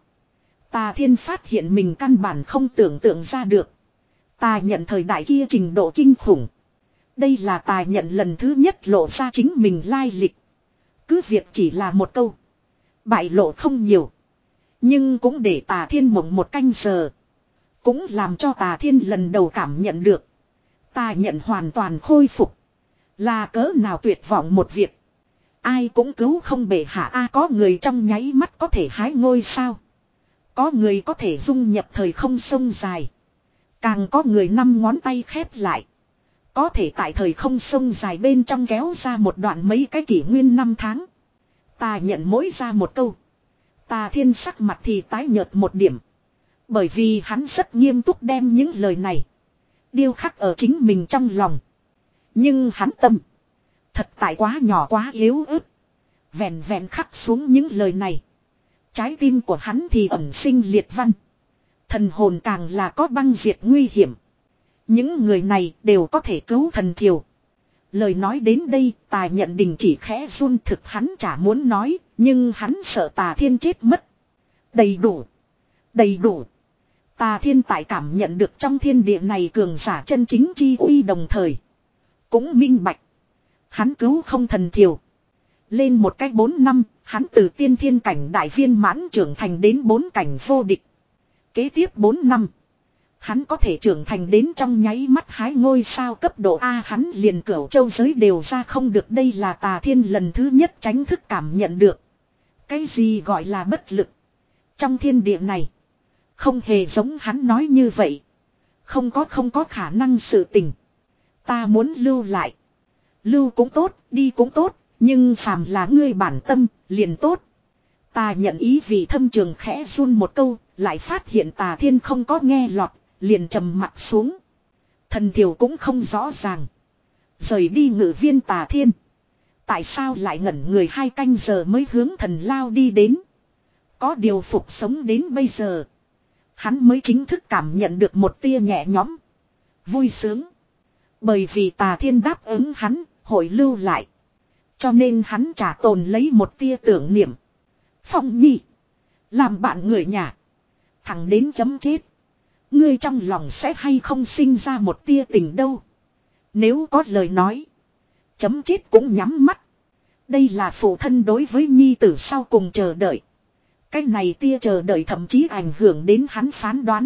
Tà Thiên phát hiện mình căn bản không tưởng tượng ra được. Tà Nhận thời đại kia trình độ kinh khủng. Đây là Tà Nhận lần thứ nhất lộ ra chính mình lai lịch. Cứ việc chỉ là một câu. Bại lộ không nhiều. Nhưng cũng để Tà Thiên mộng một canh giờ. Cũng làm cho Tà Thiên lần đầu cảm nhận được. Tà Nhận hoàn toàn khôi phục. Là cỡ nào tuyệt vọng một việc. Ai cũng cứu không bệ hạ a. Có người trong nháy mắt có thể hái ngôi sao. Có người có thể dung nhập thời không sông dài. Càng có người năm ngón tay khép lại. Có thể tại thời không sông dài bên trong kéo ra một đoạn mấy cái kỷ nguyên năm tháng. Tà Nhận mỗi ra một câu. Tà Thiên sắc mặt thì tái nhợt một điểm. Bởi vì hắn rất nghiêm túc đem những lời này điêu khắc ở chính mình trong lòng. Nhưng hắn tâm thật tại quá nhỏ quá yếu ớt. Vẹn vẹn khắc xuống những lời này. Trái tim của hắn thì ẩn sinh liệt văn. Thần hồn càng là có băng diệt nguy hiểm. Những người này đều có thể cứu thần thiểu. Lời nói đến đây, Tà Nhận đình chỉ khẽ run, thực hắn chả muốn nói, nhưng hắn sợ Tà Thiên chết mất. Đầy đủ. Đầy đủ. Tà Thiên tại cảm nhận được trong thiên địa này cường giả chân chính chi uy, đồng thời cũng minh bạch. Hắn cứu không thần thiểu. Lên một cách bốn năm, hắn từ tiên thiên cảnh đại viên mãn trưởng thành đến bốn cảnh vô địch. Kế tiếp bốn năm, hắn có thể trưởng thành đến trong nháy mắt hái ngôi sao cấp độ A, hắn liền cửu châu giới đều ra không được. Đây là Tà Thiên lần thứ nhất tránh thức cảm nhận được. Cái gì gọi là bất lực. Trong thiên địa này, không hề giống hắn nói như vậy. Không có không có khả năng sự tình. Ta muốn lưu lại. Lưu cũng tốt, đi cũng tốt, nhưng phàm là ngươi bản tâm, liền tốt. Ta nhận ý vì thâm trường khẽ run một câu, lại phát hiện Tà Thiên không có nghe lọt, liền trầm mặt xuống. Thần thiểu cũng không rõ ràng. Rời đi ngự viên Tà Thiên. Tại sao lại ngẩn người hai canh giờ mới hướng thần lao đi đến. Có điều phục sống đến bây giờ. Hắn mới chính thức cảm nhận được một tia nhẹ nhõm. Vui sướng. Bởi vì Tà Thiên đáp ứng hắn, hội lưu lại. Cho nên hắn trả tồn lấy một tia tưởng niệm. Phong Nhi. Làm bạn người nhà. Thẳng đến chấm chết. Ngươi trong lòng sẽ hay không sinh ra một tia tình đâu. Nếu có lời nói. Chấm chết cũng nhắm mắt. Đây là phụ thân đối với Nhi tử sau cùng chờ đợi. Cái này tia chờ đợi thậm chí ảnh hưởng đến hắn phán đoán.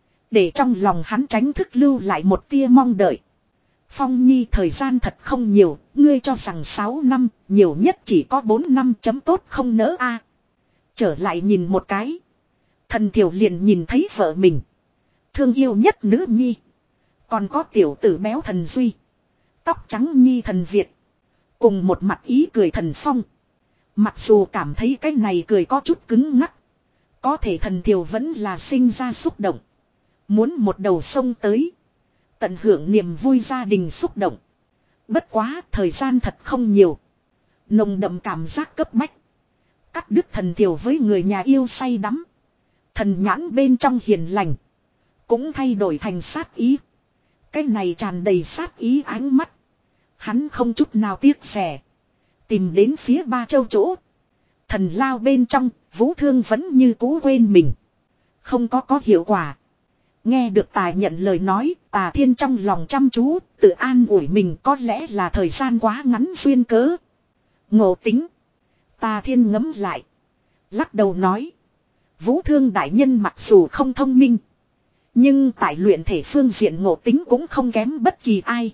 Để trong lòng hắn tránh thức lưu lại một tia mong đợi. Phong Nhi, thời gian thật không nhiều, ngươi cho rằng sáu năm, nhiều nhất chỉ có bốn năm, chấm tốt không nỡ a. Trở lại nhìn một cái. Thần thiểu liền nhìn thấy vợ mình. Thương yêu nhất nữ nhi. Còn có tiểu tử béo thần Duy. Tóc trắng nhi thần Việt. Cùng một mặt ý cười thần Phong. Mặc dù cảm thấy cái này cười có chút cứng ngắc. Có thể thần thiểu vẫn là sinh ra xúc động. Muốn một đầu sông tới. Tận hưởng niềm vui gia đình xúc động. Bất quá thời gian thật không nhiều. Nồng đậm cảm giác cấp bách. Cắt đứt thần thiểu với người nhà yêu say đắm. Thần nhãn bên trong hiền lành. Cũng thay đổi thành sát ý. Cái này tràn đầy sát ý ánh mắt. Hắn không chút nào tiếc rẻ. Tìm đến phía ba châu chỗ. Thần lao bên trong, Vũ Thương vẫn như cũ quên mình. Không có có hiệu quả. Nghe được Tà Nhận lời nói, Tà Thiên trong lòng chăm chú, tự an ủi mình có lẽ là thời gian quá ngắn duyên cớ. Ngộ tính. Tà Thiên ngẫm lại. Lắc đầu nói. Vũ Thương đại nhân mặc dù không thông minh. Nhưng tại luyện thể phương diện ngộ tính cũng không kém bất kỳ ai.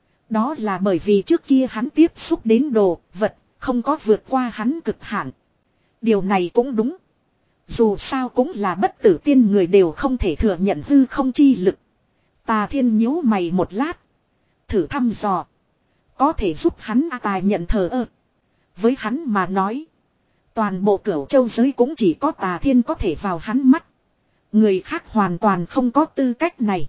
Đó là bởi vì trước kia hắn tiếp xúc đến đồ, vật, không có vượt qua hắn cực hạn. Điều này cũng đúng. Dù sao cũng là bất tử tiên, người đều không thể thừa nhận hư không chi lực. Tà Thiên nhíu mày một lát. Thử thăm dò. Có thể giúp hắn à, Tà Nhận thờ ơ. Với hắn mà nói. Toàn bộ cửu châu giới cũng chỉ có Tà Thiên có thể vào hắn mắt. Người khác hoàn toàn không có tư cách này.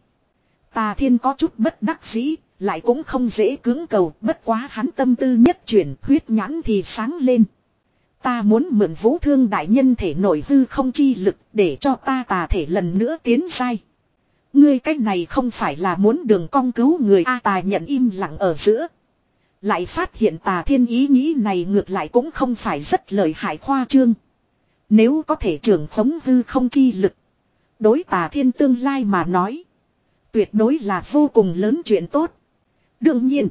Tà Thiên có chút bất đắc dĩ. Lại cũng không dễ cưỡng cầu. Bất quá hắn tâm tư nhất chuyển, huyết nhãn thì sáng lên. Ta muốn mượn Vũ Thương đại nhân thể nội hư không chi lực để cho ta tà thể lần nữa tiến sai. Ngươi cách này không phải là muốn đường cong cứu người a. Tà Nhận im lặng ở giữa. Lại phát hiện Tà Thiên ý nghĩ này ngược lại cũng không phải rất lợi hại khoa trương. Nếu có thể trưởng khống hư không chi lực. Đối Tà Thiên tương lai mà nói. Tuyệt đối là vô cùng lớn chuyện tốt. Đương nhiên.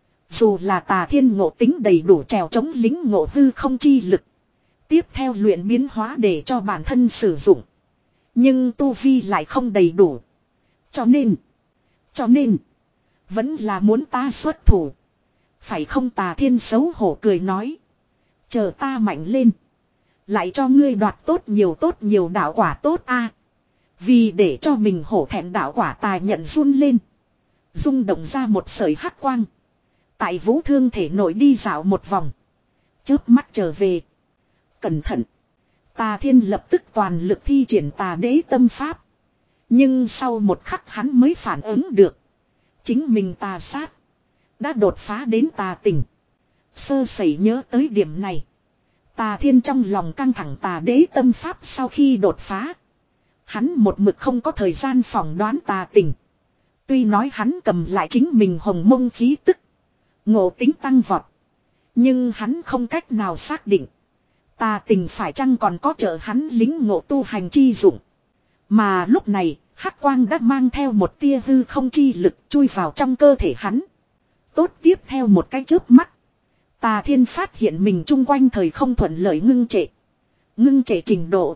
Dù là Tà Thiên ngộ tính đầy đủ trèo chống lính ngộ hư không chi lực. Tiếp theo luyện biến hóa để cho bản thân sử dụng. Nhưng tu vi lại không đầy đủ. Cho nên. Cho nên. Vẫn là muốn ta xuất thủ. Phải không? Tà Thiên xấu hổ cười nói. Chờ ta mạnh lên. Lại cho ngươi đoạt tốt nhiều tốt nhiều đạo quả tốt a. Vì để cho mình hổ thẹn đạo quả, Tà Nhận run lên. Rung động ra một sợi hắc quang. Tại Vũ Thương thể nội đi dạo một vòng. Chớp mắt trở về. Cẩn thận. Tà Thiên lập tức toàn lực thi triển Tà Đế tâm pháp. Nhưng sau một khắc hắn mới phản ứng được. Chính mình tà sát. Đã đột phá đến tà tình. Sơ sẩy nhớ tới điểm này. Tà Thiên trong lòng căng thẳng. Tà Đế tâm pháp sau khi đột phá. Hắn một mực không có thời gian phỏng đoán tà tình. Tuy nói hắn cầm lại chính mình hồng mông khí tức. Ngộ tính tăng vọt. Nhưng hắn không cách nào xác định. Tà tình phải chăng còn có trợ hắn lính ngộ tu hành chi dụng. Mà lúc này, hắc quang đã mang theo một tia hư không chi lực chui vào trong cơ thể hắn. Tốt tiếp theo một cái chớp mắt. Tà thiên phát hiện mình chung quanh thời không thuận lợi ngưng trệ. Ngưng trệ trình độ.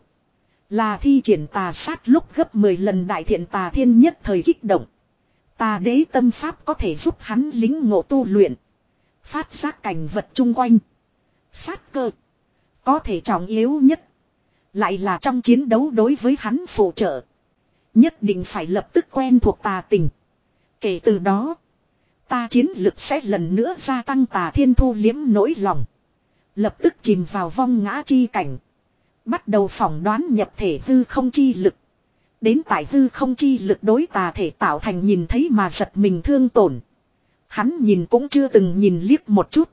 Là thi triển tà sát lúc gấp mười lần đại thiện tà thiên nhất thời kích động. Tà đế tâm pháp có thể giúp hắn lính ngộ tu luyện. Phát giác cảnh vật chung quanh. Sát cơ. Có thể trọng yếu nhất. Lại là trong chiến đấu đối với hắn phụ trợ. Nhất định phải lập tức quen thuộc tà tình. Kể từ đó. Ta chiến lực sẽ lần nữa gia tăng tà thiên thu liếm nỗi lòng. Lập tức chìm vào vong ngã chi cảnh. Bắt đầu phỏng đoán nhập thể hư không chi lực. Đến tại hư không chi lực đối tà thể tạo thành nhìn thấy mà giật mình thương tổn. Hắn nhìn cũng chưa từng nhìn liếc một chút.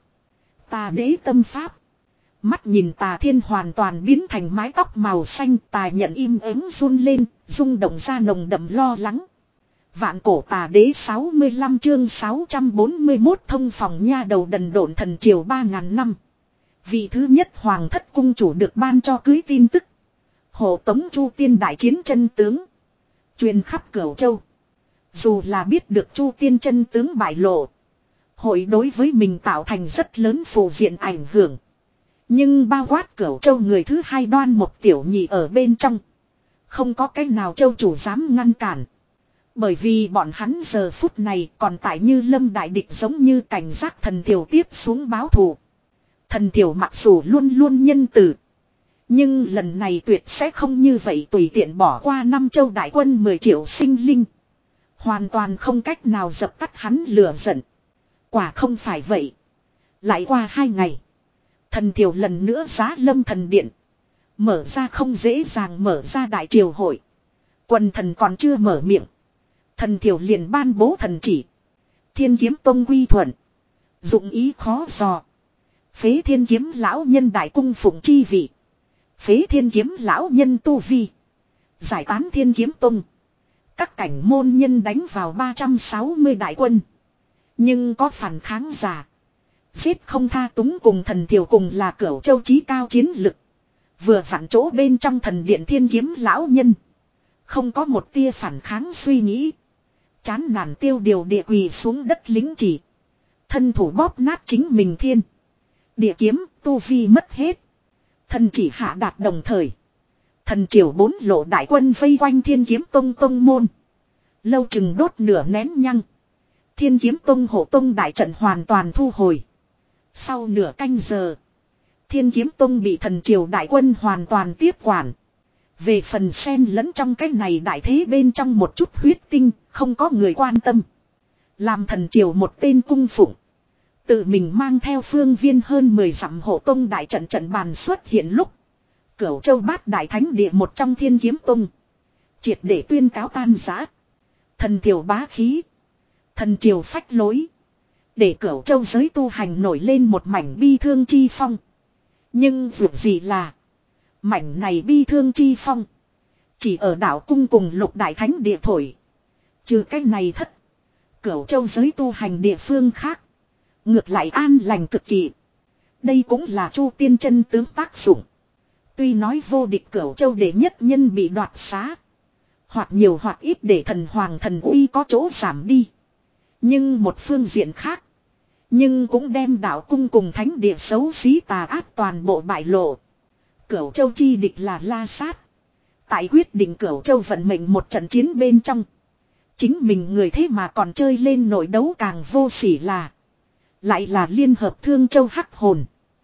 Tà đế tâm pháp. Mắt nhìn tà thiên hoàn toàn biến thành mái tóc màu xanh, tà nhận im ắng run lên, rung động ra nồng đậm lo lắng. Vạn cổ tà đế sáu mươi lăm chương sáu trăm bốn mươi mốt thông phòng nha đầu đần độn thần triều ba ngàn năm. Vị thứ nhất hoàng thất cung chủ được ban cho cưới tin tức. Hộ tống Chu Tiên đại chiến chân tướng. Truyền khắp Cửu Châu. Dù là biết được Chu Tiên chân tướng bại lộ. Hội đối với mình tạo thành rất lớn phù diện ảnh hưởng. Nhưng bao quát Cửu Châu người thứ hai Đoan một tiểu nhị ở bên trong. Không có cách nào châu chủ dám ngăn cản. Bởi vì bọn hắn giờ phút này còn tại như lâm đại địch giống như cảnh giác thần tiểu tiếp xuống báo thù. Thần tiểu mặc dù luôn luôn nhân từ. Nhưng lần này tuyệt sẽ không như vậy tùy tiện bỏ qua năm châu đại quân mười triệu sinh linh. Hoàn toàn không cách nào dập tắt hắn lửa giận. Quả không phải vậy. Lại qua hai ngày. Thần tiểu lần nữa giá lâm thần điện. Mở ra không dễ dàng mở ra đại triều hội. Quần thần còn chưa mở miệng. Thần tiểu liền ban bố thần chỉ. Thiên kiếm tông quy thuận. Dụng ý khó dò. Phế thiên kiếm lão nhân đại cung phụng chi vị. Phế thiên kiếm lão nhân tu vi. Giải tán thiên kiếm tông. Các cảnh môn nhân đánh vào ba trăm sáu mươi đại quân. Nhưng có phản kháng giả. Giết không tha túng cùng thần thiểu cùng là Cửu Châu chí cao chiến lực. Vừa phản chỗ bên trong thần điện thiên kiếm lão nhân. Không có một tia phản kháng suy nghĩ. Chán nản tiêu điều địa quỳ xuống đất lính chỉ. Thân thủ bóp nát chính mình thiên. Địa kiếm tu vi mất hết. Thần chỉ hạ đạt đồng thời. Thần triều bốn lộ đại quân vây quanh thiên kiếm tông tông môn. Lâu chừng đốt nửa nén nhăng. Thiên kiếm tông hộ tông đại trận hoàn toàn thu hồi. Sau nửa canh giờ. Thiên kiếm tông bị thần triều đại quân hoàn toàn tiếp quản. Về phần xen lẫn trong cái này đại thế bên trong một chút huyết tinh. Không có người quan tâm. Làm thần triều một tên cung phụng. Tự mình mang theo phương viên hơn mười dặm hộ tông đại trận trận bàn xuất hiện lúc. Cửu Châu bát đại thánh địa một trong thiên kiếm tông. Triệt để tuyên cáo tan rã. Thần triều bá khí. Thần triều phách lối. Để Cửu Châu giới tu hành nổi lên một mảnh bi thương chi phong. Nhưng dù gì là. Mảnh này bi thương chi phong. Chỉ ở đảo cung cùng lục đại thánh địa thổi. Trừ cái này thất. Cửu Châu giới tu hành địa phương khác. Ngược lại an lành cực kỳ. Đây cũng là Chu Tiên chân tướng tác dụng. Tuy nói vô địch Cửu Châu đệ nhất nhân bị đoạt xá. Hoặc nhiều hoặc ít để thần hoàng thần uy có chỗ giảm đi. Nhưng một phương diện khác. Nhưng cũng đem đạo cung cùng thánh địa xấu xí tà ác toàn bộ bại lộ. Cửu Châu chi địch là La Sát. Tại quyết định Cửu Châu vận mệnh một trận chiến bên trong. Chính mình người thế mà còn chơi lên nội đấu càng vô sỉ là. Lại là liên hợp Thương Châu hắc hồn.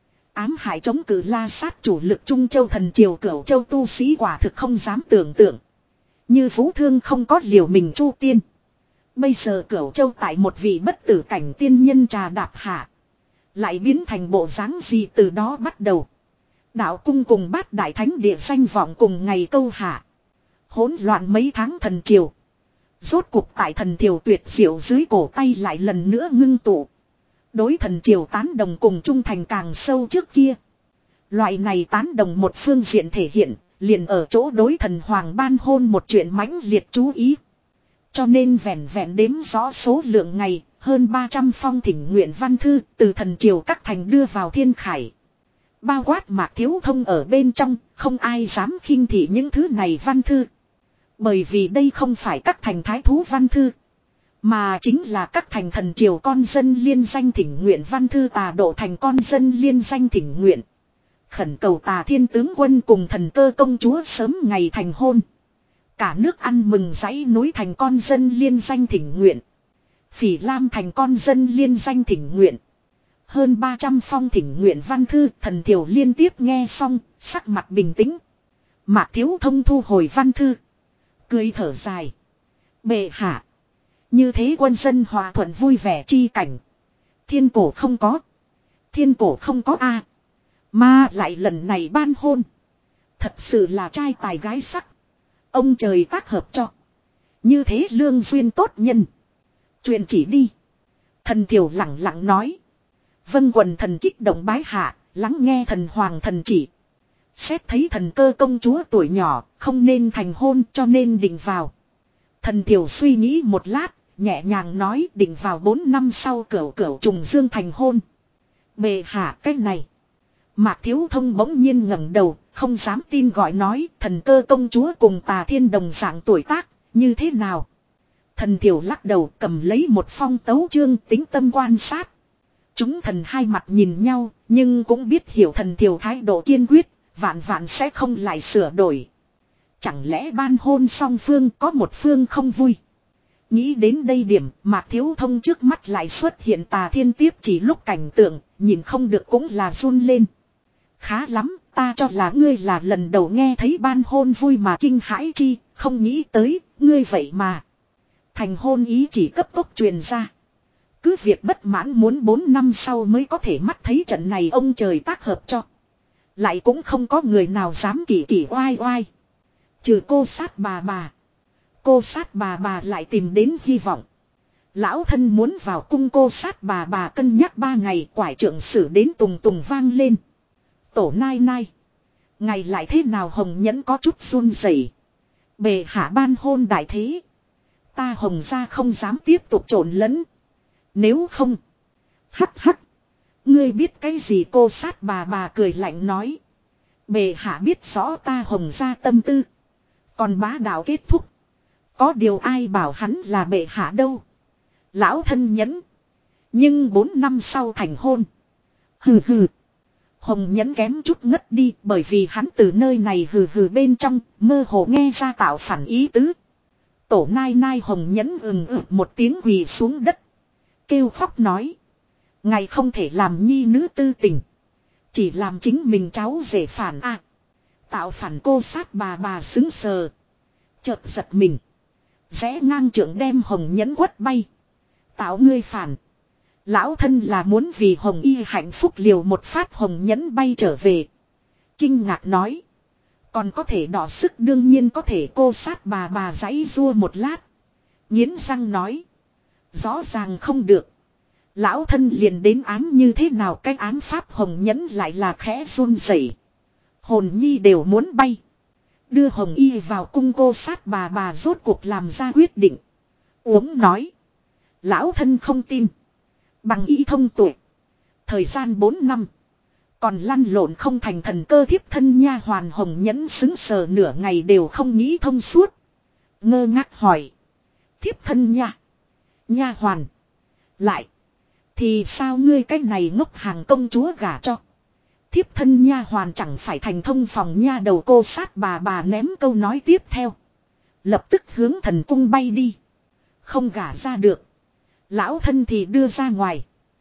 Ám hại chống cự La Sát chủ lực Trung Châu thần triều Cửu Châu tu sĩ quả thực không dám tưởng tượng. Như Vũ Thương không có liều mình Chu Tiên. Bây giờ Cửu Châu tại một vị bất tử cảnh tiên nhân trà đạp hạ. Lại biến thành bộ dáng gì từ đó bắt đầu. Đạo cung cùng bát đại thánh địa danh vọng cùng ngày câu hạ. Hỗn loạn mấy tháng thần triều. Rốt cuộc tại thần triều tuyệt diệu dưới cổ tay lại lần nữa ngưng tụ. Đối thần triều tán đồng cùng trung thành càng sâu trước kia. Loại này tán đồng một phương diện thể hiện, liền ở chỗ đối thần hoàng ban hôn một chuyện mãnh liệt chú ý. Cho nên vẹn vẹn đếm rõ số lượng ngày, Hơn ba trăm phong thỉnh nguyện văn thư từ thần triều các thành đưa vào thiên khải. Bao quát Mạc Thiếu Thông ở bên trong, không ai dám khinh thị những thứ này văn thư. Bởi vì đây không phải các thành thái thú văn thư, mà chính là các thành thần triều con dân liên danh thỉnh nguyện văn thư. Tà độ thành con dân liên danh thỉnh nguyện, khẩn cầu Tà Thiên tướng quân cùng Thần Cơ công chúa sớm ngày thành hôn. Cả nước ăn mừng dãy núi thành con dân liên danh thỉnh nguyện. Phỉ Lam thành con dân liên danh thỉnh nguyện. Hơn ba trăm phong thỉnh nguyện văn thư. Thần Thiểu liên tiếp nghe xong, sắc mặt bình tĩnh. Mạc Thiếu Thông thu hồi văn thư, cười thở dài. Bệ hạ, như thế quân dân hòa thuận vui vẻ chi cảnh, thiên cổ không có. Thiên cổ không có a, mà lại lần này ban hôn, thật sự là trai tài gái sắc. Ông trời tác hợp cho. Như thế lương duyên tốt nhân. Chuyện chỉ đi. Thần Thiểu lặng lặng nói. Vân quần thần kích động bái hạ, lắng nghe thần hoàng thần chỉ. Xét thấy Thần Cơ công chúa tuổi nhỏ, không nên thành hôn cho nên định vào. Thần Thiểu suy nghĩ một lát, nhẹ nhàng nói định vào bốn năm sau cửu cửu trùng dương thành hôn. Bệ hạ cái này. Mạc Thiếu Thông bỗng nhiên ngẩng đầu, không dám tin gọi nói Thần Cơ công chúa cùng Tà Thiên đồng dạng tuổi tác, như thế nào? Thần Thiểu lắc đầu cầm lấy một phong tấu chương tính tâm quan sát. Chúng thần hai mặt nhìn nhau, nhưng cũng biết hiểu Thần Thiểu thái độ kiên quyết, vạn vạn sẽ không lại sửa đổi. Chẳng lẽ ban hôn song phương có một phương không vui? Nghĩ đến đây điểm, Mạc Thiếu Thông trước mắt lại xuất hiện Tà Thiên tiếp chỉ lúc cảnh tượng, nhìn không được cũng là run lên. Khá lắm, ta cho là ngươi là lần đầu nghe thấy ban hôn vui mà kinh hãi chi, không nghĩ tới, ngươi vậy mà. Thành hôn ý chỉ cấp tốc truyền ra. Cứ việc bất mãn muốn bốn năm sau mới có thể mắt thấy trận này ông trời tác hợp cho. Lại cũng không có người nào dám kỳ kỳ oai oai. Trừ cô sát bà bà. Cô sát bà bà lại tìm đến hy vọng. Lão thân muốn vào cung cô sát bà bà cân nhắc ba ngày quải trưởng sử đến tùng tùng vang lên. Tổ nai nai. Ngày lại thế nào Hồng Nhẫn có chút run rẩy. Bề hạ ban hôn đại thế. Ta Hồng gia không dám tiếp tục trộn lẫn. Nếu không. Hắc hắc. Ngươi biết cái gì cô sát bà bà cười lạnh nói. Bề hạ biết rõ ta Hồng gia tâm tư. Còn bá đạo kết thúc. Có điều ai bảo hắn là bệ hạ đâu. Lão thân nhẫn. Nhưng bốn năm sau thành hôn. Hừ hừ. Hồng Nhẫn kém chút ngất đi bởi vì hắn từ nơi này hừ hừ bên trong mơ hồ nghe ra tạo phản ý tứ. Tổ nai nai Hồng Nhẫn ừng ực một tiếng quỳ xuống đất. Kêu khóc nói. Ngài không thể làm nhi nữ tư tình. Chỉ làm chính mình cháu rể phản à. Tạo phản cô sát bà bà xứng sờ. Chợt giật mình. Rẽ ngang trượng đem Hồng Nhẫn quất bay. Tạo ngươi phản. Lão thân là muốn vì Hồng Y hạnh phúc liều một phát Hồng Nhẫn bay trở về. Kinh ngạc nói. Còn có thể đỏ sức đương nhiên có thể cô sát bà bà giãy rua một lát. Nghiến răng nói. Rõ ràng không được. Lão thân liền đến ám như thế nào cái ám pháp Hồng Nhẫn lại là khẽ run rẩy. Hồn nhi đều muốn bay. Đưa Hồng Y vào cung cô sát bà bà rốt cuộc làm ra quyết định. Uống nói. Lão thân không tin. Bằng ý thông tuệ. Thời gian bốn năm. Còn lăn lộn không thành thần cơ thiếp thân nha hoàn Hồng Nhẫn xứng sờ nửa ngày đều không nghĩ thông suốt. Ngơ ngác hỏi. Thiếp thân nha. Nha hoàn. Lại. Thì sao ngươi cái này ngốc hàng công chúa gả cho. Thiếp thân nha hoàn chẳng phải thành thông phòng nha đầu cô sát bà bà ném câu nói tiếp theo. Lập tức hướng thần cung bay đi. Không gả ra được. Lão thân thì đưa ra ngoài.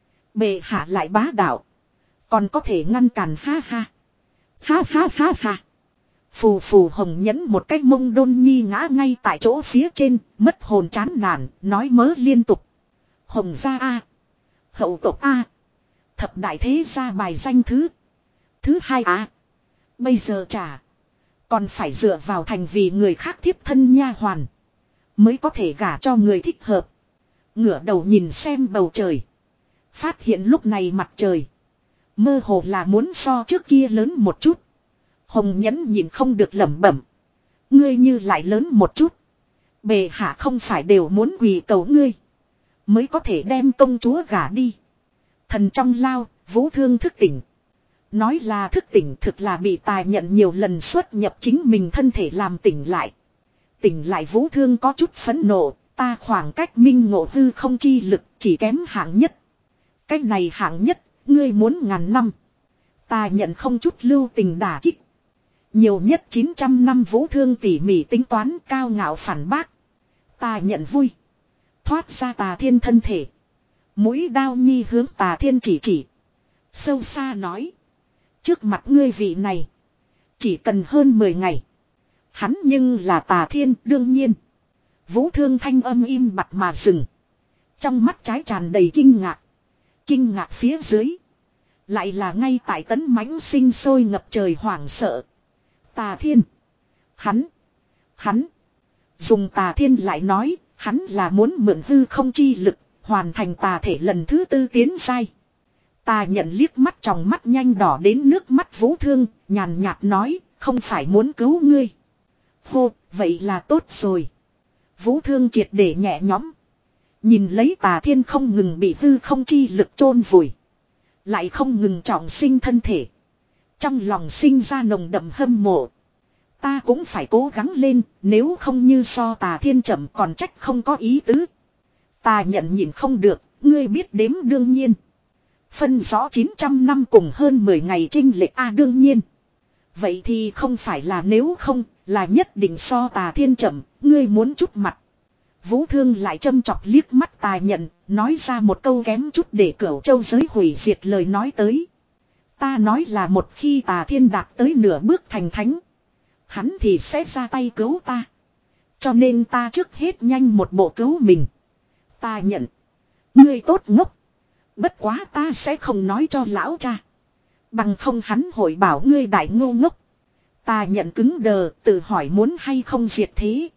Bệ hạ lại bá đạo. Còn có thể ngăn cản ha ha. Ha ha ha ha. Phù phù Hồng Nhẫn một cách mông đôn nhi ngã ngay tại chỗ phía trên. Mất hồn chán nản. Nói mớ liên tục. Hồng gia a. Hậu tộc a. Thập đại thế gia bài danh thứ. Thứ hai a. Bây giờ trả. Còn phải dựa vào thành vì người khác thiếp thân nha hoàn. Mới có thể gả cho người thích hợp. Ngửa đầu nhìn xem bầu trời. Phát hiện lúc này mặt trời. Mơ hồ là muốn so trước kia lớn một chút. Hồng Nhẫn nhìn không được lẩm bẩm. Ngươi như lại lớn một chút. Bề hạ không phải đều muốn quỳ cầu ngươi. mới có thể đem công chúa gả đi. Thần trong lao, Vũ Thương thức tỉnh. Nói là thức tỉnh thực là bị tài nhận nhiều lần xuất nhập chính mình thân thể làm tỉnh lại. Tỉnh lại Vũ Thương có chút phẫn nộ, ta khoảng cách minh ngộ hư không chi lực chỉ kém hạng nhất. Cái này hạng nhất, ngươi muốn ngàn năm. Ta nhận không chút lưu tình đả kích. Nhiều nhất chín trăm năm Vũ Thương tỉ mỉ tính toán cao ngạo phản bác. Ta nhận vui. Thoát ra Tà Thiên thân thể. Mũi đao nhi hướng Tà Thiên chỉ chỉ. Sâu xa nói. Trước mặt ngươi vị này. Chỉ cần hơn mười ngày. Hắn nhưng là Tà Thiên đương nhiên. Vũ Thương thanh âm im bặt mà dừng. Trong mắt trái tràn đầy kinh ngạc. Kinh ngạc phía dưới. Lại là ngay tại tấn mãnh sinh sôi ngập trời hoảng sợ. Tà Thiên. Hắn. Hắn. Dùng Tà Thiên lại nói. Hắn là muốn mượn hư không chi lực. Hoàn thành tà thể lần thứ tư tiến giai. Ta nhận liếc mắt trong mắt nhanh đỏ đến nước mắt Vũ Thương. Nhàn nhạt nói. Không phải muốn cứu ngươi. Hô. Vậy là tốt rồi. Vũ Thương triệt để nhẹ nhõm. Nhìn lấy Tà Thiên không ngừng bị hư không chi lực chôn vùi. Lại không ngừng trọng sinh thân thể. Trong lòng sinh ra nồng đậm hâm mộ. Ta cũng phải cố gắng lên. Nếu không như so Tà Thiên chậm còn trách không có ý tứ. Ta nhận nhịn không được. Ngươi biết đếm đương nhiên. Phân rõ chín trăm năm cùng hơn mười ngày chênh lệch a đương nhiên. Vậy thì không phải là nếu không. Là nhất định so Tà Thiên chậm. Ngươi muốn chút mặt. Vũ Thương lại châm chọc liếc mắt Tà Nhận, nói ra một câu kém chút để Cửu Châu giới hủy diệt lời nói tới. Ta nói là một khi Tà Thiên đạt tới nửa bước thành thánh, hắn thì sẽ ra tay cứu ta. Cho nên ta trước hết nhanh một bộ cứu mình. Ta nhận. Ngươi tốt ngốc. Bất quá ta sẽ không nói cho lão cha. Bằng không hắn hội bảo ngươi đại ngô ngốc. Ta nhận cứng đờ, tự hỏi muốn hay không diệt thế.